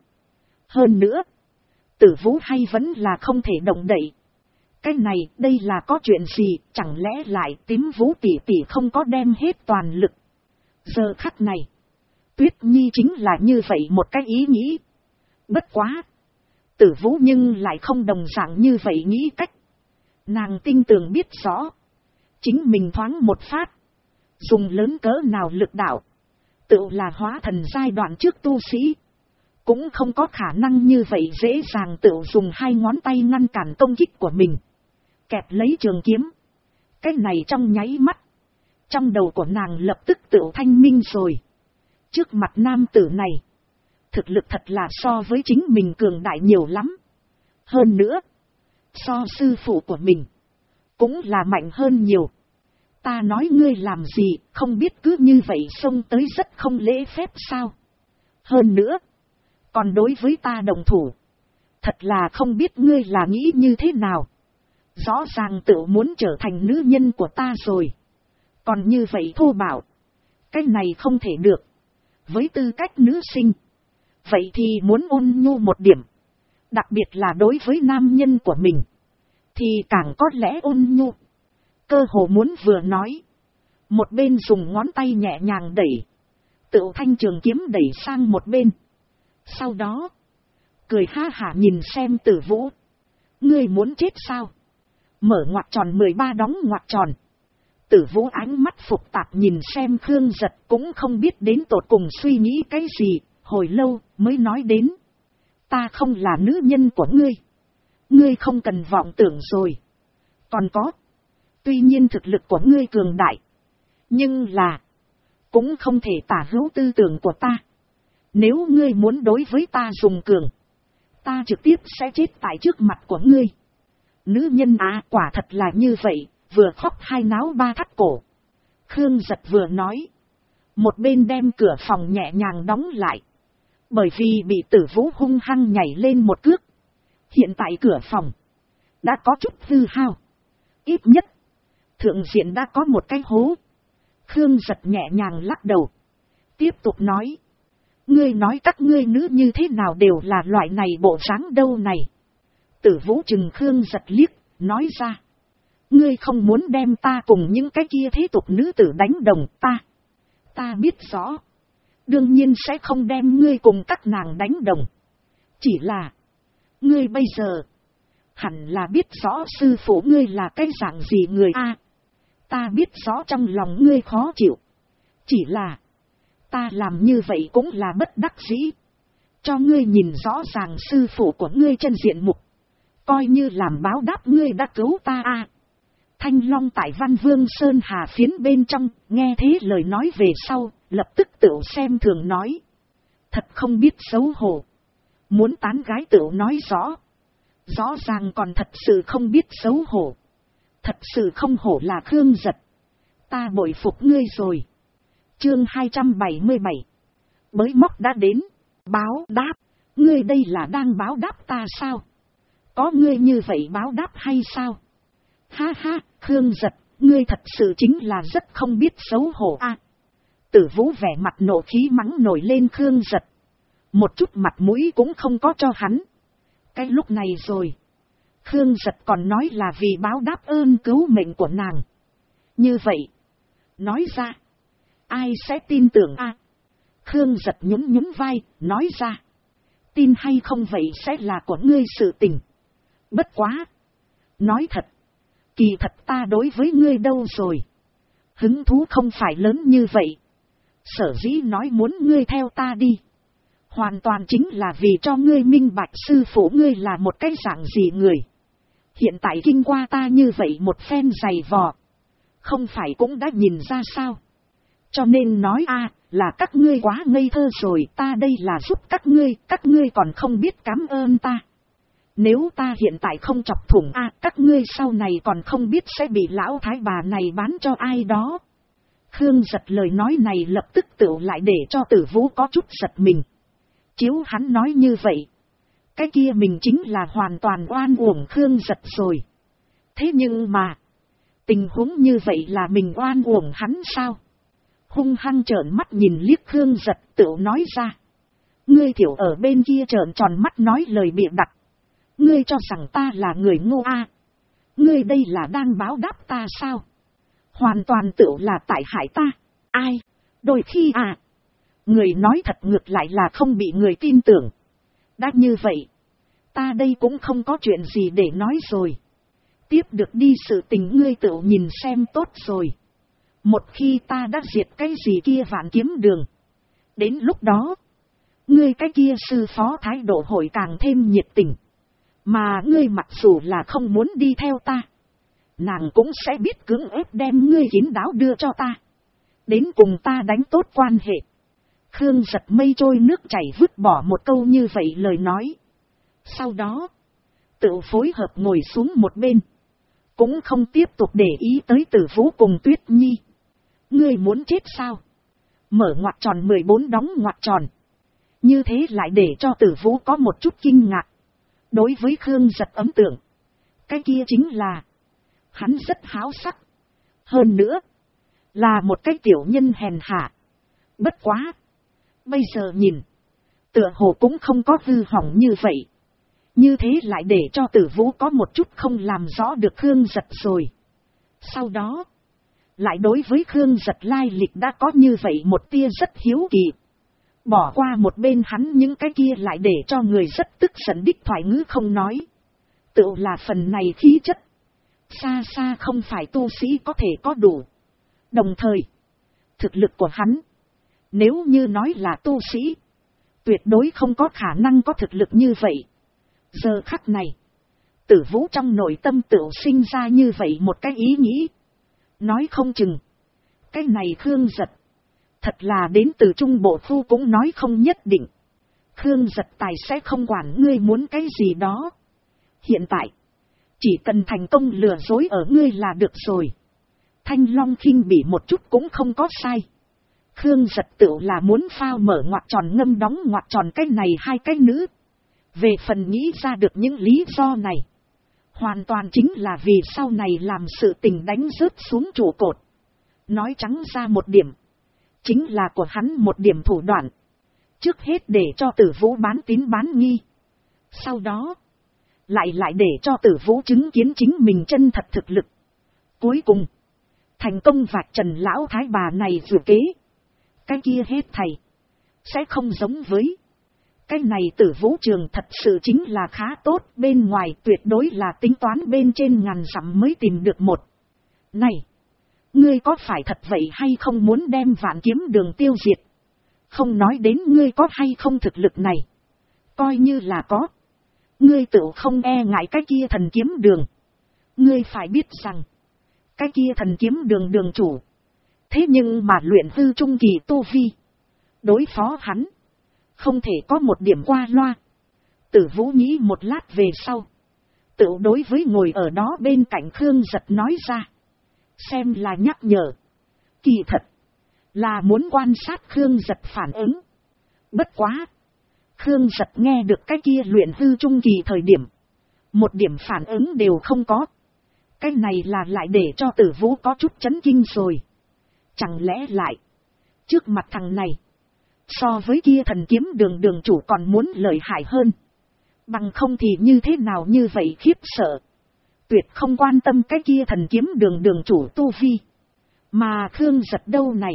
Hơn nữa. Tử Vũ hay vẫn là không thể động đậy. Cái này đây là có chuyện gì. Chẳng lẽ lại Tím Vũ tỷ tỷ không có đem hết toàn lực. Giờ khắc này. Tuyết Nhi chính là như vậy một cái ý nghĩ. Bất quá. Tử Vũ nhưng lại không đồng dạng như vậy nghĩ cách. Nàng tinh tường biết rõ. Chính mình thoáng một phát. Dùng lớn cỡ nào lực đạo. Tự là hóa thần giai đoạn trước tu sĩ. Cũng không có khả năng như vậy dễ dàng tự dùng hai ngón tay ngăn cản công kích của mình. Kẹp lấy trường kiếm. Cái này trong nháy mắt. Trong đầu của nàng lập tức tự thanh minh rồi. Trước mặt nam tử này. Thực lực thật là so với chính mình cường đại nhiều lắm. Hơn nữa. So sư phụ của mình. Cũng là mạnh hơn nhiều. Ta nói ngươi làm gì không biết cứ như vậy xông tới rất không lễ phép sao. Hơn nữa. Còn đối với ta đồng thủ. Thật là không biết ngươi là nghĩ như thế nào. Rõ ràng tự muốn trở thành nữ nhân của ta rồi. Còn như vậy thô bạo. Cái này không thể được. Với tư cách nữ sinh. vậy thì muốn ôn nhu một điểm. Đặc biệt là đối với nam nhân của mình. Thì càng có lẽ ôn nhu. Cơ hồ muốn vừa nói. Một bên dùng ngón tay nhẹ nhàng đẩy. Tựu thanh trường kiếm đẩy sang một bên. Sau đó. Cười ha hả nhìn xem Tử Vũ. Ngươi muốn chết sao? Mở ngoặc tròn 13 đóng ngoặc tròn. Tử Vũ ánh mắt phục tạp nhìn xem Khương Giật cũng không biết đến tột cùng suy nghĩ cái gì. Hồi lâu mới nói đến. Ta không là nữ nhân của ngươi. Ngươi không cần vọng tưởng rồi. Còn có. Tuy nhiên thực lực của ngươi cường đại. Nhưng là. Cũng không thể tả hữu tư tưởng của ta. Nếu ngươi muốn đối với ta dùng cường. Ta trực tiếp sẽ chết tại trước mặt của ngươi. Nữ nhân à, quả thật là như vậy. Vừa khóc hai náo ba thắt cổ. Khương Giật vừa nói. Một bên đem cửa phòng nhẹ nhàng đóng lại. Bởi vì bị Tử Vũ hung hăng nhảy lên một cước. Hiện tại cửa phòng. Đã có chút hư hao. Ít nhất. Thượng diện đã có một cái hố. Khương Giật nhẹ nhàng lắc đầu. Tiếp tục nói. Ngươi nói các ngươi nữ như thế nào đều là loại này bộ dáng đâu này. Tử Vũ chừng Khương Giật liếc. Nói ra. Ngươi không muốn đem ta cùng những cái kia thế tục nữ tử đánh đồng ta. Ta biết rõ. Đương nhiên sẽ không đem ngươi cùng các nàng đánh đồng. Chỉ là. Ngươi bây giờ. Hẳn là biết rõ sư phụ ngươi là cái dạng gì người a. Ta biết rõ trong lòng ngươi khó chịu. Chỉ là. Ta làm như vậy cũng là bất đắc dĩ. Cho ngươi nhìn rõ ràng sư phụ của ngươi chân diện mục. Coi như làm báo đáp ngươi đã cứu ta a. Thanh Long tại Văn Vương Sơn Hà phiến bên trong, nghe thế lời nói về sau, lập tức tựu xem thường nói. Thật không biết xấu hổ. Muốn tán gái tựu nói rõ. Rõ ràng còn thật sự không biết xấu hổ. Thật sự không hổ là Khương Giật. Ta bội phục ngươi rồi. Chương 277. Bới móc đã đến. Báo đáp. Ngươi đây là đang báo đáp ta sao? Có ngươi như vậy báo đáp hay sao? Ha ha, Khương Giật, ngươi thật sự chính là rất không biết xấu hổ a. Tử Vũ vẻ mặt nộ khí mắng nổi lên Khương Giật. Một chút mặt mũi cũng không có cho hắn. Cái lúc này rồi. Khương Giật còn nói là vì báo đáp ơn cứu mệnh của nàng. Như vậy. Nói ra. Ai sẽ tin tưởng a? Khương Giật nhún nhún vai, nói ra. Tin hay không vậy sẽ là của ngươi sự tình. Bất quá. Nói thật. Kỳ thật ta đối với ngươi đâu rồi. Hứng thú không phải lớn như vậy. Sở dĩ nói muốn ngươi theo ta đi. Hoàn toàn chính là vì cho ngươi minh bạch sư phụ ngươi là một cái dạng gì người. Hiện tại kinh qua ta như vậy một phen dày vò. Không phải cũng đã nhìn ra sao. Cho nên nói a là các ngươi quá ngây thơ rồi. Ta đây là giúp các ngươi còn không biết cảm ơn ta. Nếu ta hiện tại không chọc thủng các ngươi sau này còn không biết sẽ bị lão thái bà này bán cho ai đó. Khương Giật lời nói này lập tức tựu lại để cho Tử Vũ có chút giật mình. Chiếu hắn nói như vậy. Cái kia mình chính là hoàn toàn oan uổng Khương Giật rồi. Thế nhưng mà. Tình huống như vậy là mình oan uổng hắn sao? Hung hăng trợn mắt nhìn liếc Khương Giật tựu nói ra. Ngươi tiểu ở bên kia trợn tròn mắt nói lời bịa đặt. Ngươi cho rằng ta là người ngu a? Ngươi đây là đang báo đáp ta sao? Hoàn toàn tựu là tại hại ta. Ai? Đôi khi người nói thật ngược lại là không bị người tin tưởng. Đã như vậy. Ta đây cũng không có chuyện gì để nói rồi. Tiếp được đi sự tình ngươi tựu nhìn xem tốt rồi. Một khi ta đã diệt cái gì kia Vạn Kiếm Đường. Đến lúc đó. Ngươi cái kia sư phó thái độ hội càng thêm nhiệt tình. Mà ngươi mặc dù là không muốn đi theo ta. Nàng cũng sẽ biết cưỡng ép đem ngươi kín đáo đưa cho ta. Đến cùng ta đánh tốt quan hệ. Khương Giật mây trôi nước chảy vứt bỏ một câu như vậy lời nói. Sau đó. Tự phối hợp ngồi xuống một bên. Cũng không tiếp tục để ý tới Tử Vũ cùng Tuyết Nhi. Ngươi muốn chết sao? Mở ngoặc tròn 14 đóng ngoặc tròn. Như thế lại để cho Tử Vũ có một chút kinh ngạc. Đối với Khương Giật ấn tượng. Cái kia chính là. Hắn rất háo sắc. Hơn nữa. Là một cái tiểu nhân hèn hạ. Bất quá. Bây giờ nhìn. Tựa hồ cũng không có hư hỏng như vậy. Như thế lại để cho Tử Vũ có một chút không làm rõ được Khương Giật rồi. Sau đó, lại đối với Khương Giật lai lịch đã có như vậy một tia rất hiếu kỳ. Bỏ qua một bên hắn những cái kia lại để cho người rất tức giận đích thoại ngữ không nói. Tựu là phần này khí chất. Xa xa không phải tu sĩ có thể có đủ. Đồng thời, thực lực của hắn, nếu như nói là tu sĩ, tuyệt đối không có khả năng có thực lực như vậy. Giờ khắc này, Tử Vũ trong nội tâm tựu sinh ra như vậy một cái ý nghĩ. Nói không chừng, cái này Khương Giật, thật là đến từ Trung Bộ Khu cũng nói không nhất định. Khương Giật tài sẽ không quản ngươi muốn cái gì đó. Hiện tại, chỉ cần thành công lừa dối ở ngươi là được rồi. Thanh Long khinh bỉ một chút cũng không có sai. Khương Giật tựu là muốn phao mở ngoặc tròn ngâm đóng ngoặc tròn cái này hai cái nữ. Về phần nghĩ ra được những lý do này, hoàn toàn chính là vì sau này làm sự tình đánh rớt xuống trụ cột. Nói trắng ra một điểm, chính là của hắn một điểm thủ đoạn. Trước hết để cho Tử Vũ bán tín bán nghi. Sau đó, lại để cho Tử Vũ chứng kiến chính mình chân thật thực lực. Cuối cùng, thành công vạch trần lão thái bà này vừa kế. Cái kia hết thầy, sẽ không giống với. Cái này Tử Vũ trường thật sự chính là khá tốt, bên ngoài tuyệt đối là tính toán bên trên ngàn dặm mới tìm được một. Này, ngươi có phải thật vậy hay không muốn đem Vạn Kiếm Đường tiêu diệt? Không nói đến ngươi có hay không thực lực này. Coi như là có. Ngươi tự không e ngại cái kia Thần Kiếm Đường. Ngươi phải biết rằng, cái kia Thần Kiếm Đường đường chủ. Thế nhưng mà luyện hư trung kỳ tu vi. Đối phó hắn, không thể có một điểm qua loa. Tử Vũ nghĩ một lát về sau, tự đối với ngồi ở đó bên cạnh Khương Giật nói ra. Xem là nhắc nhở. Kỳ thật, là muốn quan sát Khương Giật phản ứng. Bất quá, Khương Giật nghe được cái kia luyện hư trung kỳ thời điểm, một điểm phản ứng đều không có. Cái này là lại để cho Tử Vũ có chút chấn kinh rồi. Chẳng lẽ lại, trước mặt thằng này, so với kia Thần Kiếm Đường đường chủ còn muốn lợi hại hơn. Bằng không thì như thế nào như vậy khiếp sợ. Tuyệt không quan tâm cái kia Thần Kiếm Đường đường chủ tu vi. Mà Khương Giật đâu này,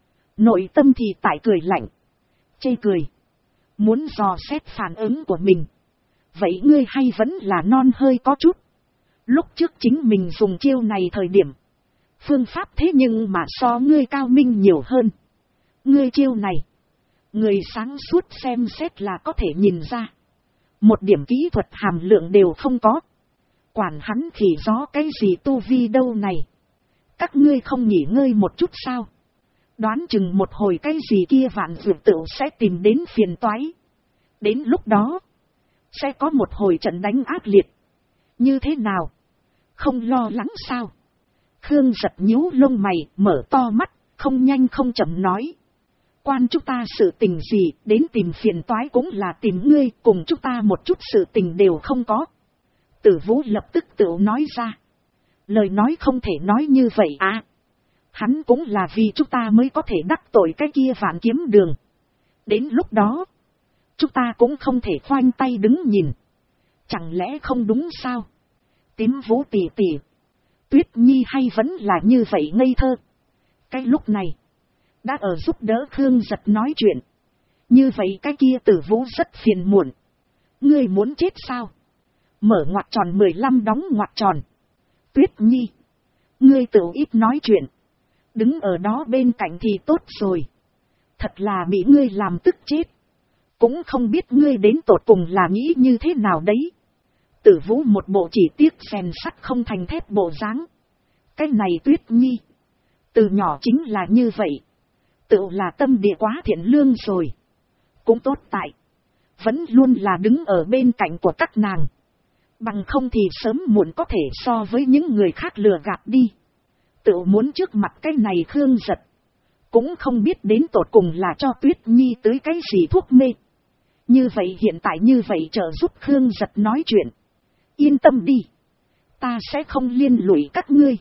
nội tâm thì tại cười lạnh, chê cười, muốn dò xét phản ứng của mình. Vậy ngươi hay vẫn là non hơi có chút. Lúc trước chính mình dùng chiêu này thời điểm, phương pháp thế nhưng mà so ngươi cao minh nhiều hơn. Ngươi chiêu này, người sáng suốt xem xét là có thể nhìn ra. Một điểm kỹ thuật hàm lượng đều không có. Quản hắn khỉ gió cái gì tu vi đâu này. Các ngươi không nghỉ ngơi một chút sao? Đoán chừng một hồi cái gì kia vạn dược tựu sẽ tìm đến phiền toái. Đến lúc đó, sẽ có một hồi trận đánh ác liệt. Như thế nào? Không lo lắng sao? Khương Giật nhíu lông mày, mở to mắt, không nhanh không chậm nói. Quan chúng ta sự tình gì, đến tìm phiền toái cũng là tìm ngươi, cùng chúng ta một chút sự tình đều không có. Tử Vũ lập tức tự nói ra. Lời nói không thể nói như vậy à. Hắn cũng là vì chúng ta mới có thể đắc tội cái kia Vạn Kiếm Đường. Đến lúc đó, chúng ta cũng không thể khoanh tay đứng nhìn. Chẳng lẽ không đúng sao? Tím Vũ tỷ tỷ, Tuyết Nhi hay vẫn là như vậy ngây thơ. Cái lúc này, đã ở giúp đỡ Khương Giật nói chuyện. Như vậy cái kia Tử Vũ rất phiền muộn. Ngươi muốn chết sao? Mở ngoặc tròn 15 đóng ngoặc tròn. Tuyết Nhi, ngươi tự ít nói chuyện. Đứng ở đó bên cạnh thì tốt rồi. Thật là bị ngươi làm tức chết. Cũng không biết ngươi đến tột cùng là nghĩ như thế nào đấy. Tử Vũ một bộ chỉ tiếc rèn sắt không thành thép bộ dáng. Cái này Tuyết Nhi, từ nhỏ chính là như vậy. Tự là tâm địa quá thiện lương rồi. Cũng tốt tại, vẫn luôn là đứng ở bên cạnh của các nàng. Bằng không thì sớm muộn có thể so với những người khác lừa gạt đi. Tự muốn trước mặt cái này Khương Giật, cũng không biết đến tột cùng là cho Tuyết Nhi tới cái gì thuốc mê. Như vậy hiện tại như vậy trợ giúp Khương Giật nói chuyện. Yên tâm đi, ta sẽ không liên lụy các ngươi.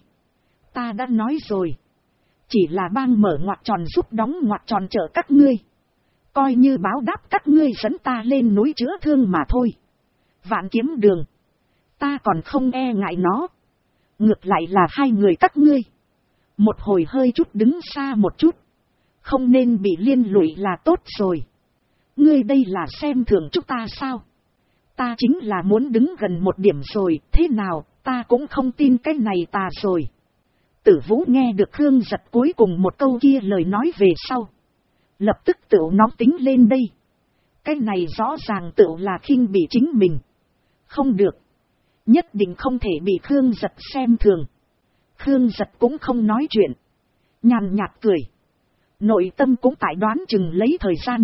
Ta đã nói rồi, chỉ là bang mở ngoặc tròn giúp đóng ngoặc tròn trợ các ngươi. Coi như báo đáp các ngươi dẫn ta lên núi chữa thương mà thôi. Vạn Kiếm Đường, ta còn không e ngại nó. Ngược lại là hai người các ngươi. Một hồi hơi chút đứng xa một chút. Không nên bị liên lụy là tốt rồi. Ngươi đây là xem thường chúng ta sao? Ta chính là muốn đứng gần một điểm rồi, thế nào, ta cũng không tin cái này ta rồi. Tử Vũ nghe được Khương Giật cuối cùng một câu kia lời nói về sau. Lập tức tựu nóng tính lên đây. Cái này rõ ràng tựu là khinh bị chính mình. Không được. Nhất định không thể bị Khương Giật xem thường. Khương Giật cũng không nói chuyện. Nhàn nhạt cười. Nội tâm cũng tại đoán chừng lấy thời gian.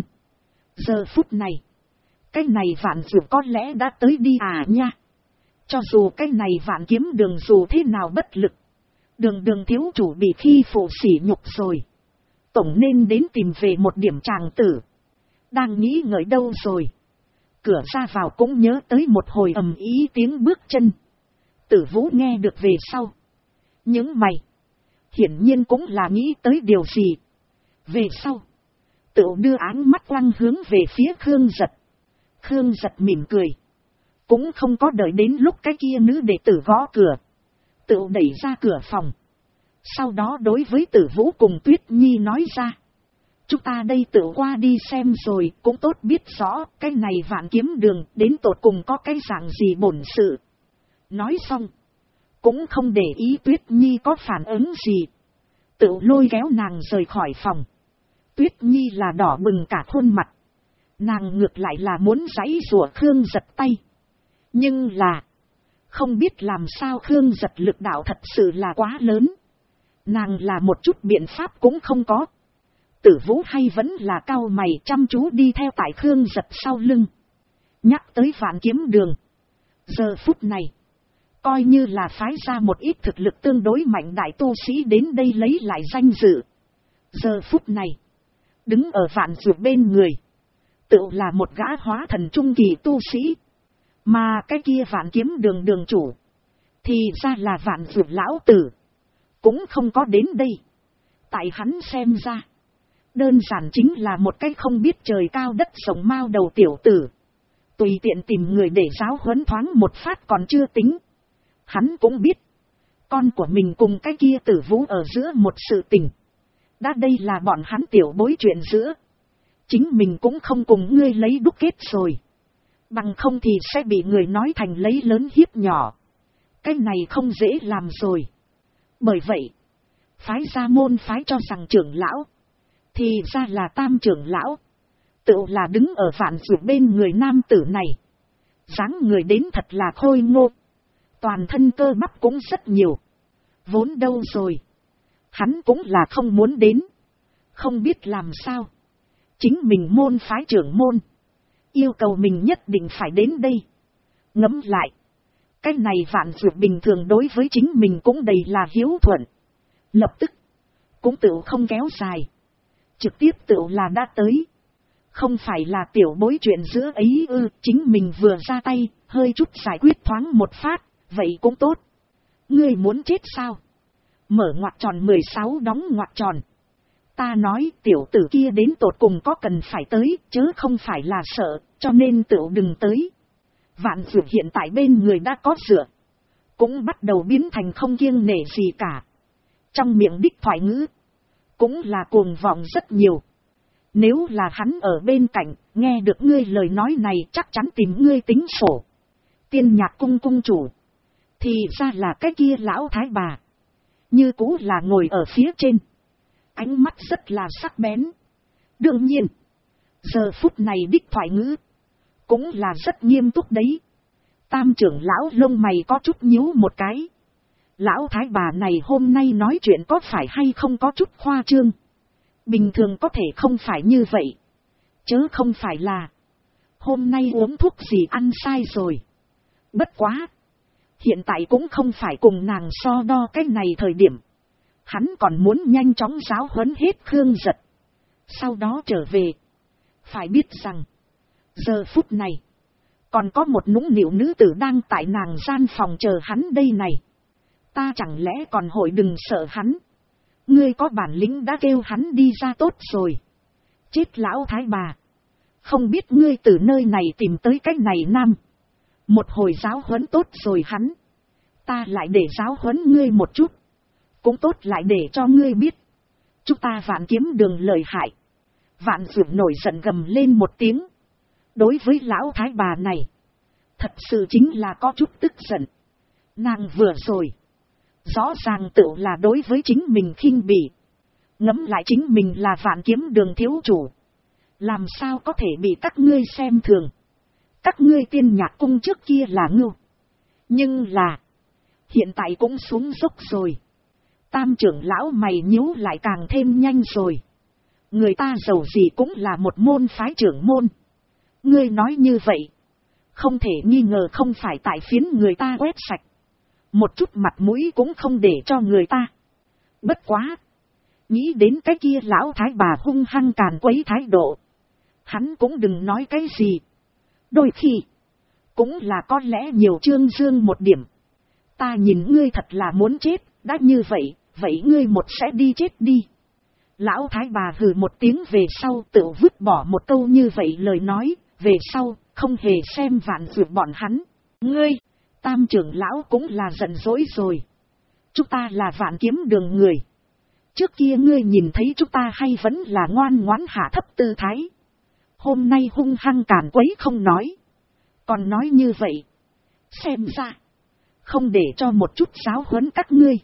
Giờ phút này. Cái này Vạn Dược có lẽ đã tới đi à nha. Cho dù cái này Vạn Kiếm Đường dù thế nào bất lực. Đường thiếu chủ bị khi phụ sỉ nhục rồi. Tổng nên đến tìm về một điểm tràng tử. Đang nghĩ ngợi đâu rồi. Cửa ra vào cũng nhớ tới một hồi ầm ý tiếng bước chân. Tử Vũ nghe được về sau. Những mày. Hiển nhiên cũng là nghĩ tới điều gì. Về sau. Tự đưa áng mắt quăng hướng về phía Khương Giật. Khương Giật mỉm cười. Cũng không có đợi đến lúc cái kia nữ đệ tử gõ cửa. Tự đẩy ra cửa phòng. Sau đó đối với Tử Vũ cùng Tuyết Nhi nói ra. Chúng ta đây tự qua đi xem rồi cũng tốt biết rõ cái này Vạn Kiếm Đường đến tột cùng có cái dạng gì bổn sự. Nói xong. Cũng không để ý Tuyết Nhi có phản ứng gì. Tự lôi kéo nàng rời khỏi phòng. Tuyết Nhi là đỏ bừng cả khuôn mặt. Nàng ngược lại là muốn giãy giụa Khương Giật tay. Nhưng là. Không biết làm sao Khương Giật lực đạo thật sự là quá lớn. Nàng là một chút biện pháp cũng không có. Tử Vũ hay vẫn là cau mày chăm chú đi theo tại Khương Giật sau lưng. Nhắc tới Vạn Kiếm Đường. Giờ phút này. Coi như là phái ra một ít thực lực tương đối mạnh đại tu sĩ đến đây lấy lại danh dự. Giờ phút này. Đứng ở Vạn Dược bên người. Tự là một gã hóa thần trung kỳ tu sĩ. Mà cái kia Vạn Kiếm Đường đường chủ. Thì ra là Vạn Dược lão tử. Cũng không có đến đây. Tại hắn xem ra. Đơn giản chính là một cái không biết trời cao đất rộng mao đầu tiểu tử. Tùy tiện tìm người để giáo huấn thoáng một phát còn chưa tính. Hắn cũng biết. Con của mình cùng cái kia Tử Vũ ở giữa một sự tình. Đã đây là bọn hắn tiểu bối chuyện giữa. Chính mình cũng không cùng ngươi lấy đúc kết rồi. Bằng không thì sẽ bị người nói thành lấy lớn hiếp nhỏ. Cái này không dễ làm rồi. Bởi vậy. Phái ra môn phái cho rằng trưởng lão. Thì ra là Tam trưởng lão. Tự là đứng ở Vạn Dược bên người nam tử này. Dáng người đến thật là khôi ngô. Toàn thân cơ bắp cũng rất nhiều. Vốn đâu rồi. Hắn cũng là không muốn đến. Không biết làm sao. Chính mình môn phái trưởng môn. Yêu cầu mình nhất định phải đến đây. Ngẫm lại. Cái này Vạn Dược bình thường đối với chính mình cũng đầy là hiếu thuận. Lập tức. Cũng tự không kéo dài. Trực tiếp tự là đã tới. Không phải là tiểu bối chuyện giữa ấy chính mình vừa ra tay, hơi chút giải quyết thoáng một phát, vậy cũng tốt. Ngươi muốn chết sao? Mở ngoặc tròn 16 đóng ngoặc tròn. Ta nói tiểu tử kia đến tột cùng có cần phải tới, chớ không phải là sợ, cho nên tự đừng tới. Vạn Dược hiện tại bên người đã có dựa. Cũng bắt đầu biến thành không kiêng nể gì cả. Trong miệng đích thoại ngữ. Cũng là cuồng vọng rất nhiều. Nếu là hắn ở bên cạnh, nghe được ngươi lời nói này chắc chắn tìm ngươi tính sổ. Tiên Nhạc cung cung chủ. Thì ra là cái kia lão thái bà. Như cũ là ngồi ở phía trên. Ánh mắt rất là sắc bén. Đương nhiên. Giờ phút này đích thoại ngữ. Cũng là rất nghiêm túc đấy. Tam trưởng lão lông mày có chút nhíu một cái. Lão thái bà này hôm nay nói chuyện có phải hay không có chút khoa trương. Bình thường có thể không phải như vậy. Chớ không phải là. Hôm nay uống thuốc gì ăn sai rồi. Bất quá. Hiện tại cũng không phải cùng nàng so đo cái này thời điểm. Hắn còn muốn nhanh chóng giáo huấn hết Khương Giật. Sau đó trở về. Phải biết rằng. Giờ phút này. Còn có một nũng nịu nữ tử đang tại nàng gian phòng chờ hắn đây này. Ta chẳng lẽ còn hội đừng sợ hắn. Ngươi có bản lĩnh đã kêu hắn đi ra tốt rồi. Chết lão thái bà. Không biết ngươi từ nơi này tìm tới cái này nam. Một hồi giáo huấn tốt rồi hắn. Ta lại để giáo huấn ngươi một chút. Cũng tốt lại để cho ngươi biết. Chúng ta Vạn Kiếm Đường lợi hại. Vạn Dược nổi giận gầm lên một tiếng. Đối với lão thái bà này. Thật sự chính là có chút tức giận. Nàng vừa rồi. Rõ ràng tự là đối với chính mình khinh bỉ. Ngẫm lại chính mình là Vạn Kiếm Đường thiếu chủ. Làm sao có thể bị các ngươi xem thường. Các ngươi Tiên Nhạc Cung trước kia là ngưu. Nhưng là. Hiện tại cũng xuống dốc rồi. Tam trưởng lão mày nhíu lại càng thêm nhanh rồi. Người ta giàu gì cũng là một môn phái trưởng môn. Ngươi nói như vậy. Không thể nghi ngờ không phải tại phiến người ta quét sạch. Một chút mặt mũi cũng không để cho người ta. Bất quá. Nghĩ đến cái kia lão thái bà hung hăng càn quấy thái độ. Hắn cũng đừng nói cái gì. Đôi khi. Cũng là có lẽ nhiều trương dương một điểm. Ta nhìn ngươi thật là muốn chết. Đã như vậy. Vậy ngươi một sẽ đi chết đi. Lão thái bà hừ một tiếng về sau tự vứt bỏ một câu như vậy lời nói. Về sau không hề xem Vạn Dược bọn hắn. Ngươi. Tam trưởng lão cũng là giận dỗi rồi. Chúng ta là Vạn Kiếm Đường người. Trước kia ngươi nhìn thấy chúng ta hay vẫn là ngoan ngoãn hạ thấp tư thái. Hôm nay hung hăng càn quấy không nói. Còn nói như vậy. Xem ra. Không để cho một chút giáo huấn các ngươi.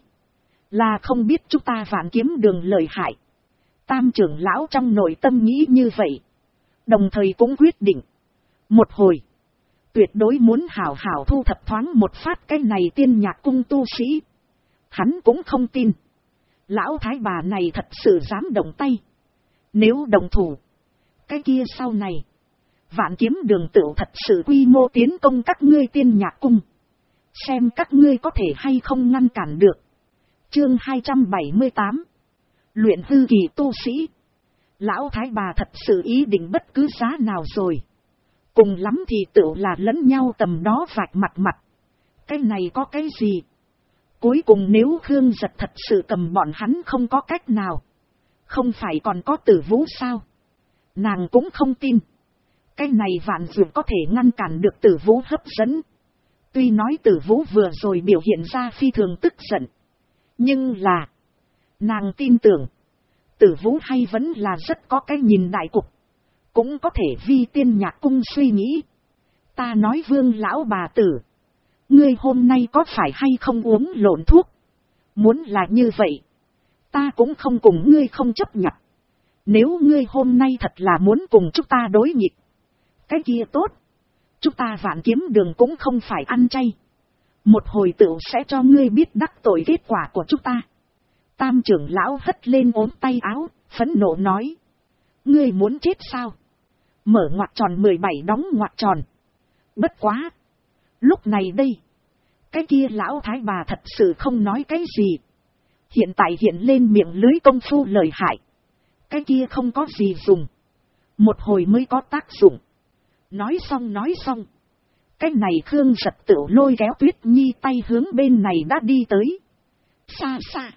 Là không biết chúng ta Vạn Kiếm Đường lợi hại. Tam trưởng lão trong nội tâm nghĩ như vậy. Đồng thời cũng quyết định. Một hồi. Tuyệt đối muốn hảo hảo thu thập thoáng một phát cái này Tiên Nhạc Cung tu sĩ. Hắn cũng không tin. Lão thái bà này thật sự dám động tay. Nếu đồng thủ. Cái kia sau này. Vạn Kiếm Đường tự thật sự quy mô tiến công các ngươi Tiên Nhạc Cung. Xem các ngươi có thể hay không ngăn cản được. Chương 278. Luyện hư kỳ tu sĩ. Lão thái bà thật sự ý định bất cứ giá nào rồi. Cùng lắm thì tự là lẫn nhau tầm đó vạch mặt. Cái này có cái gì? Cuối cùng nếu Khương Giật thật sự cầm bọn hắn không có cách nào. Không phải còn có Tử Vũ sao? Nàng cũng không tin. Cái này Vạn Dược có thể ngăn cản được Tử Vũ hấp dẫn. Tuy nói Tử Vũ vừa rồi biểu hiện ra phi thường tức giận. Nhưng là. Nàng tin tưởng. Tử Vũ hay vẫn là rất có cái nhìn đại cục. Cũng có thể vi Tiên Nhạc Cung suy nghĩ. Ta nói Vương lão bà tử. Ngươi hôm nay có phải hay không uống lộn thuốc? Muốn là như vậy. Ta cũng không cùng ngươi không chấp nhận. Nếu ngươi hôm nay thật là muốn cùng chúng ta đối nghịch. Cái kia tốt. Chúng ta Vạn Kiếm Đường cũng không phải ăn chay. Một hồi tựu sẽ cho ngươi biết đắc tội kết quả của chúng ta. Tam trưởng lão hất lên ốm tay áo, phẫn nộ nói. Ngươi muốn chết sao? Mở ngoặc tròn 17 đóng ngoặc tròn. Bất quá. Lúc này đây. Cái kia lão thái bà thật sự không nói cái gì. Hiện tại hiện lên miệng lưới công phu lợi hại. Cái kia không có gì dùng. Một hồi mới có tác dụng. Nói xong. Cái này Khương Giật tự lôi kéo Tuyết Nhi tay hướng bên này đã đi tới. Xa.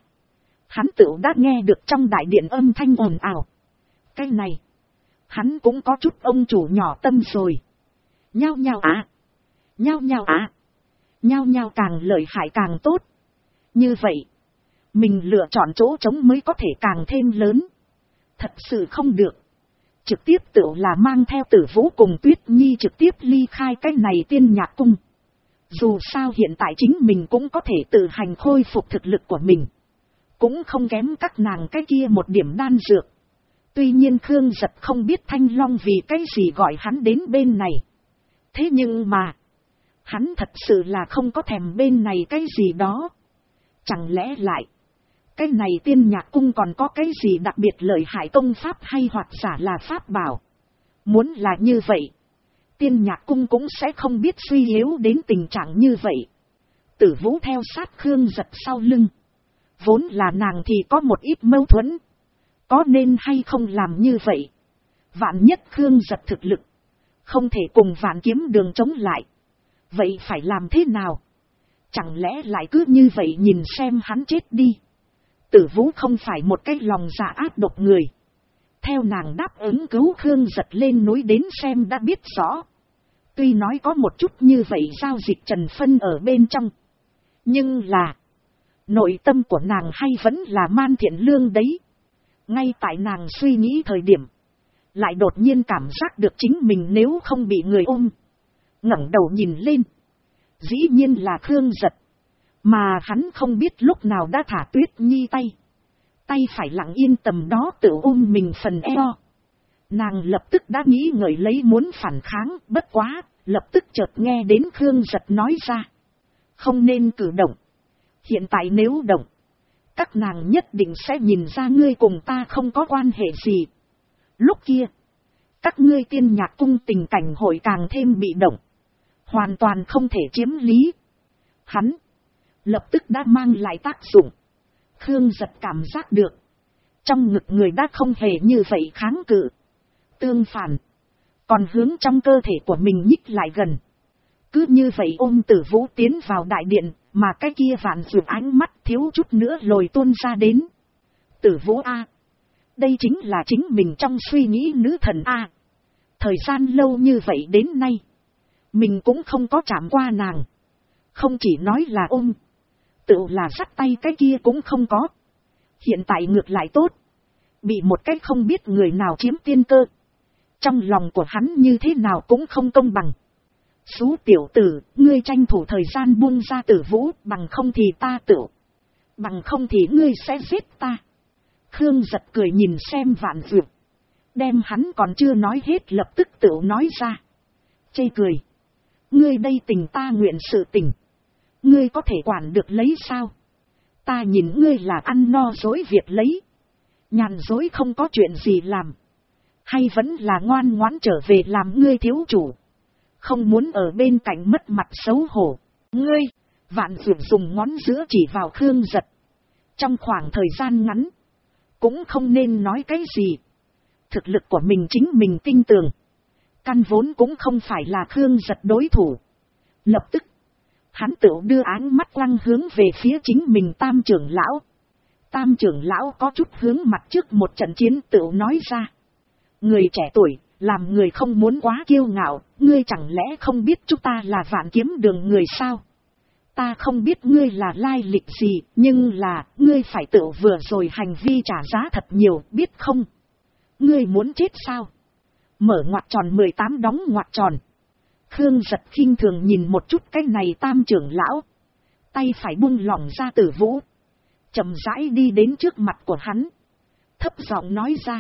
Hắn tự đã nghe được trong đại điện âm thanh ồn ào. Cái này. Hắn cũng có chút ông chủ nhỏ tâm rồi. Nhao nhao càng lợi hại càng tốt. Như vậy. Mình lựa chọn chỗ trống mới có thể càng thêm lớn. Thật sự không được. Trực tiếp tự là mang theo Tử Vũ cùng Tuyết Nhi trực tiếp ly khai cái này Tiên Nhạc Cung. Dù sao hiện tại chính mình cũng có thể tự hành khôi phục thực lực của mình. Cũng không kém các nàng cái kia một điểm đan dược. Tuy nhiên Khương Giật không biết Thanh Long vì cái gì gọi hắn đến bên này. Thế nhưng mà. Hắn thật sự là không có thèm bên này cái gì đó. Chẳng lẽ lại. Cái này Tiên Nhạc Cung còn có cái gì đặc biệt lợi hại công pháp hay hoặc giả là pháp bảo. Muốn là như vậy. Tiên Nhạc Cung cũng sẽ không biết suy yếu đến tình trạng như vậy. Tử Vũ theo sát Khương Giật sau lưng. Vốn là nàng thì có một ít mâu thuẫn. Có nên hay không làm như vậy. Vạn nhất Khương Giật thực lực. Không thể cùng Vạn Kiếm Đường chống lại. Vậy phải làm thế nào? Chẳng lẽ lại cứ như vậy nhìn xem hắn chết đi. Tử Vũ không phải một cái lòng dạ ác độc người. Theo nàng đáp ứng cứu Khương Giật lên núi đến xem đã biết rõ. Tuy nói có một chút như vậy giao dịch trần phân ở bên trong. Nhưng là, nội tâm của nàng hay vẫn là man thiện lương đấy. Ngay tại nàng suy nghĩ thời điểm, lại đột nhiên cảm giác được chính mình nếu không bị người ôm. Ngẩng đầu nhìn lên, dĩ nhiên là Khương Giật. Mà hắn không biết lúc nào đã thả Tuyết Nhi tay. Tay phải lặng yên tầm đó tự ôm mình phần eo. Nàng lập tức đã nghĩ ngợi lấy muốn phản kháng, bất quá, lập tức chợt nghe đến Khương Giật nói ra. Không nên cử động. Hiện tại nếu động, các nàng nhất định sẽ nhìn ra ngươi cùng ta không có quan hệ gì. Lúc kia, các ngươi Tiên Nhạc Cung tình cảnh hội càng thêm bị động. Hoàn toàn không thể chiếm lý. Hắn lập tức đã mang lại tác dụng. Khương Giật cảm giác được. Trong ngực người đã không hề như vậy kháng cự. Tương phản, còn hướng trong cơ thể của mình nhích lại gần. Cứ như vậy ôm Tử Vũ tiến vào đại điện, mà cái kia vạn dược ánh mắt thiếu chút nữa lồi tuôn ra đến. Tử Vũ A. Đây chính là chính mình trong suy nghĩ nữ thần A. Thời gian lâu như vậy đến nay, mình cũng không có chạm qua nàng. Không chỉ nói là ôm, tự là dắt tay cái kia cũng không có. Hiện tại ngược lại tốt. Bị một cách không biết người nào chiếm tiên cơ. Trong lòng của hắn như thế nào cũng không công bằng. Xú tiểu tử, ngươi tranh thủ thời gian buông ra Tử Vũ, bằng không thì ta tự. Bằng không thì ngươi sẽ giết ta. Khương Giật cười nhìn xem Vạn Dược. Đem hắn còn chưa nói hết lập tức tự nói ra. Chê cười. Ngươi đây tình ta nguyện sự tình. Ngươi có thể quản được lấy sao? Ta nhìn ngươi là ăn no dối việc lấy. Nhàn dối không có chuyện gì làm. Hay vẫn là ngoan ngoãn trở về làm ngươi thiếu chủ. Không muốn ở bên cạnh mất mặt xấu hổ. Ngươi, Vạn Dược dùng ngón giữa chỉ vào Khương Giật. Trong khoảng thời gian ngắn, cũng không nên nói cái gì. Thực lực của mình chính mình tin tưởng. Căn vốn cũng không phải là Khương Giật đối thủ. Lập tức, hắn tự đưa ánh mắt quăng hướng về phía chính mình Tam trưởng lão. Tam trưởng lão có chút hướng mặt trước một trận chiến tự nói ra. Người trẻ tuổi, làm người không muốn quá kiêu ngạo, ngươi chẳng lẽ không biết chúng ta là Vạn Kiếm Đường người sao? Ta không biết ngươi là lai lịch gì, nhưng là, ngươi phải tự vừa rồi hành vi trả giá thật nhiều, biết không? Ngươi muốn chết sao? Mở ngoặc tròn 18 đóng ngoặc tròn. Khương Giật khinh thường nhìn một chút cái này Tam trưởng lão. Tay phải buông lỏng ra Tử Vũ. Chậm rãi đi đến trước mặt của hắn. Thấp giọng nói ra.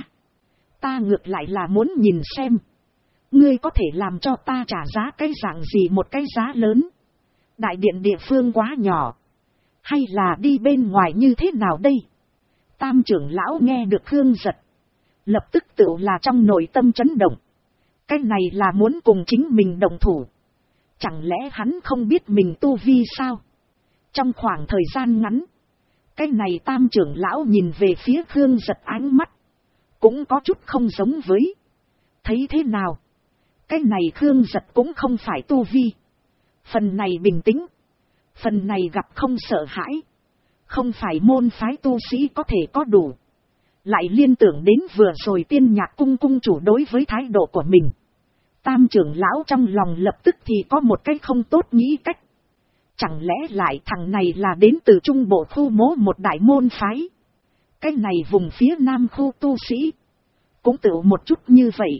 Ta ngược lại là muốn nhìn xem. Ngươi có thể làm cho ta trả giá cái dạng gì một cái giá lớn. Đại điện địa phương quá nhỏ. Hay là đi bên ngoài như thế nào đây? Tam trưởng lão nghe được Khương Giật. Lập tức tự là trong nội tâm chấn động. Cái này là muốn cùng chính mình đồng thủ. Chẳng lẽ hắn không biết mình tu vi sao? Trong khoảng thời gian ngắn. Cái này Tam trưởng lão nhìn về phía Khương Giật ánh mắt. Cũng có chút không giống với. Thấy thế nào? Cái này Khương Giật cũng không phải tu vi. Phần này bình tĩnh. Phần này gặp không sợ hãi. Không phải môn phái tu sĩ có thể có đủ. Lại liên tưởng đến vừa rồi Tiên Nhạc Cung cung chủ đối với thái độ của mình. Tam trưởng lão trong lòng lập tức thì có một cách không tốt nghĩ cách. Chẳng lẽ lại thằng này là đến từ trung bộ khu mố một đại môn phái. Cái này vùng phía nam khu tu sĩ. Cũng tự một chút như vậy.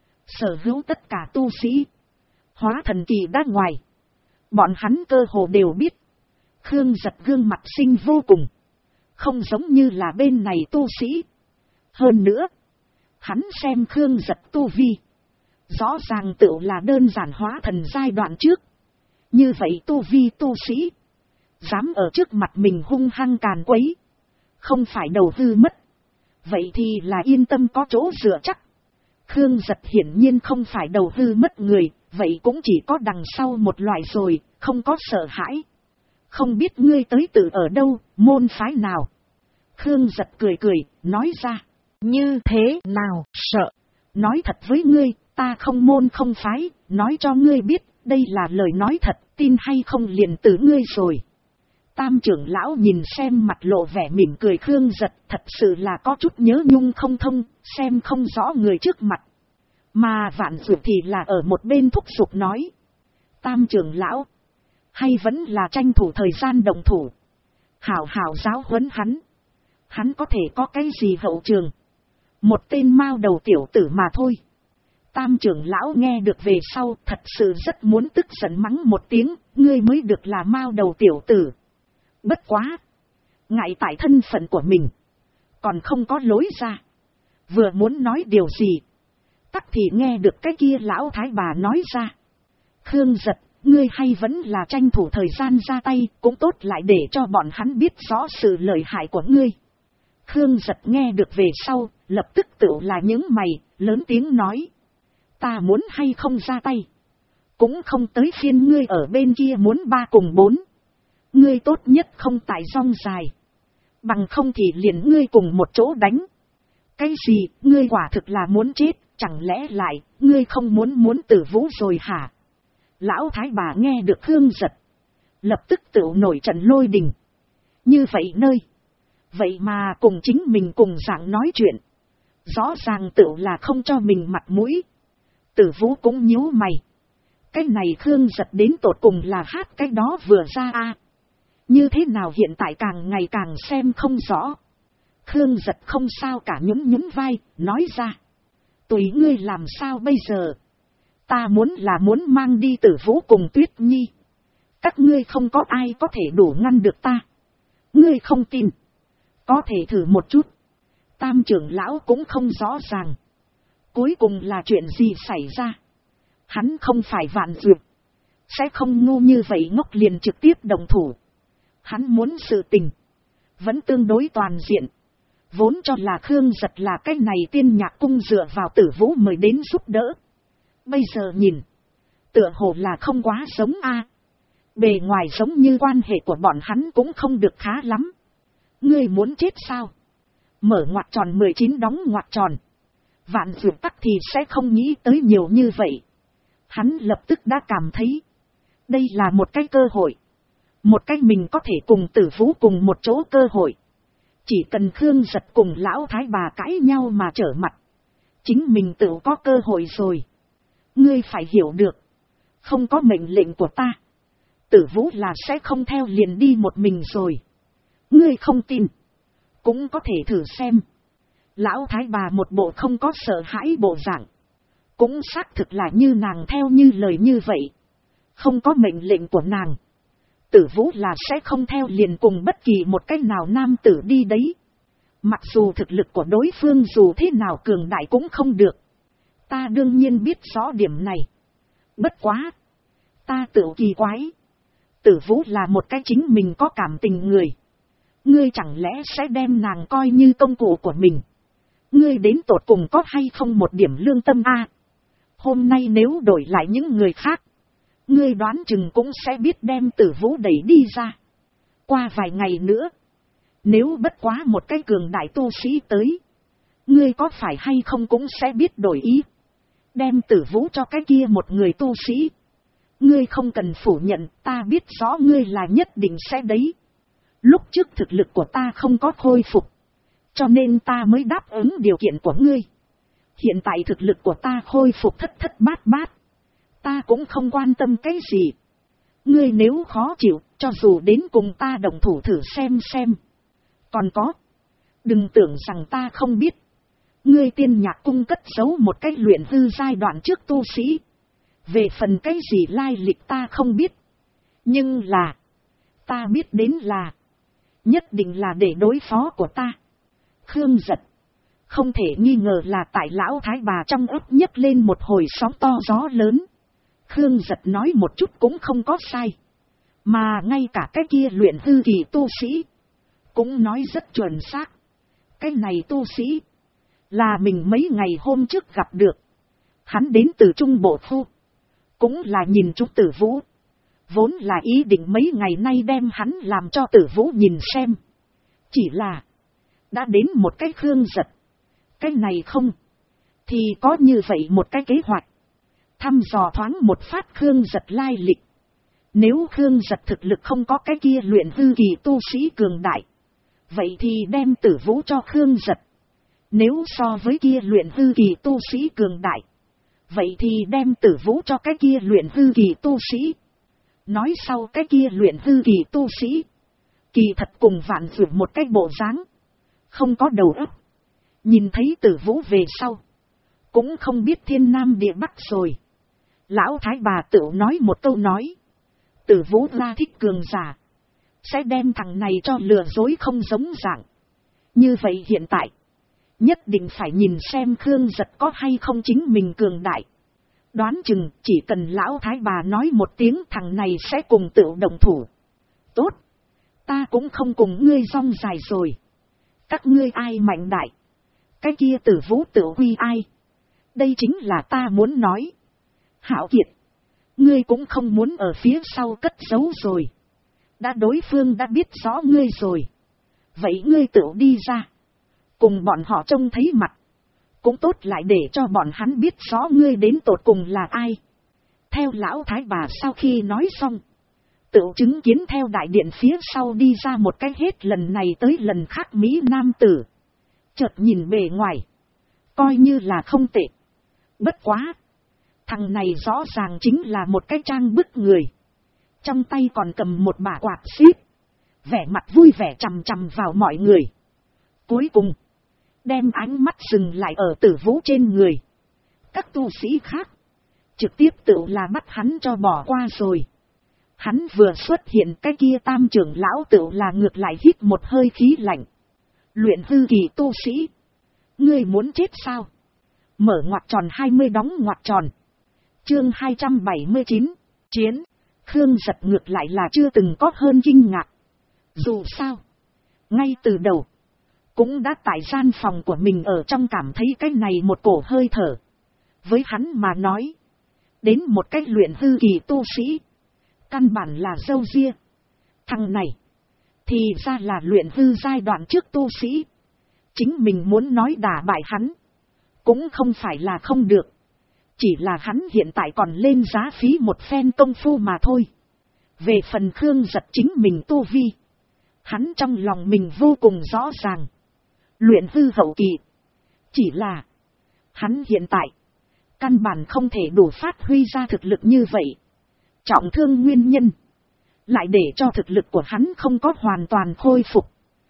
Sở hữu tất cả tu sĩ. Hóa thần kỳ đã ngoài. Bọn hắn cơ hồ đều biết. Khương Giật gương mặt xinh vô cùng. Không giống như là bên này tu sĩ. Hơn nữa. Hắn xem Khương Giật tu vi. Rõ ràng tự là đơn giản hóa thần giai đoạn trước. Như vậy tu vi tu sĩ. Dám ở trước mặt mình hung hăng càn quấy. Không phải đầu hư mất. Vậy thì là yên tâm có chỗ dựa chắc. Khương Giật hiển nhiên không phải đầu hư mất người. Vậy cũng chỉ có đằng sau một loại rồi. Không có sợ hãi. Không biết ngươi tới từ ở đâu, môn phái nào. Khương Giật cười cười, nói ra. Như thế nào, sợ. Nói thật với ngươi, ta không môn không phái, nói cho ngươi biết, đây là lời nói thật, tin hay không liền từ ngươi rồi. Tam trưởng lão nhìn xem mặt lộ vẻ mỉm cười Khương Giật, thật sự là có chút nhớ nhung không thông, xem không rõ người trước mặt. Mà Vạn Dược thì là ở một bên thúc giục nói. Tam trưởng lão, hay vẫn là tranh thủ thời gian đồng thủ. Hảo hảo giáo huấn hắn. Hắn có thể có cái gì hậu trường. Một tên mao đầu tiểu tử mà thôi. Tam trưởng lão nghe được về sau thật sự rất muốn tức giận mắng một tiếng, ngươi mới được là mao đầu tiểu tử. Bất quá. Ngại tại thân phận của mình. Còn không có lối ra. Vừa muốn nói điều gì. Tắc thì nghe được cái kia lão thái bà nói ra. Khương Giật, ngươi hay vẫn là tranh thủ thời gian ra tay, cũng tốt lại để cho bọn hắn biết rõ sự lợi hại của ngươi. Khương Giật nghe được về sau, lập tức tự là những mày, lớn tiếng nói. Ta muốn hay không ra tay. Cũng không tới phiên ngươi ở bên kia muốn 3 cùng 4. Ngươi tốt nhất không tại rong dài. Bằng không thì liền ngươi cùng một chỗ đánh. Cái gì, ngươi quả thực là muốn chết, chẳng lẽ lại, ngươi không muốn tử vũ rồi hả? Lão thái bà nghe được Khương Giật. Lập tức tự nổi trận lôi đình. Như vậy nơi. Vậy mà cùng chính mình cùng dạng nói chuyện. Rõ ràng tự là không cho mình mặt mũi. Tử vũ cũng nhíu mày. Cái này Khương Giật đến tột cùng là hát cái đó vừa ra a. Như thế nào hiện tại càng ngày càng xem không rõ. Khương Giật không sao cả nhún vai, nói ra. Tùy ngươi làm sao bây giờ. Ta muốn mang đi Tử vũ cùng Tuyết Nhi. Các ngươi không có ai có thể đủ ngăn được ta. Ngươi không tin. Có thể thử một chút. Tam trưởng lão cũng không rõ ràng. Cuối cùng là chuyện gì xảy ra. Hắn không phải Vạn Dược. Sẽ không ngu như vậy ngốc liền trực tiếp đồng thủ. Hắn muốn sự tình. Vẫn tương đối toàn diện. Vốn cho là Khương Giật là cái này Tiên Nhạc Cung dựa vào Tử vũ mới đến giúp đỡ. Bây giờ nhìn. Tựa hồ là không quá giống a. Bề ngoài giống như quan hệ của bọn hắn cũng không được khá lắm. Ngươi muốn chết sao? Mở ngoặc tròn 19 đóng ngoặc tròn. Vạn Dược tắc thì sẽ không nghĩ tới nhiều như vậy. Hắn lập tức đã cảm thấy. Đây là một cái cơ hội. Một cái mình có thể cùng Tử vũ cùng một chỗ cơ hội. Chỉ cần Khương Giật cùng lão thái bà cãi nhau mà trở mặt. Chính mình tự có cơ hội rồi. Ngươi phải hiểu được. Không có mệnh lệnh của ta. Tử vũ là sẽ không theo liền đi một mình rồi. Ngươi không tin. Cũng có thể thử xem. Lão thái bà một bộ không có sợ hãi bộ dạng. Cũng xác thực là như nàng theo như lời như vậy. Không có mệnh lệnh của nàng. Tử vũ là sẽ không theo liền cùng bất kỳ một cách nào nam tử đi đấy. Mặc dù thực lực của đối phương dù thế nào cường đại cũng không được. Ta đương nhiên biết rõ điểm này. Bất quá. Ta tự kỳ quái. Tử vũ là một cái chính mình có cảm tình người. Ngươi chẳng lẽ sẽ đem nàng coi như công cụ của mình. Ngươi đến tột cùng có hay không một điểm lương tâm a? Hôm nay nếu đổi lại những người khác. Ngươi đoán chừng cũng sẽ biết đem Tử vũ đẩy đi ra. Qua vài ngày nữa. Nếu bất quá một cái cường đại tu sĩ tới. Ngươi có phải hay không cũng sẽ biết đổi ý. Đem Tử vũ cho cái kia một người tu sĩ. Ngươi không cần phủ nhận, ta biết rõ ngươi là nhất định sẽ đấy. Lúc trước thực lực của ta không có khôi phục. Cho nên ta mới đáp ứng điều kiện của ngươi. Hiện tại thực lực của ta khôi phục thất thất bát bát. Ta cũng không quan tâm cái gì. Ngươi nếu khó chịu, cho dù đến cùng ta đồng thủ thử xem. Còn có. Đừng tưởng rằng ta không biết. Ngươi Tiên Nhạc Cung cất giấu một cách luyện hư giai đoạn trước tu sĩ. Về phần cái gì lai lịch ta không biết. Nhưng là. Ta biết đến là. Nhất định là để đối phó của ta. Khương Giật. Không thể nghi ngờ là tại lão thái bà trong ấp nhấc lên một hồi sóng to gió lớn. Khương Giật nói một chút cũng không có sai. Mà ngay cả cái kia luyện hư kỳ tu sĩ. Cũng nói rất chuẩn xác. Cái này tu sĩ. Là mình mấy ngày hôm trước gặp được. Hắn đến từ Trung Bộ Khu. Cũng là nhìn chú Tử vũ. Vốn là ý định mấy ngày nay đem hắn làm cho Tử vũ nhìn xem. Chỉ là. Đã đến một cái Khương Giật. Cái này không. Thì có như vậy một cái kế hoạch. Thăm dò thoáng một phát Khương Giật lai lịch. Nếu Khương Giật thực lực không có cái kia luyện hư kỳ tu sĩ cường đại, vậy thì đem Tử Vũ cho Khương Giật. Nếu so với kia luyện hư kỳ tu sĩ cường đại, vậy thì đem Tử Vũ cho cái kia luyện hư kỳ tu sĩ. Nói sau cái kia luyện hư kỳ tu sĩ, kỳ thật cùng Vạn Dược một cái bộ dáng, không có đầu óc. Nhìn thấy Tử Vũ về sau, cũng không biết thiên nam địa bắc rồi. Lão thái bà tự nói một câu nói, Tử Vũ ra thích cường giả, sẽ đem thằng này cho lừa dối không giống dạng. Như vậy hiện tại, nhất định phải nhìn xem Khương Giật có hay không chính mình cường đại. Đoán chừng chỉ cần lão thái bà nói một tiếng thằng này sẽ cùng tự động thủ. Tốt, ta cũng không cùng ngươi rong dài rồi. Các ngươi ai mạnh đại, cái kia Tử Vũ tự huy ai. Đây chính là ta muốn nói. Hạo Kiệt, ngươi cũng không muốn ở phía sau cất giấu rồi. Đã đối phương đã biết rõ ngươi rồi, vậy ngươi tự đi ra, cùng bọn họ trông thấy mặt. Cũng tốt lại để cho bọn hắn biết rõ ngươi đến tột cùng là ai. Theo lão thái bà sau khi nói xong, tự chứng kiến theo đại điện phía sau đi ra một cái hết lần này tới lần khác Mỹ nam tử. Chợt nhìn bề ngoài, coi như là không tệ. Bất quá, thằng này rõ ràng chính là một cái trang bức người. Trong tay còn cầm một bả quạt xíp, vẻ mặt vui vẻ chằm chằm vào mọi người. Cuối cùng, đem ánh mắt dừng lại ở Tử Vũ trên người. Các tu sĩ khác, trực tiếp tự là bắt hắn cho bỏ qua rồi. Hắn vừa xuất hiện cái kia tam trưởng lão tự là ngược lại hít một hơi khí lạnh. Luyện hư kỳ tu sĩ, ngươi muốn chết sao? Mở ngoặc tròn 20 đóng ngoặc tròn. Chương 279, chiến. Khương Giật ngược lại là chưa từng có hơn kinh ngạc. Dù sao, ngay từ đầu, cũng đã tại gian phòng của mình ở trong cảm thấy cái này một cổ hơi thở. Với hắn mà nói, đến một cách luyện hư kỳ tu sĩ, căn bản là râu ria. Thằng này, thì ra là luyện hư giai đoạn trước tu sĩ. Chính mình muốn nói đả bại hắn, cũng không phải là không được. Chỉ là hắn hiện tại còn lên giá phí một phen công phu mà thôi. Về phần Khương Giật chính mình tu vi, hắn trong lòng mình vô cùng rõ ràng. Luyện hư hậu kỳ. Chỉ là, hắn hiện tại, căn bản không thể đủ phát huy ra thực lực như vậy. Trọng thương nguyên nhân, lại để cho thực lực của hắn không có hoàn toàn khôi phục.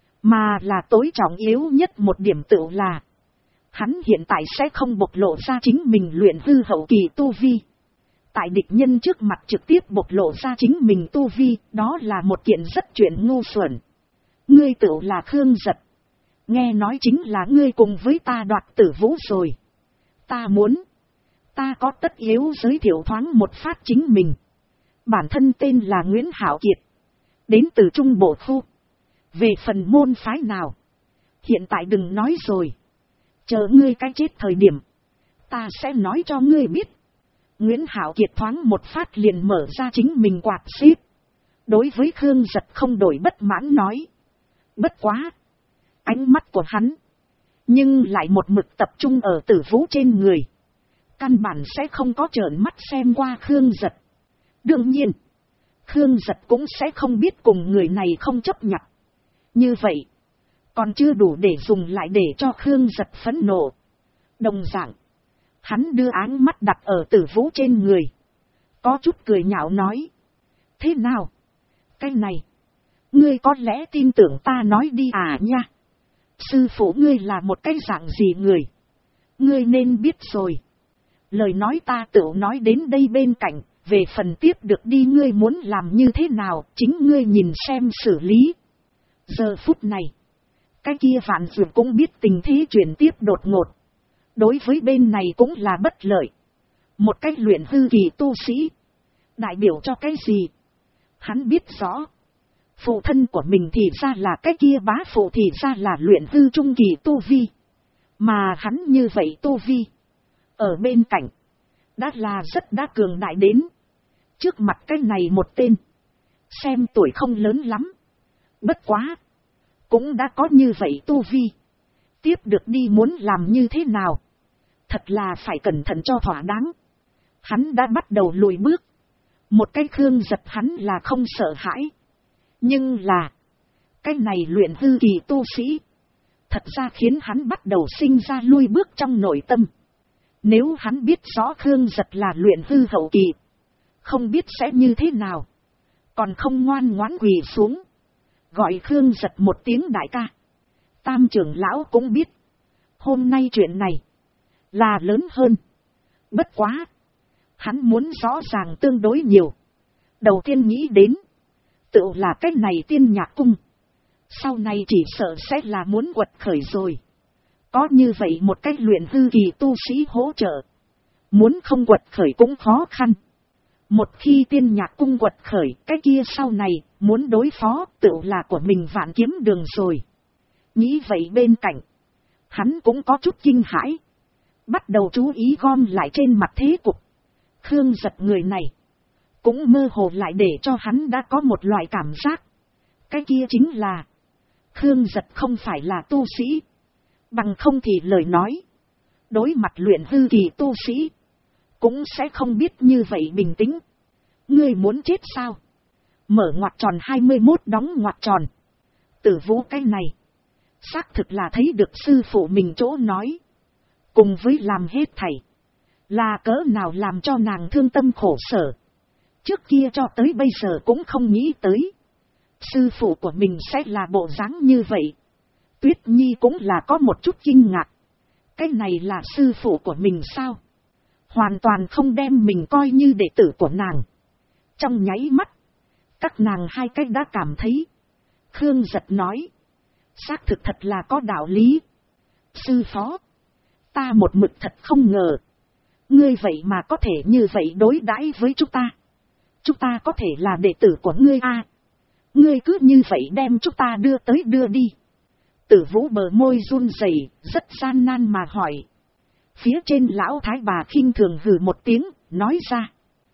Mà là tối trọng yếu nhất một điểm tự là, hắn hiện tại sẽ không bộc lộ ra chính mình luyện hư hậu kỳ tu vi. Tại địch nhân trước mặt trực tiếp bộc lộ ra chính mình tu vi, đó là một kiện rất chuyện ngu xuẩn. Ngươi tự là Khương Giật. Nghe nói chính là ngươi cùng với ta đoạt Tử Vũ rồi. Ta có tất yếu giới thiệu thoáng một phát chính mình. Bản thân tên là Nguyễn Hạo Kiệt, đến từ Trung Bộ Khu. Về phần môn phái nào, hiện tại đừng nói rồi. Chờ ngươi cái chết thời điểm, ta sẽ nói cho ngươi biết. Nguyễn Hạo Kiệt thoáng một phát liền mở ra chính mình quạt xíp. Đối với Khương Giật không đổi bất mãn nói. Bất quá, ánh mắt của hắn, nhưng lại một mực tập trung ở Tử Vũ trên người. Căn bản sẽ không có trợn mắt xem qua Khương Giật. Đương nhiên, Khương Giật cũng sẽ không biết cùng người này không chấp nhận. Như vậy, còn chưa đủ để dùng lại để cho Khương Giật phẫn nộ. Đồng dạng, hắn đưa áng mắt đặt ở Tử Vũ trên người. Có chút cười nhạo nói. Thế nào? Cái này, ngươi có lẽ tin tưởng ta nói đi à nha. Sư phụ ngươi là một cái dạng gì người? Ngươi nên biết rồi. Lời nói ta tự nói đến đây bên cạnh. Về phần tiếp được đi ngươi muốn làm như thế nào, chính ngươi nhìn xem xử lý. Giờ phút này, cái kia Vạn Dược cũng biết tình thế chuyển tiếp đột ngột. Đối với bên này cũng là bất lợi. Một cách luyện hư kỳ tu sĩ, đại biểu cho cái gì? Hắn biết rõ. Phụ thân của mình thì ra là cái kia bá phụ thì ra là luyện hư trung kỳ tu vi. Mà hắn như vậy tu vi, ở bên cạnh, đã là rất đã cường đại đến. Trước mặt cái này một tên, xem tuổi không lớn lắm. Bất quá, cũng đã có như vậy tu vi. Tiếp được đi muốn làm như thế nào? Thật là phải cẩn thận cho thỏa đáng. Hắn đã bắt đầu lùi bước. Một cái Khương Giật hắn là không sợ hãi. Nhưng là, cái này luyện hư kỳ tu sĩ, thật ra khiến hắn bắt đầu sinh ra lui bước trong nội tâm. Nếu hắn biết rõ Khương Giật là luyện hư hậu kỳ, không biết sẽ như thế nào. Còn không ngoan ngoãn quỳ xuống, gọi Khương Giật một tiếng đại ca. Tam trưởng lão cũng biết, hôm nay chuyện này là lớn hơn. Bất quá, hắn muốn rõ ràng tương đối nhiều. Đầu tiên nghĩ đến, tự là cái này Tiên Nhạc Cung, sau này chỉ sợ sẽ là muốn quật khởi rồi. Có như vậy một cách luyện hư kỳ tu sĩ hỗ trợ, muốn không quật khởi cũng khó khăn. Một khi Tiên Nhạc Cung quật khởi, cái kia sau này muốn đối phó tự là của mình vạn kiếm đường rồi. Nghĩ vậy bên cạnh, hắn cũng có chút kinh hãi, bắt đầu chú ý gom lại trên mặt thế cục. Khương Giật người này, cũng mơ hồ lại để cho hắn đã có một loại cảm giác. Cái kia chính là, Khương Giật không phải là tu sĩ. Bằng không thì lời nói, đối mặt luyện hư kỳ tu sĩ, cũng sẽ không biết như vậy bình tĩnh. Ngươi muốn chết sao? Mở ngoặc tròn 21 đóng ngoặc tròn. Tử Vũ cái này, xác thực là thấy được sư phụ mình chỗ nói. Cùng với làm hết thảy, là cỡ nào làm cho nàng thương tâm khổ sở. Trước kia cho tới bây giờ cũng không nghĩ tới, sư phụ của mình sẽ là bộ dáng như vậy. Tuyết Nhi cũng là có một chút kinh ngạc. Cái này là sư phụ của mình sao? Hoàn toàn không đem mình coi như đệ tử của nàng. Trong nháy mắt, các nàng hai cách đã cảm thấy. Khương Giật nói, xác thực thật là có đạo lý. Sư phó, ta một mực thật không ngờ, ngươi vậy mà có thể như vậy đối đãi với chúng ta. Chúng ta có thể là đệ tử của ngươi à? Ngươi cứ như vậy đem chúng ta đưa tới đưa đi. Tử Vũ bờ môi run rẩy, rất gian nan mà hỏi. Phía trên lão thái bà khinh thường hừ một tiếng, nói ra,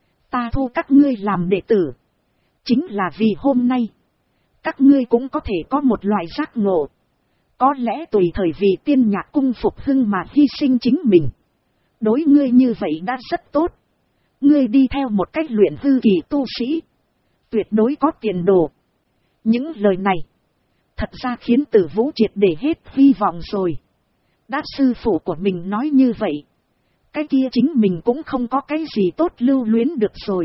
ta thu các ngươi làm đệ tử, chính là vì hôm nay các ngươi cũng có thể có một loại giác ngộ. Có lẽ tùy thời vì Tiên Nhạc Cung phục hưng mà hy sinh chính mình. Đối ngươi như vậy đã rất tốt. Ngươi đi theo một cách luyện hư kỳ tu sĩ, tuyệt đối có tiền đồ. Những lời này, thật ra khiến Tử Vũ triệt để hết hy vọng rồi. Đã sư phụ của mình nói như vậy, cái kia chính mình cũng không có cái gì tốt lưu luyến được rồi.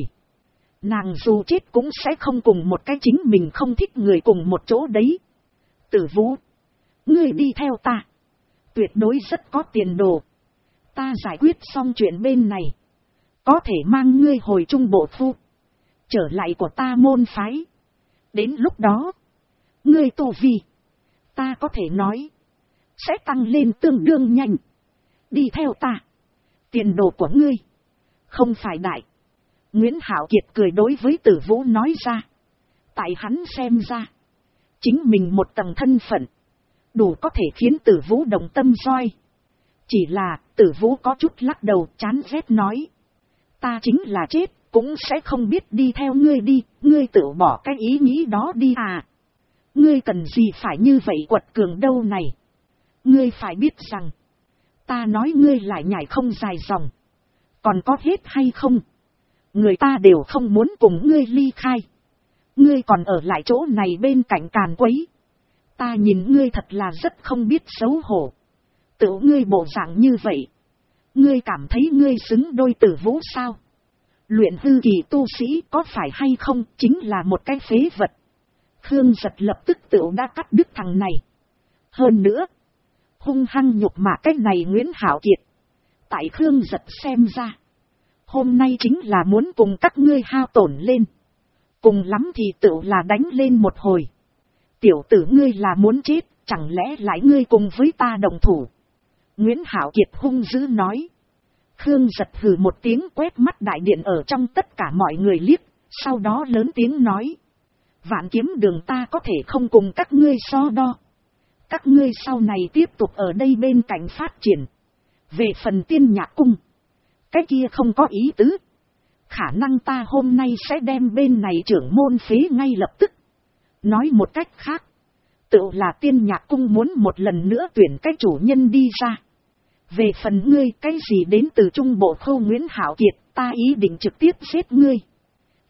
Nàng dù chết cũng sẽ không cùng một cái chính mình không thích người cùng một chỗ đấy. Tử Vũ, ngươi đi theo ta, tuyệt đối rất có tiền đồ. Ta giải quyết xong chuyện bên này, có thể mang ngươi hồi Trung Bộ Phu, trở lại của ta môn phái. Đến lúc đó, ngươi tu vi, ta có thể nói, sẽ tăng lên tương đương nhanh. Đi theo ta, tiền đồ của ngươi không phải đại. Nguyễn Hạo Kiệt cười đối với Tử Vũ nói ra. Tại hắn xem ra, chính mình một tầng thân phận, đủ có thể khiến Tử Vũ đồng tâm roi. Chỉ là Tử Vũ có chút lắc đầu chán ghét nói, ta chính là chết, cũng sẽ không biết đi theo ngươi đi, ngươi tự bỏ cái ý nghĩ đó đi à. Ngươi cần gì phải như vậy quật cường đâu này. Ngươi phải biết rằng, ta nói ngươi lại nhảy không dài dòng, còn có hết hay không? Người ta đều không muốn cùng ngươi ly khai. Ngươi còn ở lại chỗ này bên cạnh càn quấy. Ta nhìn ngươi thật là rất không biết xấu hổ. Tự ngươi bộ dạng như vậy, ngươi cảm thấy ngươi xứng đôi Tử Vũ sao? Luyện hư kỳ tu sĩ có phải hay không chính là một cái phế vật. Khương Giật lập tức tự đã cắt đứt thằng này. Hơn nữa, hung hăng nhục mà cái này Nguyễn Hạo Kiệt. Tại Khương Giật xem ra, hôm nay chính là muốn cùng các ngươi hao tổn lên. Cùng lắm thì tự là đánh lên một hồi. Tiểu tử ngươi là muốn chết, chẳng lẽ lại ngươi cùng với ta đồng thủ? Nguyễn Hạo Kiệt hung dữ nói. Khương Giật hừ một tiếng quét mắt đại điện ở trong tất cả mọi người liếc, sau đó lớn tiếng nói. Vạn kiếm đường ta có thể không cùng các ngươi so đo. Các ngươi sau này tiếp tục ở đây bên cạnh phát triển. Về phần Tiên Nhạc Cung, cái kia không có ý tứ. Khả năng ta hôm nay sẽ đem bên này trưởng môn phế ngay lập tức. Nói một cách khác, tự là Tiên Nhạc Cung muốn một lần nữa tuyển cái chủ nhân đi ra. Về phần ngươi, cái gì đến từ Trung Bộ Khâu Nguyễn Hạo Kiệt, ta ý định trực tiếp giết ngươi.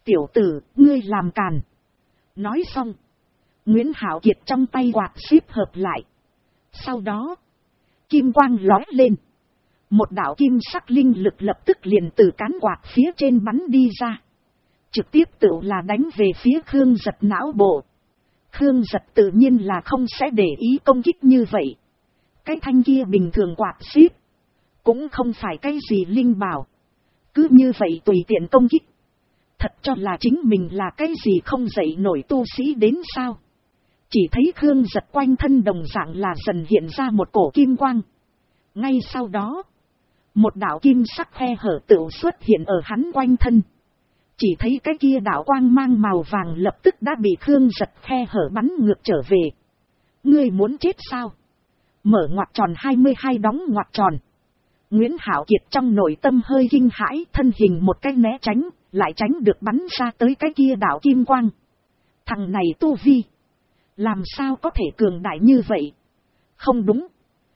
Tiểu tử, ngươi làm càn. Nói xong, Nguyễn Hạo Kiệt trong tay quạt xếp hợp lại. Sau đó, kim quang lóe lên. Một đạo kim sắc linh lực lập tức liền từ cán quạt phía trên bắn đi ra. Trực tiếp tự là đánh về phía Khương Giật não bộ. Khương Giật tự nhiên là không sẽ để ý công kích như vậy. Cái thanh kia bình thường quạt xếp, cũng không phải cái gì linh bảo. Cứ như vậy tùy tiện công kích. Thật cho là chính mình là cái gì không dậy nổi tu sĩ đến sao. Chỉ thấy Khương Giật quanh thân đồng dạng là dần hiện ra một cổ kim quang. Ngay sau đó, một đạo kim sắc khe hở tự xuất hiện ở hắn quanh thân. Chỉ thấy cái kia đạo quang mang màu vàng lập tức đã bị Khương Giật khe hở bắn ngược trở về. Ngươi muốn chết sao? Mở ngoặc tròn 22 đóng ngoặc tròn. Nguyễn Hạo Kiệt trong nội tâm hơi kinh hãi, thân hình một cái né tránh, lại tránh được bắn ra tới cái kia đạo kim quang. Thằng này tu vi, làm sao có thể cường đại như vậy? Không đúng.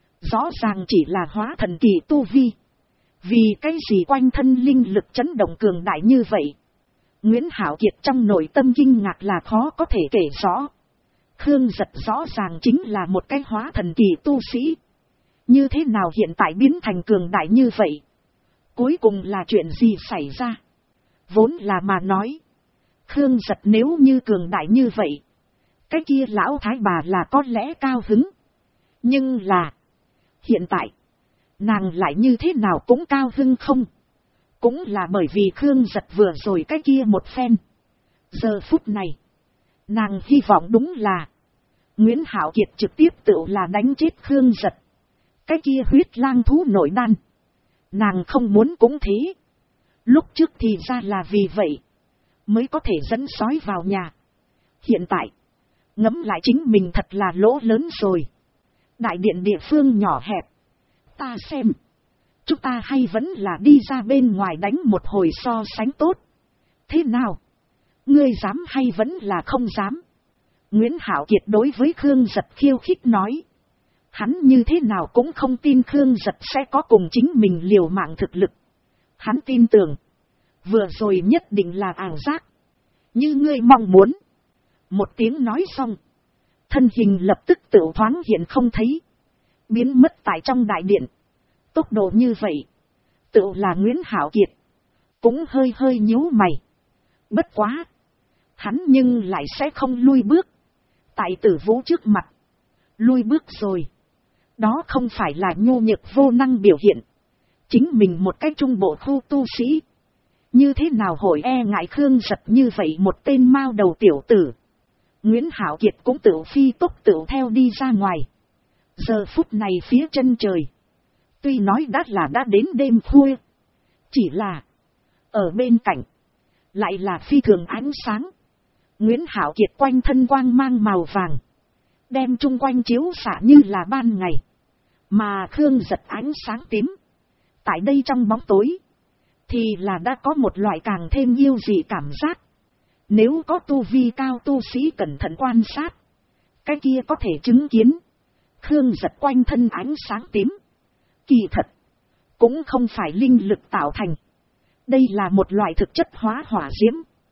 Rõ ràng chỉ là hóa thần kỳ tu vi. Vì cái gì quanh thân linh lực chấn động cường đại như vậy? Nguyễn Hạo Kiệt trong nội tâm kinh ngạc là khó có thể kể rõ. Khương Giật rõ ràng chính là một cái hóa thần kỳ tu sĩ. Như thế nào hiện tại biến thành cường đại như vậy? Cuối cùng là chuyện gì xảy ra? Vốn là mà nói, Khương Giật nếu như cường đại như vậy, cái kia lão thái bà là có lẽ cao hứng. Nhưng là, hiện tại, nàng lại như thế nào cũng cao hứng không? Cũng là bởi vì Khương Giật vừa rồi cái kia một phen. Giờ phút này, nàng hy vọng đúng là Nguyễn Hạo Kiệt trực tiếp tự là đánh chết Khương Giật. Cái kia huyết lang thú nội đan, nàng không muốn cũng thế. Lúc trước thì ra là vì vậy, mới có thể dẫn sói vào nhà. Hiện tại, ngẫm lại chính mình thật là lỗ lớn rồi. Đại điện địa phương nhỏ hẹp. Ta xem, chúng ta hay vẫn là đi ra bên ngoài đánh một hồi so sánh tốt. Thế nào? Ngươi dám hay vẫn là không dám? Nguyễn Hạo Kiệt đối với Khương Giật khiêu khích nói. Hắn như thế nào cũng không tin Khương Giật sẽ có cùng chính mình liều mạng thực lực. Hắn tin tưởng, vừa rồi nhất định là ảo giác. Như ngươi mong muốn. Một tiếng nói xong, thân hình lập tức tự thoáng hiện không thấy, biến mất tại trong đại điện. Tốc độ như vậy, tự là Nguyễn Hạo Kiệt cũng hơi hơi nhíu mày. Bất quá, hắn nhưng lại sẽ không lui bước. Tại Tử Vũ trước mặt, lui bước rồi, đó không phải là nhu nhược vô năng biểu hiện. Chính mình một cái trung bộ khu tu sĩ, như thế nào hội e ngại Khương Giật như vậy một tên mao đầu tiểu tử. Nguyễn Hạo Kiệt cũng tự phi tốc tự theo đi ra ngoài. Giờ phút này phía chân trời, tuy nói đã đến đêm khuya, chỉ là ở bên cạnh lại là phi thường ánh sáng. Nguyễn Hạo Kiệt quanh thân quang mang màu vàng, đem chung quanh chiếu xạ như là ban ngày. Mà Khương Giật ánh sáng tím, tại đây trong bóng tối, thì là đã có một loại càng thêm yêu dị cảm giác. Nếu có tu vi cao tu sĩ cẩn thận quan sát, cái kia có thể chứng kiến Khương Giật quanh thân ánh sáng tím, kỳ thật cũng không phải linh lực tạo thành. Đây là một loại thực chất hóa hỏa diễm.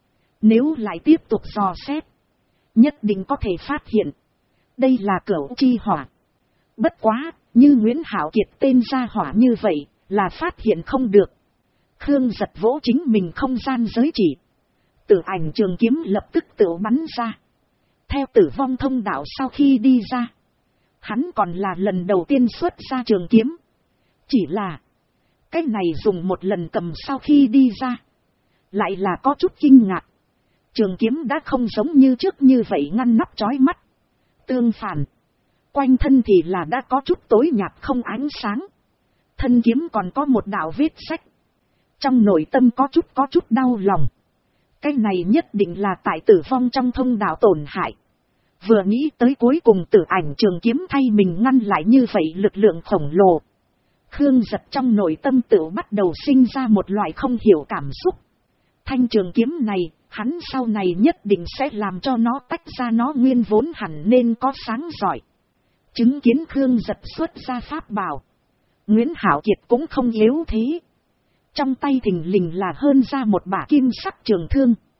Nếu lại tiếp tục dò xét, nhất định có thể phát hiện đây là cửu chi hỏa. Bất quá, như Nguyễn Hạo Kiệt tên ra hỏa như vậy, là phát hiện không được. Khương Giật vỗ chính mình không gian giới chỉ. Tử ảnh trường kiếm lập tức tự bắn ra. Theo Tử Vong thông đạo sau khi đi ra, hắn còn là lần đầu tiên xuất ra trường kiếm. Chỉ là, cái này dùng một lần cầm sau khi đi ra, lại là có chút kinh ngạc. Trường kiếm đã không giống như trước như vậy ngăn nắp chói mắt. Tương phản, quanh thân thì là đã có chút tối nhạt không ánh sáng. Thân kiếm còn có một đạo vết rách. Trong nội tâm có chút đau lòng. Cái này nhất định là tại Tử Vong trong thông đạo tổn hại. Vừa nghĩ tới cuối cùng Tử ảnh trường kiếm thay mình ngăn lại như vậy lực lượng khổng lồ, Khương Giật trong nội tâm tự bắt đầu sinh ra một loại không hiểu cảm xúc. Thanh trường kiếm này, hắn sau này nhất định sẽ làm cho nó tách ra nó nguyên vốn hẳn nên có sáng giỏi. Chứng kiến Khương Giật xuất ra pháp bảo, Nguyễn Hạo Kiệt cũng không yếu thế. Trong tay thình lình là hơn ra một bả kim sắc trường thương.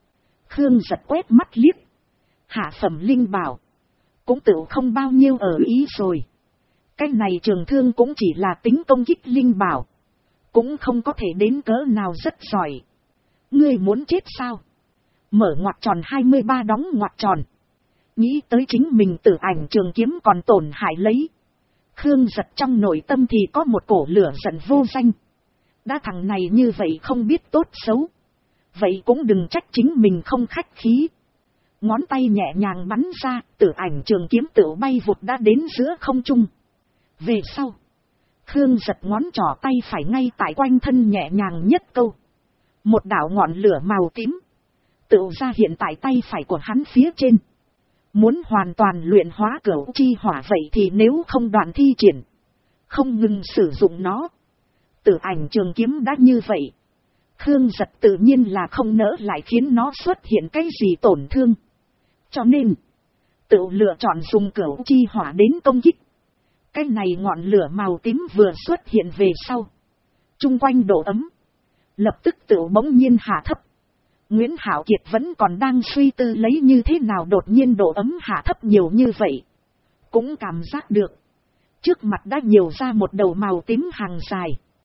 Khương Giật quét mắt liếc. Hạ phẩm linh bảo. Cũng tự không bao nhiêu ở ý rồi. Cái này trường thương cũng chỉ là tính công kích linh bảo. Cũng không có thể đến cỡ nào rất giỏi. Ngươi muốn chết sao? Mở ngoặc tròn 23 đóng ngoặc tròn. Nghĩ tới chính mình Tử Ảnh trường kiếm còn tổn hại lấy. Khương Giật trong nội tâm thì có một cổ lửa giận vô danh. Đã thằng này như vậy không biết tốt xấu. Vậy cũng đừng trách chính mình không khách khí. Ngón tay nhẹ nhàng bắn ra, Tử Ảnh trường kiếm tự bay vụt đã đến giữa không trung. Về sau, Khương Giật ngón trỏ tay phải ngay tại quanh thân nhẹ nhàng nhất câu. Một đạo ngọn lửa màu tím tự ra hiện tại tay phải của hắn phía trên. Muốn hoàn toàn luyện hóa Cửu chi hỏa vậy thì nếu không đoạn thi triển, không ngừng sử dụng nó, Tử Ảnh trường kiếm đã như vậy, Khương Giật tự nhiên là không nỡ lại khiến nó xuất hiện cái gì tổn thương. Cho nên, tự lựa chọn dùng Cửu chi hỏa đến công kích. Cái này ngọn lửa màu tím vừa xuất hiện về sau, chung quanh độ ấm lập tức tự bỗng nhiên hạ thấp. Nguyễn Hạo Kiệt vẫn còn đang suy tư lấy như thế nào đột nhiên độ ấm hạ thấp nhiều như vậy. Cũng cảm giác được, trước mặt đã nhiều ra một đầu màu tím hàng dài.